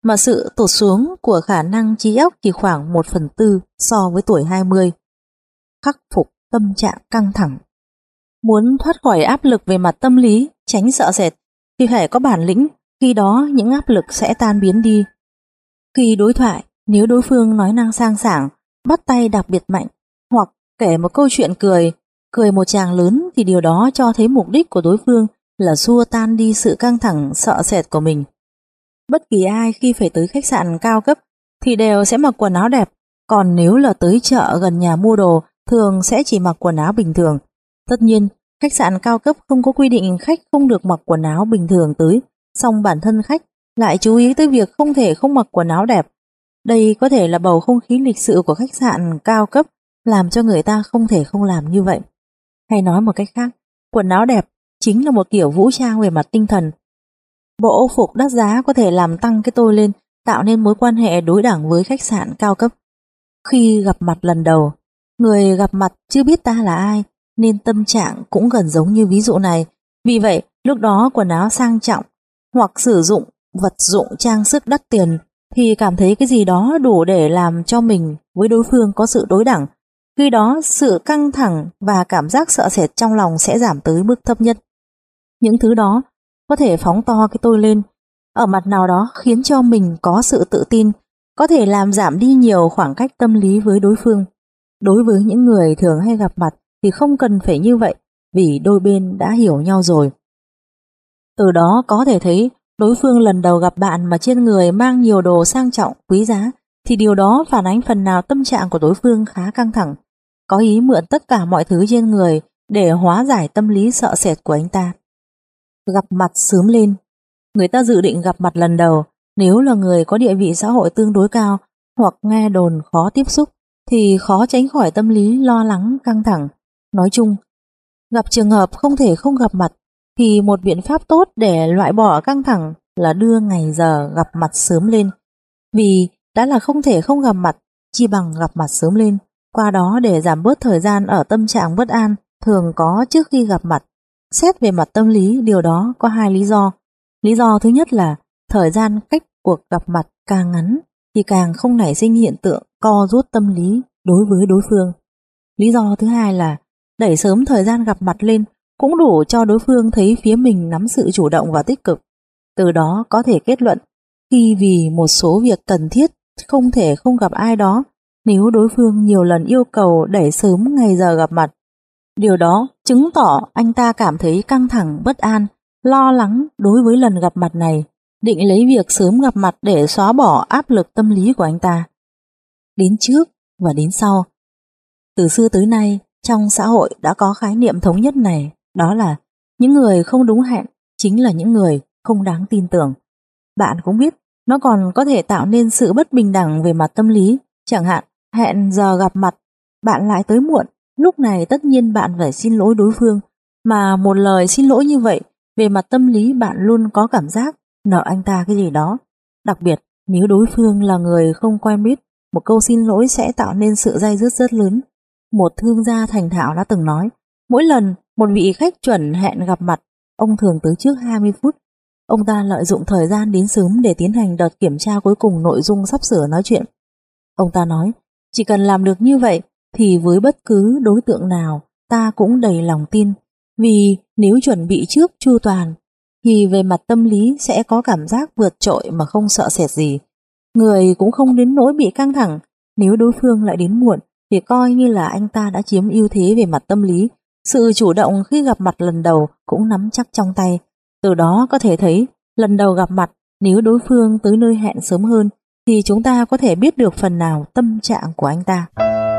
mà sự tụt xuống của khả năng trí óc chỉ khoảng một phần tư so với tuổi hai mươi. Khắc phục tâm trạng căng thẳng. Muốn thoát khỏi áp lực về mặt tâm lý, tránh sợ sệt, thì phải có bản lĩnh, khi đó những áp lực sẽ tan biến đi. Khi đối thoại, nếu đối phương nói năng sang sảng, bắt tay đặc biệt mạnh, hoặc kể một câu chuyện cười, cười một tràng lớn, thì điều đó cho thấy mục đích của đối phương là xua tan đi sự căng thẳng sợ sệt của mình. Bất kỳ ai khi phải tới khách sạn cao cấp thì đều sẽ mặc quần áo đẹp, còn nếu là tới chợ gần nhà mua đồ, thường sẽ chỉ mặc quần áo bình thường. Tất nhiên, khách sạn cao cấp không có quy định khách không được mặc quần áo bình thường tới, song bản thân khách lại chú ý tới việc không thể không mặc quần áo đẹp. Đây có thể là bầu không khí lịch sự của khách sạn cao cấp làm cho người ta không thể không làm như vậy. Hay nói một cách khác, quần áo đẹp chính là một kiểu vũ trang về mặt tinh thần. Bộ âu phục đắt giá có thể làm tăng cái tôi lên, tạo nên mối quan hệ đối đẳng với khách sạn cao cấp. Khi gặp mặt lần đầu, người gặp mặt chưa biết ta là ai, nên tâm trạng cũng gần giống như ví dụ này. Vì vậy, lúc đó quần áo sang trọng hoặc sử dụng vật dụng trang sức đắt tiền thì cảm thấy cái gì đó đủ để làm cho mình với đối phương có sự đối đẳng. Khi đó sự căng thẳng và cảm giác sợ sệt trong lòng sẽ giảm tới mức thấp nhất. Những thứ đó có thể phóng to cái tôi lên, ở mặt nào đó khiến cho mình có sự tự tin, có thể làm giảm đi nhiều khoảng cách tâm lý với đối phương. Đối với những người thường hay gặp mặt thì không cần phải như vậy, vì đôi bên đã hiểu nhau rồi. Từ đó có thể thấy đối phương lần đầu gặp bạn mà trên người mang nhiều đồ sang trọng, quý giá, thì điều đó phản ánh phần nào tâm trạng của đối phương khá căng thẳng, có ý mượn tất cả mọi thứ trên người để hóa giải tâm lý sợ sệt của anh ta. Gặp mặt sớm lên. Người ta dự định gặp mặt lần đầu, nếu là người có địa vị xã hội tương đối cao hoặc nghe đồn khó tiếp xúc, thì khó tránh khỏi tâm lý lo lắng căng thẳng. Nói chung, gặp trường hợp không thể không gặp mặt, thì một biện pháp tốt để loại bỏ căng thẳng là đưa ngày giờ gặp mặt sớm lên. Vì đã là không thể không gặp mặt, chi bằng gặp mặt sớm lên, qua đó để giảm bớt thời gian ở tâm trạng bất an thường có trước khi gặp mặt. Xét về mặt tâm lý, điều đó có hai lý do. Lý do thứ nhất là thời gian cách cuộc gặp mặt càng ngắn thì càng không nảy sinh hiện tượng co rút tâm lý đối với đối phương. Lý do thứ hai là đẩy sớm thời gian gặp mặt lên cũng đủ cho đối phương thấy phía mình nắm sự chủ động và tích cực. Từ đó có thể kết luận, khi vì một số việc cần thiết không thể không gặp ai đó, nếu đối phương nhiều lần yêu cầu đẩy sớm ngày giờ gặp mặt, điều đó chứng tỏ anh ta cảm thấy căng thẳng, bất an, lo lắng đối với lần gặp mặt này, định lấy việc sớm gặp mặt để xóa bỏ áp lực tâm lý của anh ta. Đến trước và đến sau. Từ xưa tới nay, trong xã hội đã có khái niệm thống nhất này, đó là những người không đúng hẹn chính là những người không đáng tin tưởng. Bạn cũng biết, nó còn có thể tạo nên sự bất bình đẳng về mặt tâm lý. Chẳng hạn, hẹn giờ gặp mặt, bạn lại tới muộn, lúc này tất nhiên bạn phải xin lỗi đối phương. Mà một lời xin lỗi như vậy, về mặt tâm lý bạn luôn có cảm giác nợ anh ta cái gì đó. Đặc biệt, nếu đối phương là người không quen biết, một câu xin lỗi sẽ tạo nên sự day dứt rất lớn. Một thương gia thành thạo đã từng nói, mỗi lần một vị khách chuẩn hẹn gặp mặt, ông thường tới trước hai mươi phút. Ông ta lợi dụng thời gian đến sớm để tiến hành đợt kiểm tra cuối cùng nội dung sắp sửa nói chuyện. Ông ta nói, chỉ cần làm được như vậy thì với bất cứ đối tượng nào ta cũng đầy lòng tin, vì nếu chuẩn bị trước chu toàn thì về mặt tâm lý sẽ có cảm giác vượt trội mà không sợ sệt gì. Người cũng không đến nỗi bị căng thẳng, nếu đối phương lại đến muộn thì coi như là anh ta đã chiếm ưu thế về mặt tâm lý. Sự chủ động khi gặp mặt lần đầu cũng nắm chắc trong tay. Từ đó có thể thấy, lần đầu gặp mặt, nếu đối phương tới nơi hẹn sớm hơn thì chúng ta có thể biết được phần nào tâm trạng của anh ta.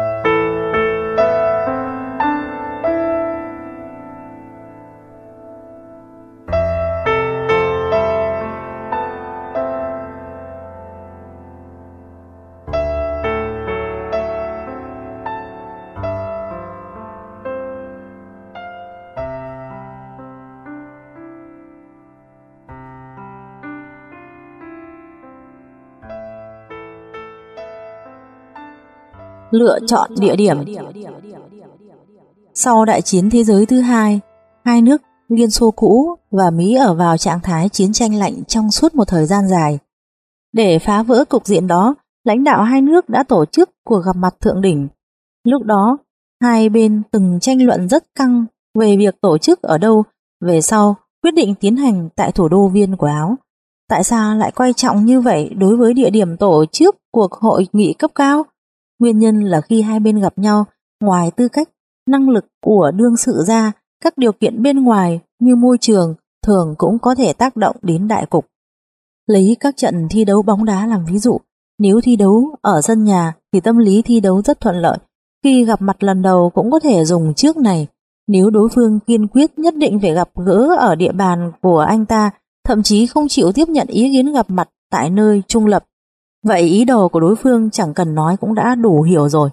Lựa chọn địa điểm. Sau đại chiến thế giới thứ hai, hai nước Liên Xô cũ và Mỹ ở vào trạng thái chiến tranh lạnh trong suốt một thời gian dài. Để phá vỡ cục diện đó, lãnh đạo hai nước đã tổ chức cuộc gặp mặt thượng đỉnh. Lúc đó, hai bên từng tranh luận rất căng về việc tổ chức ở đâu, về sau quyết định tiến hành tại thủ đô Viên của Áo. Tại sao lại quan trọng như vậy đối với địa điểm tổ chức cuộc hội nghị cấp cao? Nguyên nhân là khi hai bên gặp nhau, ngoài tư cách, năng lực của đương sự ra, các điều kiện bên ngoài như môi trường thường cũng có thể tác động đến đại cục. Lấy các trận thi đấu bóng đá làm ví dụ, nếu thi đấu ở sân nhà thì tâm lý thi đấu rất thuận lợi, khi gặp mặt lần đầu cũng có thể dùng trước này. Nếu đối phương kiên quyết nhất định phải gặp gỡ ở địa bàn của anh ta, thậm chí không chịu tiếp nhận ý kiến gặp mặt tại nơi trung lập, vậy ý đồ của đối phương chẳng cần nói cũng đã đủ hiểu rồi.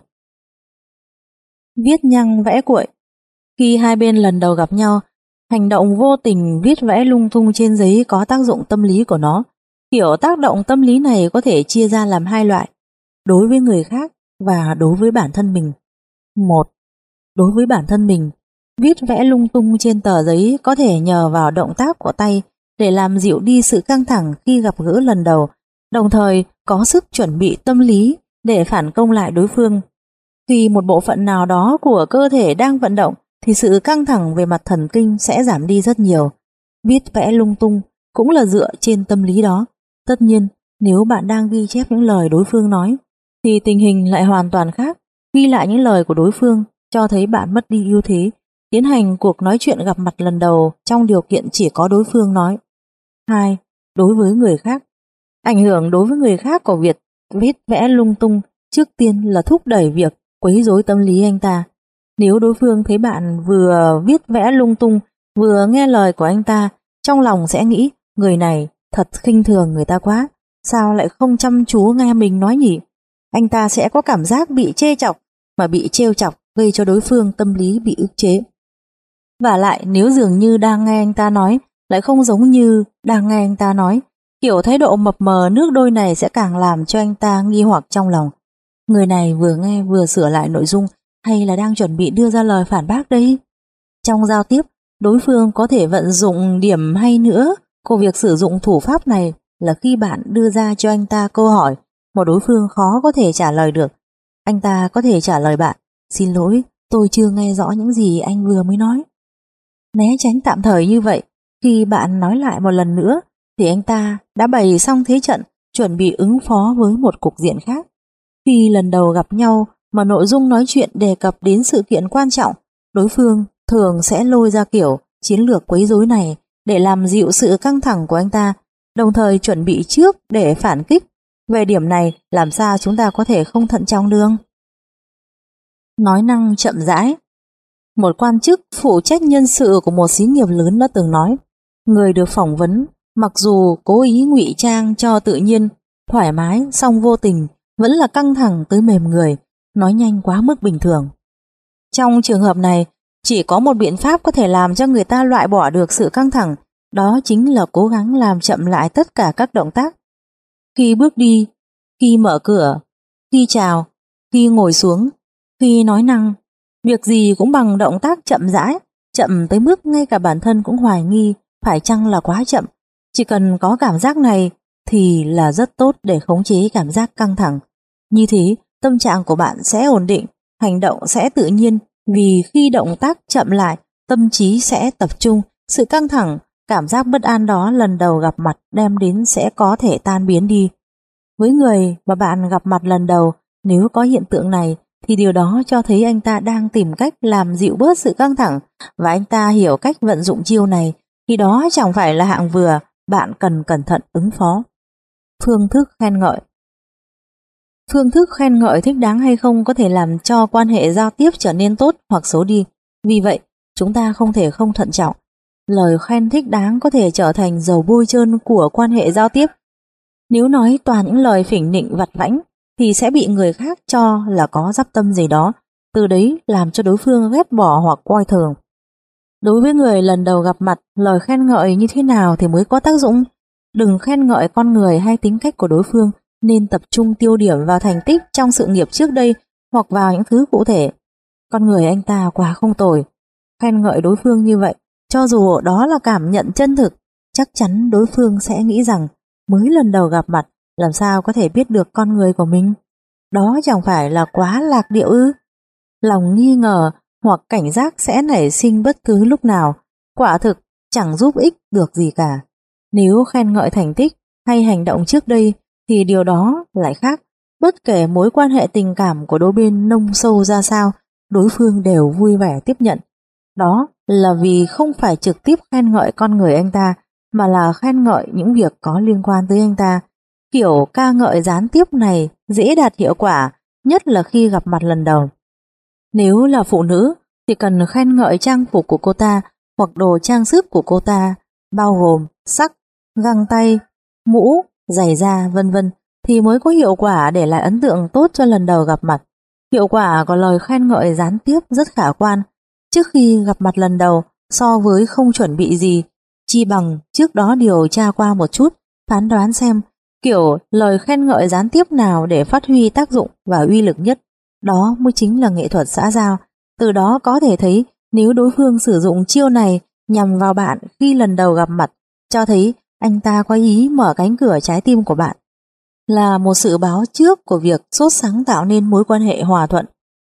Viết nhăng vẽ cuội. Khi hai bên lần đầu gặp nhau, hành động vô tình viết vẽ lung tung trên giấy có tác dụng tâm lý của nó. Kiểu tác động tâm lý này có thể chia ra làm hai loại, đối với người khác và đối với bản thân mình. Một, đối với bản thân mình, viết vẽ lung tung trên tờ giấy có thể nhờ vào động tác của tay để làm dịu đi sự căng thẳng khi gặp gỡ lần đầu, đồng thời có sức chuẩn bị tâm lý để phản công lại đối phương. Khi một bộ phận nào đó của cơ thể đang vận động thì sự căng thẳng về mặt thần kinh sẽ giảm đi rất nhiều. Viết vẽ lung tung cũng là dựa trên tâm lý đó. Tất nhiên, nếu bạn đang ghi chép những lời đối phương nói, thì tình hình lại hoàn toàn khác. Ghi lại những lời của đối phương cho thấy bạn mất đi ưu thế, tiến hành cuộc nói chuyện gặp mặt lần đầu trong điều kiện chỉ có đối phương nói. Hai, đối với người khác. Ảnh hưởng đối với người khác của việc viết vẽ lung tung trước tiên là thúc đẩy việc quấy rối tâm lý anh ta. Nếu đối phương thấy bạn vừa viết vẽ lung tung vừa nghe lời của anh ta, trong lòng sẽ nghĩ người này thật khinh thường người ta quá, sao lại không chăm chú nghe mình nói nhỉ? Anh ta sẽ có cảm giác bị chê chọc, mà bị trêu chọc gây cho đối phương tâm lý bị ức chế. Và lại nếu dường như đang nghe anh ta nói lại không giống như đang nghe anh ta nói, kiểu thái độ mập mờ nước đôi này sẽ càng làm cho anh ta nghi hoặc trong lòng. Người này vừa nghe vừa sửa lại nội dung hay là đang chuẩn bị đưa ra lời phản bác đây? Trong giao tiếp, đối phương có thể vận dụng điểm hay nữa của việc sử dụng thủ pháp này là khi bạn đưa ra cho anh ta câu hỏi mà đối phương khó có thể trả lời được. Anh ta có thể trả lời bạn: xin lỗi, tôi chưa nghe rõ những gì anh vừa mới nói. Né tránh tạm thời như vậy, khi bạn nói lại một lần nữa thì anh ta đã bày xong thế trận, chuẩn bị ứng phó với một cục diện khác. Khi lần đầu gặp nhau mà nội dung nói chuyện đề cập đến sự kiện quan trọng, đối phương thường sẽ lôi ra kiểu chiến lược quấy rối này để làm dịu sự căng thẳng của anh ta, đồng thời chuẩn bị trước để phản kích. Về điểm này, làm sao chúng ta có thể không thận trọng được? Nói năng chậm rãi. Một quan chức phụ trách nhân sự của một xí nghiệp lớn đã từng nói, người được phỏng vấn mặc dù cố ý ngụy trang cho tự nhiên, thoải mái, song vô tình vẫn là căng thẳng tới mềm người, nói nhanh quá mức bình thường. Trong trường hợp này, chỉ có một biện pháp có thể làm cho người ta loại bỏ được sự căng thẳng, đó chính là cố gắng làm chậm lại tất cả các động tác. Khi bước đi, khi mở cửa, khi chào, khi ngồi xuống, khi nói năng, việc gì cũng bằng động tác chậm rãi, chậm tới mức ngay cả bản thân cũng hoài nghi phải chăng là quá chậm. Chỉ cần có cảm giác này thì là rất tốt để khống chế cảm giác căng thẳng. Như thế, tâm trạng của bạn sẽ ổn định, hành động sẽ tự nhiên, vì khi động tác chậm lại, tâm trí sẽ tập trung, sự căng thẳng, cảm giác bất an đó lần đầu gặp mặt đem đến sẽ có thể tan biến đi. Với người mà bạn gặp mặt lần đầu, nếu có hiện tượng này thì điều đó cho thấy anh ta đang tìm cách làm dịu bớt sự căng thẳng và anh ta hiểu cách vận dụng chiêu này, thì đó chẳng phải là hạng vừa, bạn cần cẩn thận ứng phó. Phương thức khen ngợi. Phương thức khen ngợi thích đáng hay không có thể làm cho quan hệ giao tiếp trở nên tốt hoặc xấu đi. Vì vậy, chúng ta không thể không thận trọng. Lời khen thích đáng có thể trở thành dầu bôi trơn của quan hệ giao tiếp. Nếu nói toàn những lời phỉnh nịnh vặt vãnh thì sẽ bị người khác cho là có dắp tâm gì đó, từ đấy làm cho đối phương ghét bỏ hoặc coi thường. Đối với người lần đầu gặp mặt, lời khen ngợi như thế nào thì mới có tác dụng? Đừng khen ngợi con người hay tính cách của đối phương, nên tập trung tiêu điểm vào thành tích trong sự nghiệp trước đây hoặc vào những thứ cụ thể. Con người anh ta quá không tồi. Khen ngợi đối phương như vậy, cho dù đó là cảm nhận chân thực, chắc chắn đối phương sẽ nghĩ rằng mới lần đầu gặp mặt làm sao có thể biết được con người của mình? Đó chẳng phải là quá lạc điệu ư? Lòng nghi ngờ hoặc cảnh giác sẽ nảy sinh bất cứ lúc nào, quả thực chẳng giúp ích được gì cả. Nếu khen ngợi thành tích hay hành động trước đây thì điều đó lại khác. Bất kể mối quan hệ tình cảm của đôi bên nông sâu ra sao, đối phương đều vui vẻ tiếp nhận. Đó là vì không phải trực tiếp khen ngợi con người anh ta, mà là khen ngợi những việc có liên quan tới anh ta. Kiểu ca ngợi gián tiếp này dễ đạt hiệu quả, nhất là khi gặp mặt lần đầu. Nếu là phụ nữ thì cần khen ngợi trang phục của cô ta hoặc đồ trang sức của cô ta, bao gồm sắc, găng tay, mũ, giày da, vân vân, thì mới có hiệu quả để lại ấn tượng tốt cho lần đầu gặp mặt. Hiệu quả của lời khen ngợi gián tiếp rất khả quan. Trước khi gặp mặt lần đầu, so với không chuẩn bị gì, chi bằng trước đó điều tra qua một chút, phán đoán xem kiểu lời khen ngợi gián tiếp nào để phát huy tác dụng và uy lực nhất. Đó mới chính là nghệ thuật xã giao. Từ đó có thể thấy nếu đối phương sử dụng chiêu này nhằm vào bạn khi lần đầu gặp mặt, cho thấy anh ta có ý mở cánh cửa trái tim của bạn, là một sự báo trước của việc sốt sắng tạo nên mối quan hệ hòa thuận,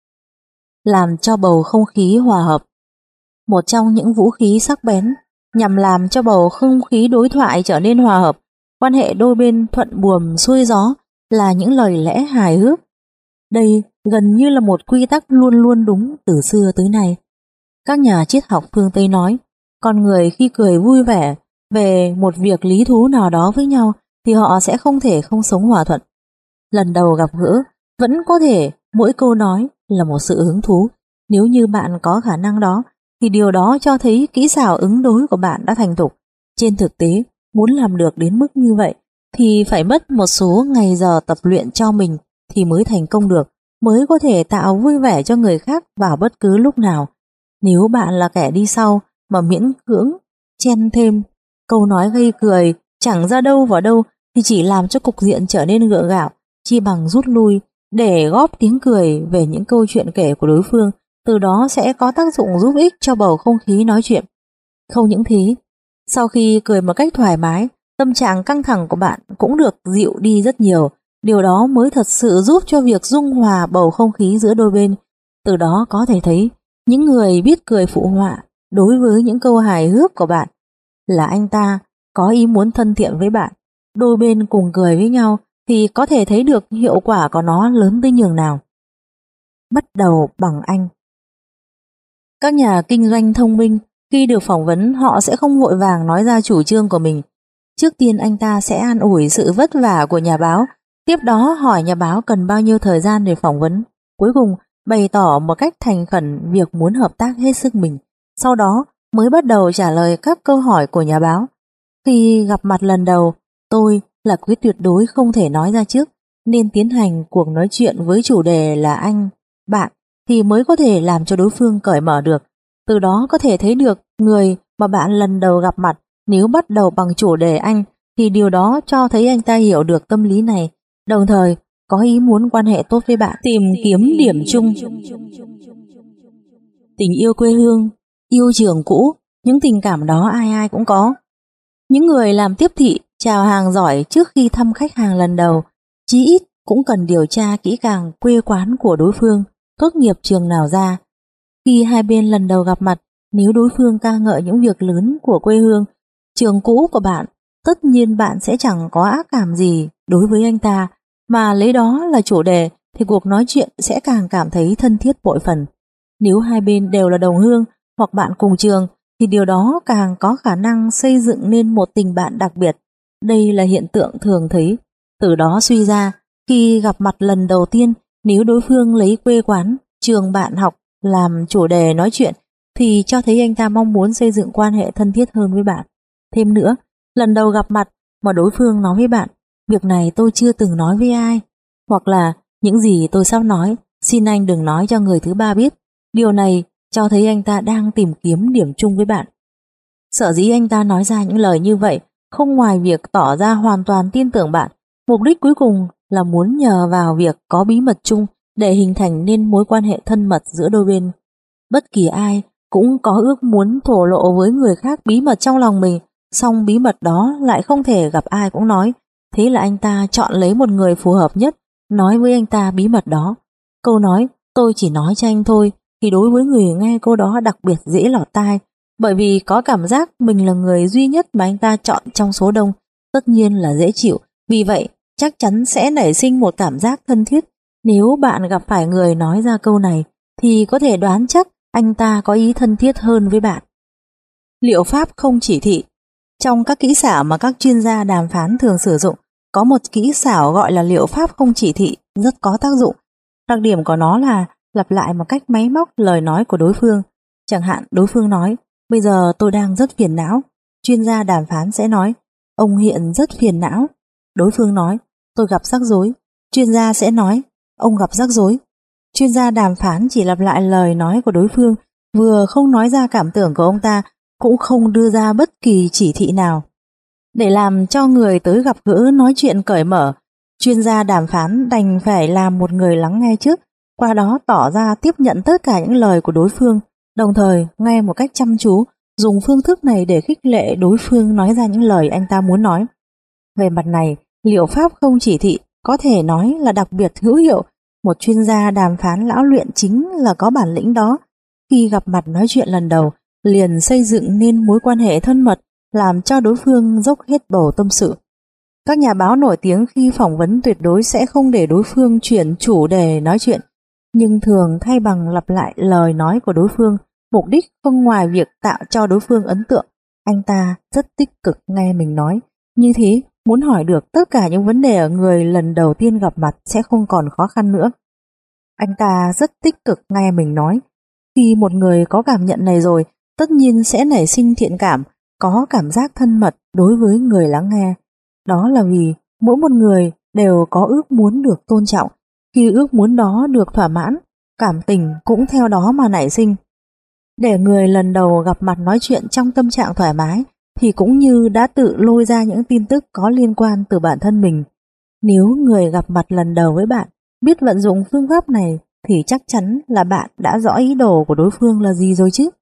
làm cho bầu không khí hòa hợp. Một trong những vũ khí sắc bén nhằm làm cho bầu không khí đối thoại trở nên hòa hợp, quan hệ đôi bên thuận buồm xuôi gió, là những lời lẽ hài hước. Đây gần như là một quy tắc luôn luôn đúng từ xưa tới nay. Các nhà triết học phương Tây nói, con người khi cười vui vẻ về một việc lý thú nào đó với nhau thì họ sẽ không thể không sống hòa thuận. Lần đầu gặp gỡ, vẫn có thể mỗi câu nói là một sự hứng thú. Nếu như bạn có khả năng đó, thì điều đó cho thấy kỹ xảo ứng đối của bạn đã thành thục. Trên thực tế, muốn làm được đến mức như vậy, thì phải mất một số ngày giờ tập luyện cho mình thì mới thành công được, mới có thể tạo vui vẻ cho người khác vào bất cứ lúc nào. Nếu bạn là kẻ đi sau mà miễn cưỡng chen thêm câu nói gây cười chẳng ra đâu vào đâu thì chỉ làm cho cục diện trở nên gượng gạo, chi bằng rút lui để góp tiếng cười về những câu chuyện kể của đối phương, từ đó sẽ có tác dụng giúp ích cho bầu không khí nói chuyện. Không những thế, sau khi cười một cách thoải mái, tâm trạng căng thẳng của bạn cũng được dịu đi rất nhiều. Điều đó mới thật sự giúp cho việc dung hòa bầu không khí giữa đôi bên. Từ đó có thể thấy, những người biết cười phụ họa đối với những câu hài hước của bạn là anh ta có ý muốn thân thiện với bạn. Đôi bên cùng cười với nhau thì có thể thấy được hiệu quả của nó lớn tới nhường nào. Bắt đầu bằng anh. Các nhà kinh doanh thông minh khi được phỏng vấn, họ sẽ không vội vàng nói ra chủ trương của mình. Trước tiên anh ta sẽ an ủi sự vất vả của nhà báo, tiếp đó hỏi nhà báo cần bao nhiêu thời gian để phỏng vấn, cuối cùng bày tỏ một cách thành khẩn việc muốn hợp tác hết sức mình, sau đó mới bắt đầu trả lời các câu hỏi của nhà báo. Khi gặp mặt lần đầu, tôi là quyết tuyệt đối không thể nói ra trước, nên tiến hành cuộc nói chuyện với chủ đề là anh, bạn, thì mới có thể làm cho đối phương cởi mở được. Từ đó có thể thấy được người mà bạn lần đầu gặp mặt, nếu bắt đầu bằng chủ đề anh thì điều đó cho thấy anh ta hiểu được tâm lý này, đồng thời có ý muốn quan hệ tốt với bạn, tìm kiếm điểm chung. Tình yêu quê hương, yêu trường cũ, những tình cảm đó ai ai cũng có. Những người làm tiếp thị, chào hàng giỏi trước khi thăm khách hàng lần đầu, chí ít cũng cần điều tra kỹ càng quê quán của đối phương, tốt nghiệp trường nào ra. Khi hai bên lần đầu gặp mặt, nếu đối phương ca ngợi những việc lớn của quê hương, trường cũ của bạn, tất nhiên bạn sẽ chẳng có ác cảm gì đối với anh ta, mà lấy đó là chủ đề thì cuộc nói chuyện sẽ càng cảm thấy thân thiết bội phần. Nếu hai bên đều là đồng hương hoặc bạn cùng trường thì điều đó càng có khả năng xây dựng nên một tình bạn đặc biệt. Đây là hiện tượng thường thấy. Từ đó suy ra, khi gặp mặt lần đầu tiên, nếu đối phương lấy quê quán, trường bạn học làm chủ đề nói chuyện thì cho thấy anh ta mong muốn xây dựng quan hệ thân thiết hơn với bạn. Thêm nữa, lần đầu gặp mặt mà đối phương nói với bạn, việc này tôi chưa từng nói với ai, hoặc là những gì tôi sắp nói, xin anh đừng nói cho người thứ ba biết. Điều này cho thấy anh ta đang tìm kiếm điểm chung với bạn. Sở dĩ anh ta nói ra những lời như vậy không ngoài việc tỏ ra hoàn toàn tin tưởng bạn, mục đích cuối cùng là muốn nhờ vào việc có bí mật chung để hình thành nên mối quan hệ thân mật giữa đôi bên. Bất kỳ ai cũng có ước muốn thổ lộ với người khác bí mật trong lòng mình, song bí mật đó lại không thể gặp ai cũng nói. Thế là anh ta chọn lấy một người phù hợp nhất, nói với anh ta bí mật đó. Câu nói tôi chỉ nói cho anh thôi thì đối với người nghe câu đó đặc biệt dễ lọt tai, bởi vì có cảm giác mình là người duy nhất mà anh ta chọn trong số đông, tất nhiên là dễ chịu. Vì vậy chắc chắn sẽ nảy sinh một cảm giác thân thiết. Nếu bạn gặp phải người nói ra câu này thì có thể đoán chắc anh ta có ý thân thiết hơn với bạn. Liệu pháp không chỉ thị. Trong các kỹ xảo mà các chuyên gia đàm phán thường sử dụng, có một kỹ xảo gọi là liệu pháp không chỉ thị rất có tác dụng. Đặc điểm của nó là lặp lại một cách máy móc lời nói của đối phương. Chẳng hạn đối phương nói, bây giờ tôi đang rất phiền não. Chuyên gia đàm phán sẽ nói, ông hiện rất phiền não. Đối phương nói, tôi gặp rắc rối. Chuyên gia sẽ nói, ông gặp rắc rối. Chuyên gia đàm phán chỉ lặp lại lời nói của đối phương, vừa không nói ra cảm tưởng của ông ta, cũng không đưa ra bất kỳ chỉ thị nào. Để làm cho người tới gặp gỡ nói chuyện cởi mở, chuyên gia đàm phán đành phải làm một người lắng nghe trước, qua đó tỏ ra tiếp nhận tất cả những lời của đối phương, đồng thời nghe một cách chăm chú, dùng phương thức này để khích lệ đối phương nói ra những lời anh ta muốn nói. Về mặt này, liệu pháp không chỉ thị có thể nói là đặc biệt hữu hiệu. Một chuyên gia đàm phán lão luyện chính là có bản lĩnh đó. Khi gặp mặt nói chuyện lần đầu, liền xây dựng nên mối quan hệ thân mật, làm cho đối phương dốc hết bầu tâm sự. Các nhà báo nổi tiếng khi phỏng vấn tuyệt đối sẽ không để đối phương chuyển chủ đề nói chuyện, nhưng thường thay bằng lặp lại lời nói của đối phương, mục đích không ngoài việc tạo cho đối phương ấn tượng anh ta rất tích cực nghe mình nói. Như thế, muốn hỏi được tất cả những vấn đề ở người lần đầu tiên gặp mặt sẽ không còn khó khăn nữa. Anh ta rất tích cực nghe mình nói. Khi một người có cảm nhận này rồi, tất nhiên sẽ nảy sinh thiện cảm, có cảm giác thân mật đối với người lắng nghe. Đó là vì mỗi một người đều có ước muốn được tôn trọng. Khi ước muốn đó được thỏa mãn, cảm tình cũng theo đó mà nảy sinh. Để người lần đầu gặp mặt nói chuyện trong tâm trạng thoải mái thì cũng như đã tự lôi ra những tin tức có liên quan từ bản thân mình. Nếu người gặp mặt lần đầu với bạn biết vận dụng phương pháp này thì chắc chắn là bạn đã rõ ý đồ của đối phương là gì rồi chứ.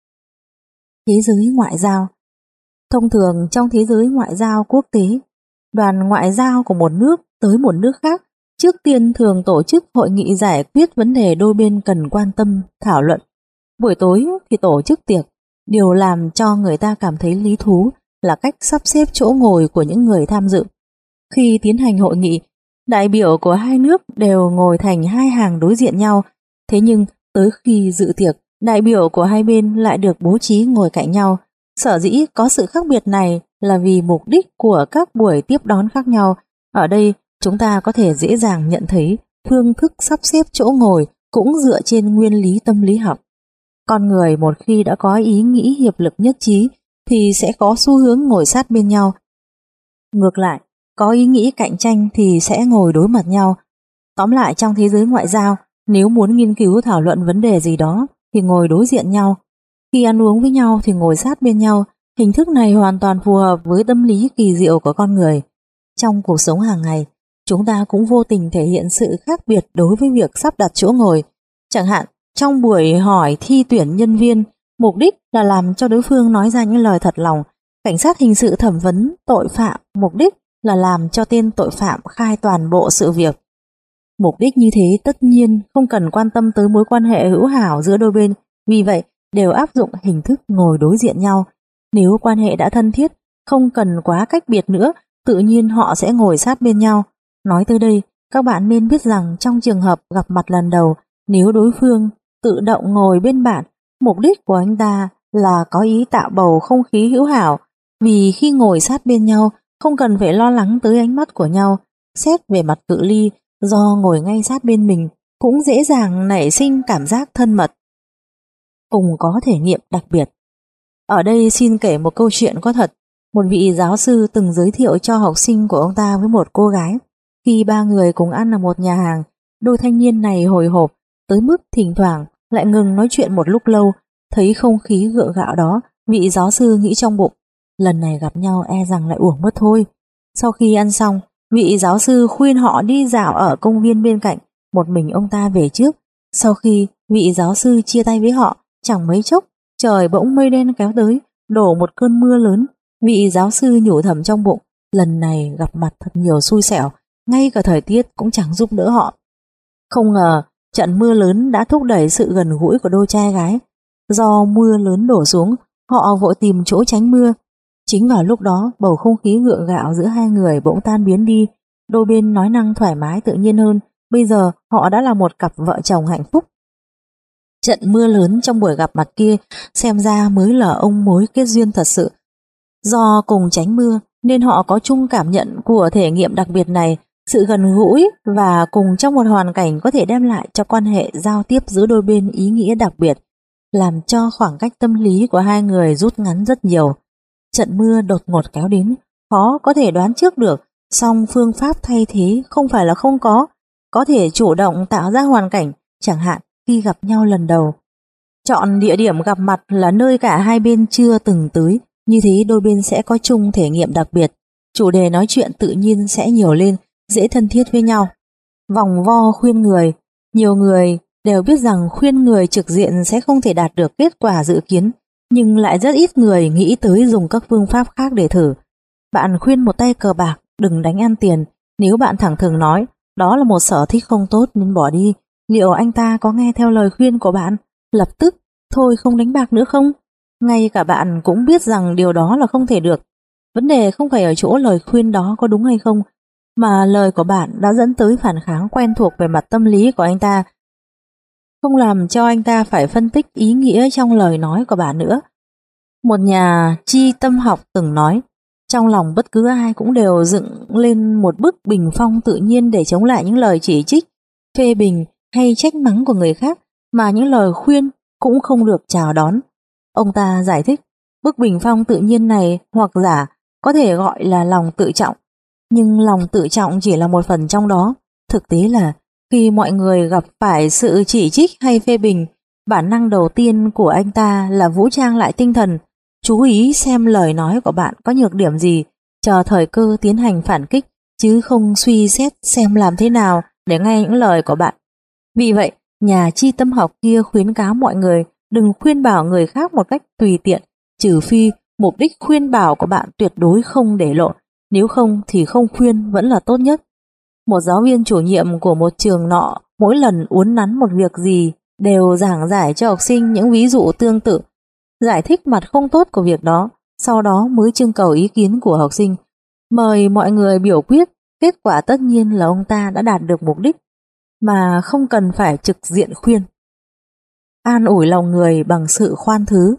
Thế giới ngoại giao. Thông thường trong thế giới ngoại giao quốc tế, đoàn ngoại giao của một nước tới một nước khác trước tiên thường tổ chức hội nghị giải quyết vấn đề đôi bên cần quan tâm, thảo luận. Buổi tối thì tổ chức tiệc. Điều làm cho người ta cảm thấy lý thú là cách sắp xếp chỗ ngồi của những người tham dự. Khi tiến hành hội nghị, đại biểu của hai nước đều ngồi thành hai hàng đối diện nhau, thế nhưng tới khi dự tiệc, đại biểu của hai bên lại được bố trí ngồi cạnh nhau. Sở dĩ có sự khác biệt này là vì mục đích của các buổi tiếp đón khác nhau. Ở đây chúng ta có thể dễ dàng nhận thấy phương thức sắp xếp chỗ ngồi cũng dựa trên nguyên lý tâm lý học. Con người một khi đã có ý nghĩ hiệp lực nhất trí thì sẽ có xu hướng ngồi sát bên nhau. Ngược lại, có ý nghĩ cạnh tranh thì sẽ ngồi đối mặt nhau. Tóm lại, trong thế giới ngoại giao, nếu muốn nghiên cứu thảo luận vấn đề gì đó thì ngồi đối diện nhau. Khi ăn uống với nhau thì ngồi sát bên nhau. Hình thức này hoàn toàn phù hợp với tâm lý kỳ diệu của con người. Trong cuộc sống hàng ngày, chúng ta cũng vô tình thể hiện sự khác biệt đối với việc sắp đặt chỗ ngồi. Chẳng hạn, trong buổi hỏi thi tuyển nhân viên, mục đích là làm cho đối phương nói ra những lời thật lòng. Cảnh sát hình sự thẩm vấn tội phạm, mục đích là làm cho tên tội phạm khai toàn bộ sự việc. Mục đích như thế tất nhiên không cần quan tâm tới mối quan hệ hữu hảo giữa đôi bên, vì vậy đều áp dụng hình thức ngồi đối diện nhau. Nếu quan hệ đã thân thiết, không cần quá cách biệt nữa, tự nhiên họ sẽ ngồi sát bên nhau. Nói tới đây, các bạn nên biết rằng trong trường hợp gặp mặt lần đầu, nếu đối phương tự động ngồi bên bạn, mục đích của anh ta là có ý tạo bầu không khí hữu hảo, vì khi ngồi sát bên nhau không cần phải lo lắng tới ánh mắt của nhau. Xét về mặt cự ly, do ngồi ngay sát bên mình cũng dễ dàng nảy sinh cảm giác thân mật. Cùng có thể nghiệm đặc biệt. Ở đây xin kể một câu chuyện có thật. Một vị giáo sư từng giới thiệu cho học sinh của ông ta với một cô gái. Khi ba người cùng ăn ở một nhà hàng, đôi thanh niên này hồi hộp tới mức thỉnh thoảng lại ngừng nói chuyện một lúc lâu. Thấy không khí gượng gạo đó, vị giáo sư nghĩ trong bụng, lần này gặp nhau e rằng lại uổng mất thôi. Sau khi ăn xong, vị giáo sư khuyên họ đi dạo ở công viên bên cạnh, một mình ông ta về trước. Sau khi vị giáo sư chia tay với họ, chẳng mấy chốc trời bỗng mây đen kéo tới, đổ một cơn mưa lớn. Vị giáo sư nhủ thầm trong bụng, Lần này gặp mặt thật nhiều xui xẻo, ngay cả thời tiết cũng chẳng giúp đỡ họ. Không ngờ trận mưa lớn đã thúc đẩy sự gần gũi của đôi trai gái. Do mưa lớn đổ xuống, họ vội tìm chỗ tránh mưa. Chính vào lúc đó, bầu không khí gượng gạo giữa hai người bỗng tan biến đi. Đôi bên nói năng thoải mái tự nhiên hơn. Bây giờ họ đã là một cặp vợ chồng hạnh phúc. Trận mưa lớn trong buổi gặp mặt kia xem ra mới là ông mối kết duyên thật sự. Do cùng tránh mưa nên họ có chung cảm nhận của thể nghiệm đặc biệt này, sự gần gũi và cùng trong một hoàn cảnh có thể đem lại cho quan hệ giao tiếp giữa đôi bên ý nghĩa đặc biệt, làm cho khoảng cách tâm lý của hai người rút ngắn rất nhiều. Trận mưa đột ngột kéo đến, khó có thể đoán trước được, song phương pháp thay thế không phải là không có, có thể chủ động tạo ra hoàn cảnh, chẳng hạn khi gặp nhau lần đầu. Chọn địa điểm gặp mặt là nơi cả hai bên chưa từng tới, như thế đôi bên sẽ có chung thể nghiệm đặc biệt, chủ đề nói chuyện tự nhiên sẽ nhiều lên, dễ thân thiết với nhau. Vòng vo khuyên người, nhiều người đều biết rằng khuyên người trực diện sẽ không thể đạt được kết quả dự kiến, nhưng lại rất ít người nghĩ tới dùng các phương pháp khác để thử. Bạn khuyên một tay cờ bạc đừng đánh ăn tiền, nếu bạn thẳng thừng nói đó là một sở thích không tốt nên bỏ đi, liệu anh ta có nghe theo lời khuyên của bạn, lập tức thôi không đánh bạc nữa không? Ngay cả bạn cũng biết rằng điều đó là không thể được. Vấn đề không phải ở chỗ lời khuyên đó có đúng hay không, mà lời của bạn đã dẫn tới phản kháng quen thuộc về mặt tâm lý của anh ta, không làm cho anh ta phải phân tích ý nghĩa trong lời nói của bạn nữa. Một nhà tri tâm học từng nói, trong lòng bất cứ ai cũng đều dựng lên một bức bình phong tự nhiên để chống lại những lời chỉ trích, phê bình hay trách mắng của người khác, mà những lời khuyên cũng không được chào đón. Ông ta giải thích, bức bình phong tự nhiên này hoặc giả có thể gọi là lòng tự trọng, nhưng lòng tự trọng chỉ là một phần trong đó. Thực tế là khi mọi người gặp phải sự chỉ trích hay phê bình, bản năng đầu tiên của anh ta là vũ trang lại tinh thần, chú ý xem lời nói của bạn có nhược điểm gì, chờ thời cơ tiến hành phản kích, chứ không suy xét xem làm thế nào để nghe những lời của bạn. Vì vậy, nhà tri tâm học kia khuyến cáo mọi người đừng khuyên bảo người khác một cách tùy tiện, trừ phi mục đích khuyên bảo của bạn tuyệt đối không để lộ, nếu không thì không khuyên vẫn là tốt nhất. Một giáo viên chủ nhiệm của một trường nọ mỗi lần uốn nắn một việc gì đều giảng giải cho học sinh những ví dụ tương tự, giải thích mặt không tốt của việc đó, sau đó mới trưng cầu ý kiến của học sinh, mời mọi người biểu quyết. Kết quả tất nhiên là ông ta đã đạt được mục đích, mà không cần phải trực diện khuyên. An ủi lòng người bằng sự khoan thứ.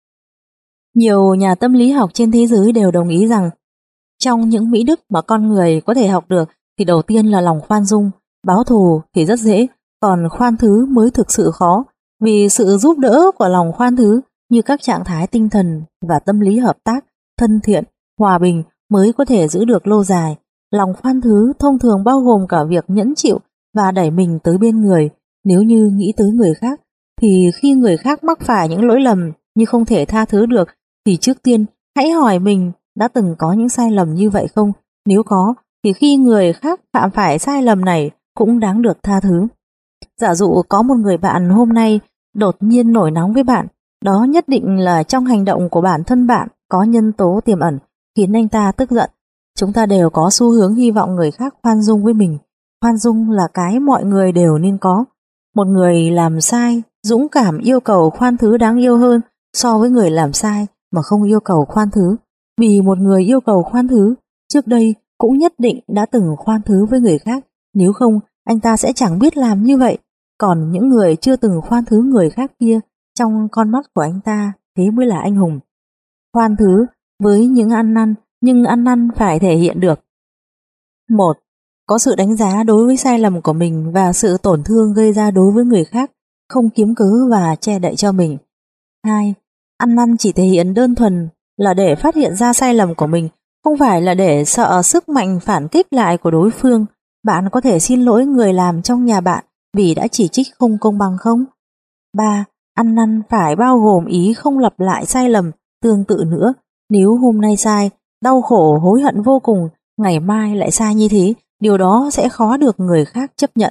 Nhiều nhà tâm lý học trên thế giới đều đồng ý rằng trong những mỹ đức mà con người có thể học được thì đầu tiên là lòng khoan dung. Báo thù thì rất dễ, còn khoan thứ mới thực sự khó, vì sự giúp đỡ của lòng khoan thứ như các trạng thái tinh thần và tâm lý hợp tác, thân thiện, hòa bình mới có thể giữ được lâu dài. Lòng khoan thứ thông thường bao gồm cả việc nhẫn chịu và đẩy mình tới bên người. Nếu như nghĩ tới người khác, thì khi người khác mắc phải những lỗi lầm như không thể tha thứ được, thì trước tiên hãy hỏi mình đã từng có những sai lầm như vậy không? Nếu có, thì khi người khác phạm phải sai lầm này cũng đáng được tha thứ. Giả dụ có một người bạn hôm nay đột nhiên nổi nóng với bạn, đó nhất định là trong hành động của bản thân bạn có nhân tố tiềm ẩn khiến anh ta tức giận. Chúng ta đều có xu hướng hy vọng người khác khoan dung với mình. Khoan dung là cái mọi người đều nên có. Một người làm sai, dũng cảm yêu cầu khoan thứ đáng yêu hơn so với người làm sai mà không yêu cầu khoan thứ. Vì một người yêu cầu khoan thứ, trước đây cũng nhất định đã từng khoan thứ với người khác, nếu không anh ta sẽ chẳng biết làm như vậy. Còn những người chưa từng khoan thứ người khác kia, trong con mắt của anh ta, thế mới là anh hùng. Khoan thứ với những ăn năn, nhưng ăn năn phải thể hiện được. Một, có sự đánh giá đối với sai lầm của mình và sự tổn thương gây ra đối với người khác, không kiếm cớ và che đậy cho mình. Hai, ăn năn chỉ thể hiện đơn thuần là để phát hiện ra sai lầm của mình, không phải là để sợ sức mạnh phản kích lại của đối phương. Bạn có thể xin lỗi người làm trong nhà bạn vì đã chỉ trích không công bằng không? Ba, ăn năn phải bao gồm ý không lặp lại sai lầm tương tự nữa. Nếu hôm nay sai, đau khổ hối hận vô cùng, ngày mai lại sai như thế, điều đó sẽ khó được người khác chấp nhận.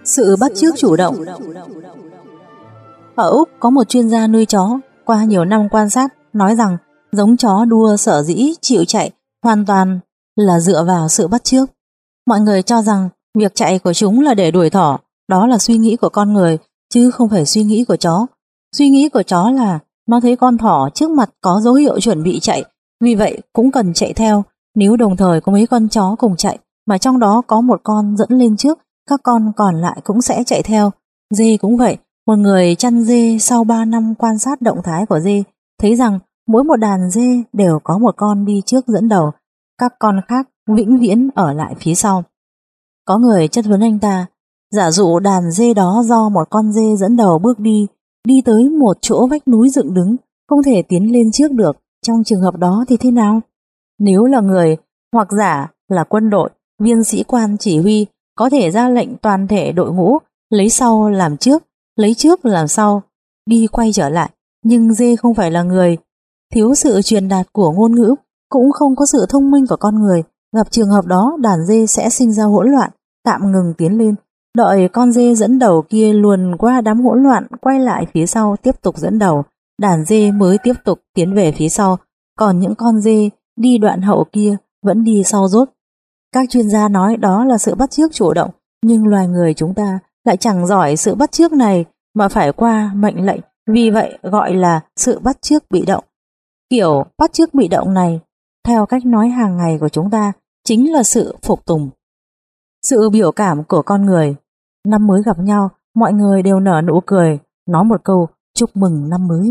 Sự bắt chước chủ động. Ở Úc có một chuyên gia nuôi chó, qua nhiều năm quan sát nói rằng giống chó đua sở dĩ chịu chạy hoàn toàn là dựa vào sự bắt chước. Mọi người cho rằng việc chạy của chúng là để đuổi thỏ, đó là suy nghĩ của con người chứ không phải suy nghĩ của chó. Suy nghĩ của chó là nó thấy con thỏ trước mặt có dấu hiệu chuẩn bị chạy, vì vậy cũng cần chạy theo. Nếu đồng thời có mấy con chó cùng chạy mà trong đó có một con dẫn lên trước, các con còn lại cũng sẽ chạy theo. Dê cũng vậy, một người chăn dê sau ba năm quan sát động thái của dê, thấy rằng mỗi một đàn dê đều có một con đi trước dẫn đầu, các con khác vĩnh viễn ở lại phía sau. Có người chất vấn anh ta, giả dụ đàn dê đó do một con dê dẫn đầu bước đi, đi tới một chỗ vách núi dựng đứng, không thể tiến lên trước được, trong trường hợp đó thì thế nào? Nếu là người, hoặc giả là quân đội, viên sĩ quan chỉ huy, có thể ra lệnh toàn thể đội ngũ, lấy sau làm trước, lấy trước làm sau, đi quay trở lại, nhưng dê không phải là người, thiếu sự truyền đạt của ngôn ngữ, cũng không có sự thông minh của con người, gặp trường hợp đó đàn dê sẽ sinh ra hỗn loạn, tạm ngừng tiến lên, đợi con dê dẫn đầu kia luồn qua đám hỗn loạn quay lại phía sau tiếp tục dẫn đầu, đàn dê mới tiếp tục tiến về phía sau, còn những con dê đi đoạn hậu kia vẫn đi sau rốt. Các chuyên gia nói đó là sự bắt chước chủ động, nhưng loài người chúng ta lại chẳng giỏi sự bắt chước này mà phải qua mệnh lệnh, vì vậy gọi là sự bắt chước bị động. Kiểu bắt chước bị động này, theo cách nói hàng ngày của chúng ta, chính là sự phục tùng. Sự biểu cảm của con người. Năm mới gặp nhau, mọi người đều nở nụ cười, nói một câu chúc mừng năm mới.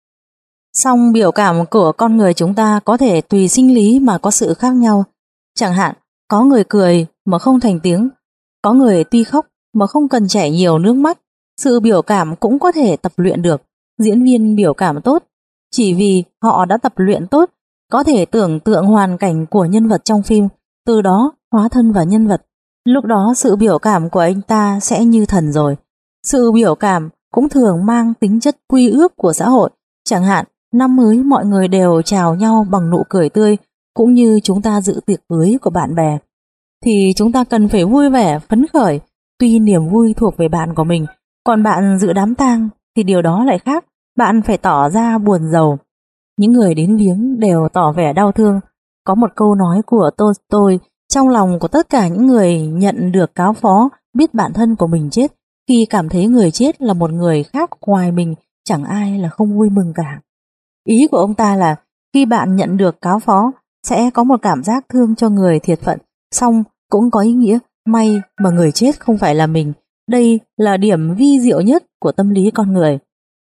Song biểu cảm của con người chúng ta có thể tùy sinh lý mà có sự khác nhau. Chẳng hạn, có người cười mà không thành tiếng, có người tuy khóc mà không cần chảy nhiều nước mắt. Sự biểu cảm cũng có thể tập luyện được. Diễn viên biểu cảm tốt, chỉ vì họ đã tập luyện tốt, có thể tưởng tượng hoàn cảnh của nhân vật trong phim, từ đó hóa thân vào nhân vật. Lúc đó sự biểu cảm của anh ta sẽ như thần rồi. Sự biểu cảm cũng thường mang tính chất quy ước của xã hội. Chẳng hạn, năm mới mọi người đều chào nhau bằng nụ cười tươi, cũng như chúng ta dự tiệc cưới của bạn bè. Thì chúng ta cần phải vui vẻ, phấn khởi, tuy niềm vui thuộc về bạn của mình, còn bạn dự đám tang thì điều đó lại khác, bạn phải tỏ ra buồn rầu. Những người đến viếng đều tỏ vẻ đau thương. Có một câu nói của Tolstoy, trong lòng của tất cả những người nhận được cáo phó biết bản thân của mình chết, khi cảm thấy người chết là một người khác ngoài mình, chẳng ai là không vui mừng cả. Ý của ông ta là khi bạn nhận được cáo phó sẽ có một cảm giác thương cho người thiệt phận, song cũng có ý nghĩa may mà người chết không phải là mình. Đây là điểm vi diệu nhất của tâm lý con người.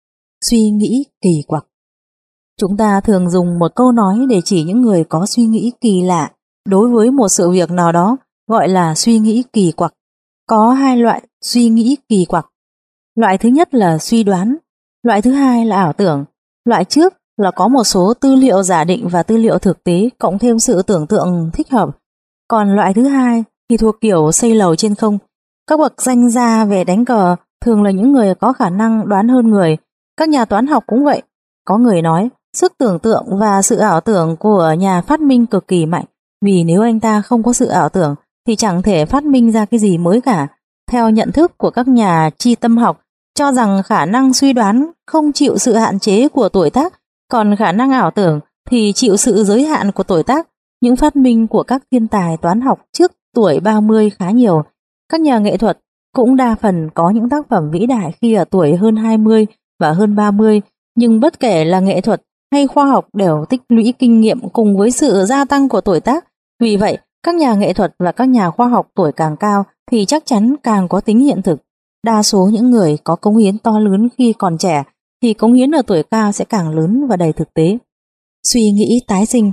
Suy nghĩ kỳ quặc. Chúng ta thường dùng một câu nói để chỉ những người có suy nghĩ kỳ lạ đối với một sự việc nào đó, gọi là suy nghĩ kỳ quặc. Có hai loại suy nghĩ kỳ quặc. Loại thứ nhất là suy đoán, loại thứ hai là ảo tưởng. Loại trước là có một số tư liệu giả định và tư liệu thực tế cộng thêm sự tưởng tượng thích hợp. Còn loại thứ hai thì thuộc kiểu xây lầu trên không. Các bậc danh gia về đánh cờ thường là những người có khả năng đoán hơn người. Các nhà toán học cũng vậy. Có người nói sức tưởng tượng và sự ảo tưởng của nhà phát minh cực kỳ mạnh, vì nếu anh ta không có sự ảo tưởng thì chẳng thể phát minh ra cái gì mới cả. Theo nhận thức của các nhà tri tâm học, cho rằng khả năng suy đoán không chịu sự hạn chế của tuổi tác, còn khả năng ảo tưởng thì chịu sự giới hạn của tuổi tác. Những phát minh của các thiên tài toán học trước tuổi ba mươi khá nhiều. Các nhà nghệ thuật cũng đa phần có những tác phẩm vĩ đại khi ở tuổi hơn hai mươi và hơn ba mươi, nhưng bất kể là nghệ thuật hay khoa học đều tích lũy kinh nghiệm cùng với sự gia tăng của tuổi tác. Vì vậy, các nhà nghệ thuật và các nhà khoa học tuổi càng cao thì chắc chắn càng có tính hiện thực. Đa số những người có cống hiến to lớn khi còn trẻ thì cống hiến ở tuổi cao sẽ càng lớn và đầy thực tế. Suy nghĩ tái sinh.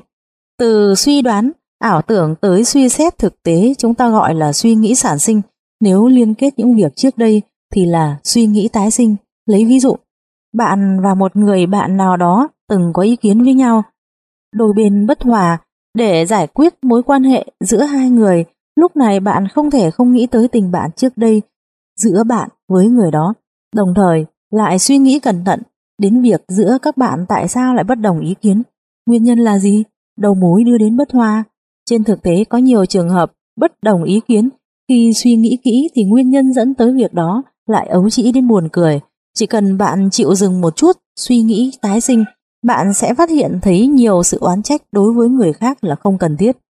Từ suy đoán, ảo tưởng tới suy xét thực tế chúng ta gọi là suy nghĩ sản sinh. Nếu liên kết những việc trước đây thì là suy nghĩ tái sinh. Lấy ví dụ, bạn và một người bạn nào đó từng có ý kiến với nhau. Đôi bên bất hòa, để giải quyết mối quan hệ giữa hai người, lúc này bạn không thể không nghĩ tới tình bạn trước đây giữa bạn với người đó, đồng thời lại suy nghĩ cẩn thận đến việc giữa các bạn tại sao lại bất đồng ý kiến, nguyên nhân là gì, đầu mối đưa đến bất hòa. Trên thực tế có nhiều trường hợp bất đồng ý kiến Khi suy nghĩ kỹ thì nguyên nhân dẫn tới việc đó lại ấu trĩ đến buồn cười. Chỉ cần bạn chịu dừng một chút, suy nghĩ tái sinh, bạn sẽ phát hiện thấy nhiều sự oán trách đối với người khác là không cần thiết.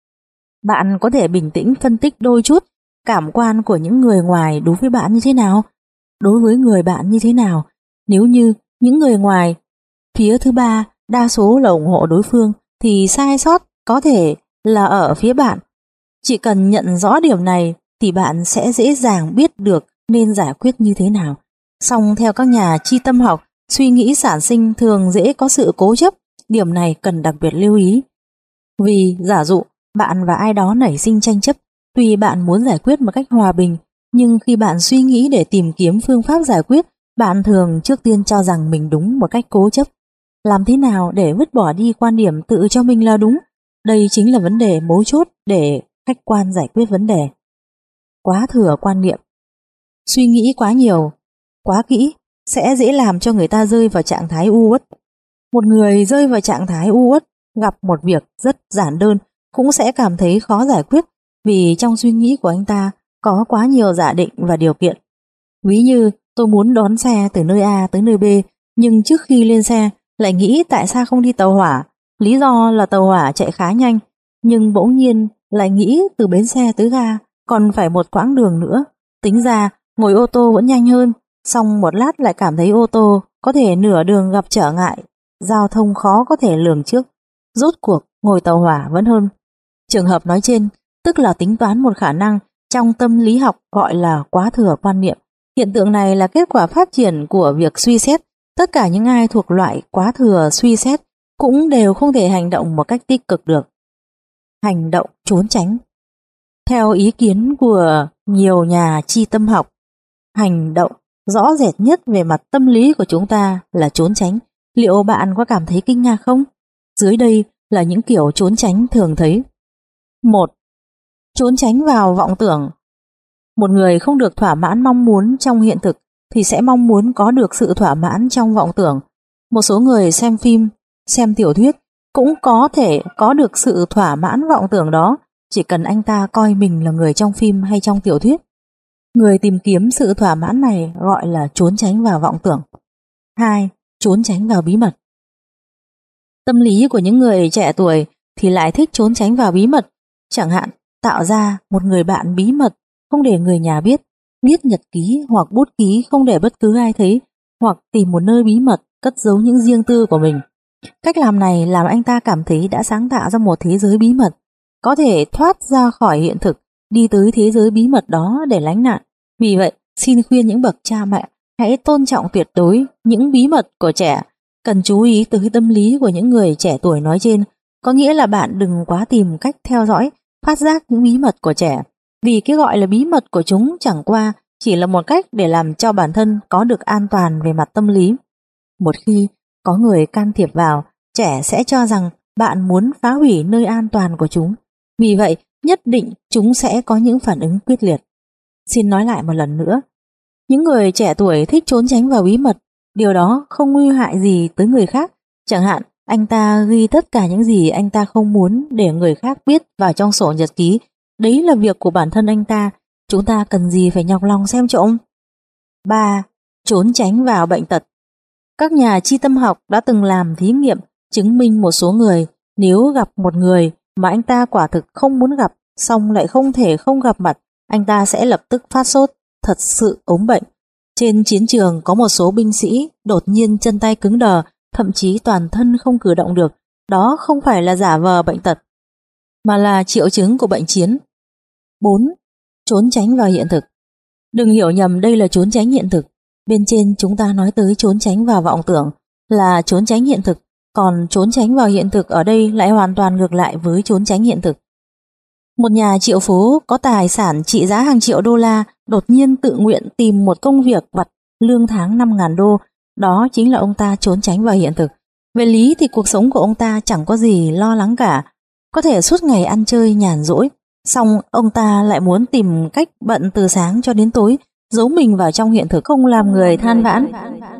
Bạn có thể bình tĩnh phân tích đôi chút cảm quan của những người ngoài đối với bạn như thế nào, đối với người bạn như thế nào. Nếu như những người ngoài, phía thứ ba, đa số là ủng hộ đối phương, thì sai sót có thể là ở phía bạn. Chỉ cần nhận rõ điểm này thì bạn sẽ dễ dàng biết được nên giải quyết như thế nào. Song theo các nhà tri tâm học, suy nghĩ sản sinh thường dễ có sự cố chấp, điểm này cần đặc biệt lưu ý. Vì giả dụ bạn và ai đó nảy sinh tranh chấp, tuy bạn muốn giải quyết một cách hòa bình, nhưng khi bạn suy nghĩ để tìm kiếm phương pháp giải quyết, bạn thường trước tiên cho rằng mình đúng một cách cố chấp. Làm thế nào để vứt bỏ đi quan điểm tự cho mình là đúng? Đây chính là vấn đề mấu chốt để khách quan giải quyết vấn đề. Quá thừa quan niệm. Suy nghĩ quá nhiều, quá kỹ sẽ dễ làm cho người ta rơi vào trạng thái u uất. Một người rơi vào trạng thái u uất gặp một việc rất giản đơn cũng sẽ cảm thấy khó giải quyết, vì trong suy nghĩ của anh ta có quá nhiều giả định và điều kiện. Ví như tôi muốn đón xe từ nơi A tới nơi B, nhưng trước khi lên xe lại nghĩ tại sao không đi tàu hỏa, lý do là tàu hỏa chạy khá nhanh, nhưng bỗng nhiên lại nghĩ từ bến xe tới ga còn phải một quãng đường nữa, tính ra ngồi ô tô vẫn nhanh hơn, xong một lát lại cảm thấy ô tô có thể nửa đường gặp trở ngại, giao thông khó có thể lường trước, rốt cuộc ngồi tàu hỏa vẫn hơn. Trường hợp nói trên tức là tính toán một khả năng trong tâm lý học gọi là quá thừa quan niệm. Hiện tượng này là kết quả phát triển của việc suy xét. Tất cả những ai thuộc loại quá thừa suy xét cũng đều không thể hành động một cách tích cực được. Hành động trốn tránh. Theo ý kiến của nhiều nhà tri tâm học, hành động rõ rệt nhất về mặt tâm lý của chúng ta là trốn tránh. Liệu bạn có cảm thấy kinh ngạc không? Dưới đây là những kiểu trốn tránh thường thấy. Một. Trốn tránh vào vọng tưởng. Một người không được thỏa mãn mong muốn trong hiện thực thì sẽ mong muốn có được sự thỏa mãn trong vọng tưởng. Một số người xem phim, xem tiểu thuyết cũng có thể có được sự thỏa mãn vọng tưởng đó, chỉ cần anh ta coi mình là người trong phim hay trong tiểu thuyết. Người tìm kiếm sự thỏa mãn này gọi là trốn tránh vào vọng tưởng. Hai. Trốn tránh vào bí mật. Tâm lý của những người trẻ tuổi thì lại thích trốn tránh vào bí mật, chẳng hạn tạo ra một người bạn bí mật không để người nhà biết, viết nhật ký hoặc bút ký không để bất cứ ai thấy, hoặc tìm một nơi bí mật cất giấu những riêng tư của mình. Cách làm này làm anh ta cảm thấy đã sáng tạo ra một thế giới bí mật, có thể thoát ra khỏi hiện thực, đi tới thế giới bí mật đó để lánh nạn. Vì vậy, xin khuyên những bậc cha mẹ hãy tôn trọng tuyệt đối những bí mật của trẻ, cần chú ý tới tâm lý của những người trẻ tuổi nói trên, có nghĩa là bạn đừng quá tìm cách theo dõi, phát giác những bí mật của trẻ, vì cái gọi là bí mật của chúng chẳng qua chỉ là một cách để làm cho bản thân có được an toàn về mặt tâm lý. Một khi có người can thiệp vào, trẻ sẽ cho rằng bạn muốn phá hủy nơi an toàn của chúng, vì vậy nhất định chúng sẽ có những phản ứng quyết liệt. Xin nói lại một lần nữa, những người trẻ tuổi thích trốn tránh vào bí mật, điều đó không nguy hại gì tới người khác. Chẳng hạn anh ta ghi tất cả những gì anh ta không muốn để người khác biết vào trong sổ nhật ký, đấy là việc của bản thân anh ta, chúng ta cần gì phải nhọc lòng xem trộm. Ba. Trốn tránh vào bệnh tật. Các nhà tri tâm học đã từng làm thí nghiệm chứng minh một số người nếu gặp một người mà anh ta quả thực không muốn gặp, xong lại không thể không gặp mặt, anh ta sẽ lập tức phát sốt, thật sự ốm bệnh. Trên chiến trường có một số binh sĩ đột nhiên chân tay cứng đờ, thậm chí toàn thân không cử động được. Đó không phải là giả vờ bệnh tật, mà là triệu chứng của bệnh chiến. Bốn. Trốn tránh vào hiện thực. Đừng hiểu nhầm đây là trốn tránh hiện thực. Bên trên chúng ta nói tới trốn tránh vào vọng tưởng là trốn tránh hiện thực, còn trốn tránh vào hiện thực ở đây lại hoàn toàn ngược lại với trốn tránh hiện thực. Một nhà triệu phú có tài sản trị giá hàng triệu đô la đột nhiên tự nguyện tìm một công việc vặt lương tháng năm nghìn đô, đó chính là ông ta trốn tránh vào hiện thực. Về lý thì cuộc sống của ông ta chẳng có gì lo lắng cả, có thể suốt ngày ăn chơi nhàn rỗi, song ông ta lại muốn tìm cách bận từ sáng cho đến tối, giấu mình vào trong hiện thực, không làm người than vãn.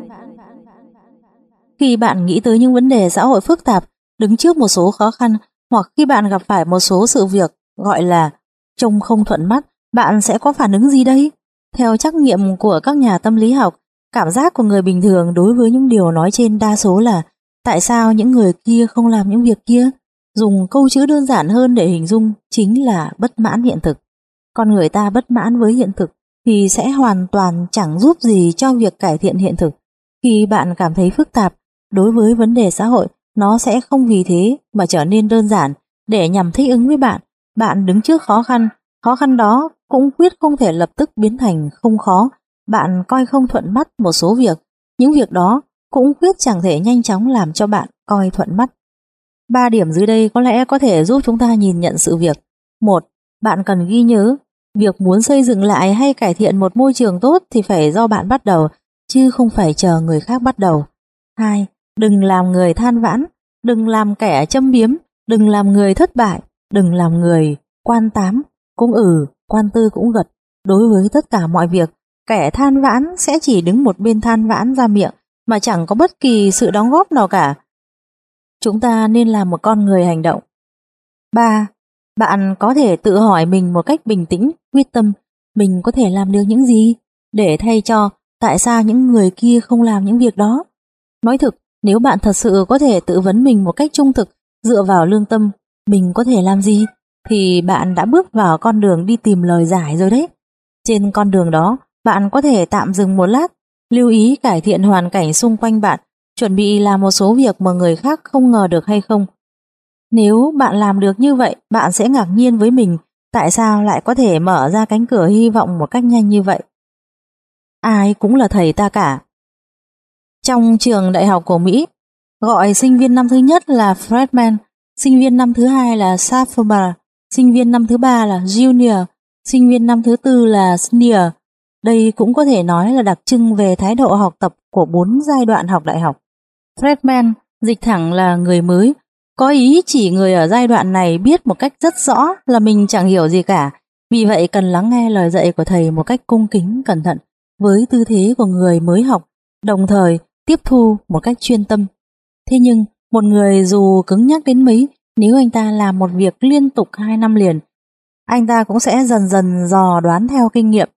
Khi bạn nghĩ tới những vấn đề xã hội phức tạp, đứng trước một số khó khăn, hoặc khi bạn gặp phải một số sự việc gọi là trông không thuận mắt, bạn sẽ có phản ứng gì đây? Theo trắc nghiệm của các nhà tâm lý học, cảm giác của người bình thường đối với những điều nói trên đa số là tại sao những người kia không làm những việc kia? Dùng câu chữ đơn giản hơn để hình dung chính là bất mãn hiện thực. Con người ta bất mãn với hiện thực thì sẽ hoàn toàn chẳng giúp gì cho việc cải thiện hiện thực. Khi bạn cảm thấy phức tạp đối với vấn đề xã hội, nó sẽ không vì thế mà trở nên đơn giản để nhằm thích ứng với bạn. Bạn đứng trước khó khăn, khó khăn đó cũng quyết không thể lập tức biến thành không khó. Bạn coi không thuận mắt một số việc, những việc đó cũng quyết chẳng thể nhanh chóng làm cho bạn coi thuận mắt. Ba điểm dưới đây có lẽ có thể giúp chúng ta nhìn nhận sự việc. Một, bạn cần ghi nhớ, việc muốn xây dựng lại hay cải thiện một môi trường tốt thì phải do bạn bắt đầu, chứ không phải chờ người khác bắt đầu. Hai, đừng làm người than vãn, đừng làm kẻ châm biếm, đừng làm người thất bại, đừng làm người quan tám, cũng ừ, quan tư cũng gật. Đối với tất cả mọi việc, kẻ than vãn sẽ chỉ đứng một bên than vãn ra miệng mà chẳng có bất kỳ sự đóng góp nào cả. Chúng ta nên làm một con người hành động. Ba, bạn có thể tự hỏi mình một cách bình tĩnh, quyết tâm mình có thể làm được những gì để thay cho tại sao những người kia không làm những việc đó. Nói thực, nếu bạn thật sự có thể tự vấn mình một cách trung thực, dựa vào lương tâm mình có thể làm gì, thì bạn đã bước vào con đường đi tìm lời giải rồi đấy. Trên con đường đó, bạn có thể tạm dừng một lát, lưu ý cải thiện hoàn cảnh xung quanh bạn, chuẩn bị làm một số việc mà người khác không ngờ được hay không. Nếu bạn làm được như vậy, bạn sẽ ngạc nhiên với mình tại sao lại có thể mở ra cánh cửa hy vọng một cách nhanh như vậy. Ai cũng là thầy ta cả. Trong trường đại học của Mỹ, gọi sinh viên năm thứ nhất là freshman, sinh viên năm thứ hai là sophomore, sinh viên năm thứ ba là junior, sinh viên năm thứ tư là senior. Đây cũng có thể nói là đặc trưng về thái độ học tập của bốn giai đoạn học đại học. Freshman dịch thẳng là người mới, có ý chỉ người ở giai đoạn này biết một cách rất rõ là mình chẳng hiểu gì cả, vì vậy cần lắng nghe lời dạy của thầy một cách cung kính cẩn thận, với tư thế của người mới học, đồng thời tiếp thu một cách chuyên tâm. Thế nhưng, một người dù cứng nhắc đến mấy, nếu anh ta làm một việc liên tục hai năm liền, anh ta cũng sẽ dần dần dò đoán theo kinh nghiệm.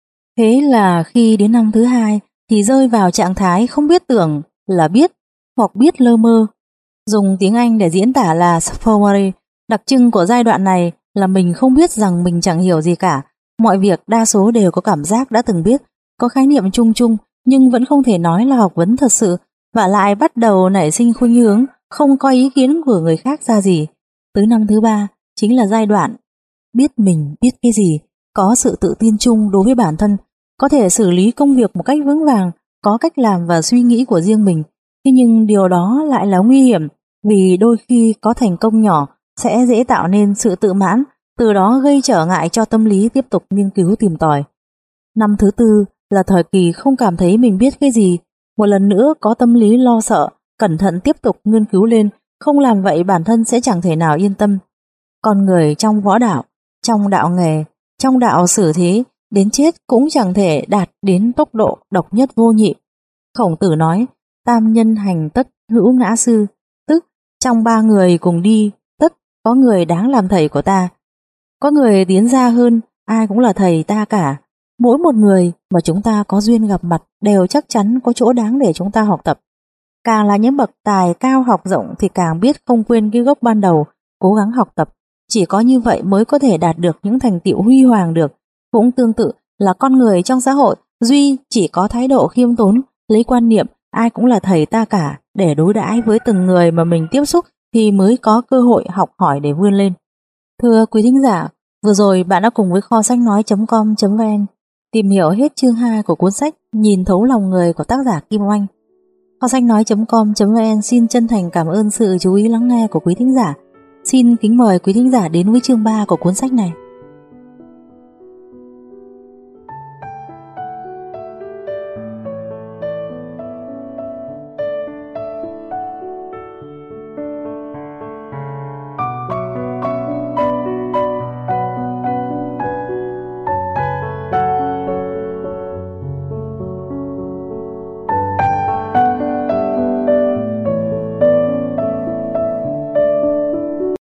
Thế là khi đến năm thứ hai thì rơi vào trạng thái không biết tưởng là biết, hoặc biết lơ mơ. Dùng tiếng Anh để diễn tả là sophomore. Đặc trưng của giai đoạn này là mình không biết rằng mình chẳng hiểu gì cả. Mọi việc đa số đều có cảm giác đã từng biết, có khái niệm chung chung, nhưng vẫn không thể nói là học vấn thật sự, và lại bắt đầu nảy sinh khuynh hướng không coi ý kiến của người khác ra gì. Tới năm thứ ba chính là giai đoạn biết mình biết cái gì, có sự tự tin chung đối với bản thân, có thể xử lý công việc một cách vững vàng, có cách làm và suy nghĩ của riêng mình. Thế nhưng điều đó lại là nguy hiểm, vì đôi khi có thành công nhỏ sẽ dễ tạo nên sự tự mãn, từ đó gây trở ngại cho tâm lý tiếp tục nghiên cứu tìm tòi. Năm thứ tư là thời kỳ không cảm thấy mình biết cái gì, một lần nữa có tâm lý lo sợ, cẩn thận tiếp tục nghiên cứu lên, không làm vậy bản thân sẽ chẳng thể nào yên tâm. Con người trong võ đạo, trong đạo nghề, trong đạo xử thế, đến chết cũng chẳng thể đạt đến tốc độ độc nhất vô nhị. Khổng Tử nói, tam nhân hành tất hữu ngã sư, tức trong ba người cùng đi, tất có người đáng làm thầy của ta. Có người tiến ra hơn, ai cũng là thầy ta cả. Mỗi một người mà chúng ta có duyên gặp mặt đều chắc chắn có chỗ đáng để chúng ta học tập. Càng là những bậc tài cao học rộng thì càng biết không quên cái gốc ban đầu, cố gắng học tập. Chỉ có như vậy mới có thể đạt được những thành tựu huy hoàng được. Cũng tương tự là con người trong xã hội, duy chỉ có thái độ khiêm tốn, lấy quan niệm ai cũng là thầy ta cả để đối đãi với từng người mà mình tiếp xúc thì mới có cơ hội học hỏi để vươn lên. Thưa quý thính giả, vừa rồi bạn đã cùng với kho sách nói chấm com chấm vn tìm hiểu hết chương hai của cuốn sách Nhìn thấu lòng người của tác giả Kim Oanh. Kho sách nói chấm com chấm vn xin chân thành cảm ơn sự chú ý lắng nghe của quý thính giả. Xin kính mời quý thính giả đến với chương ba của cuốn sách này.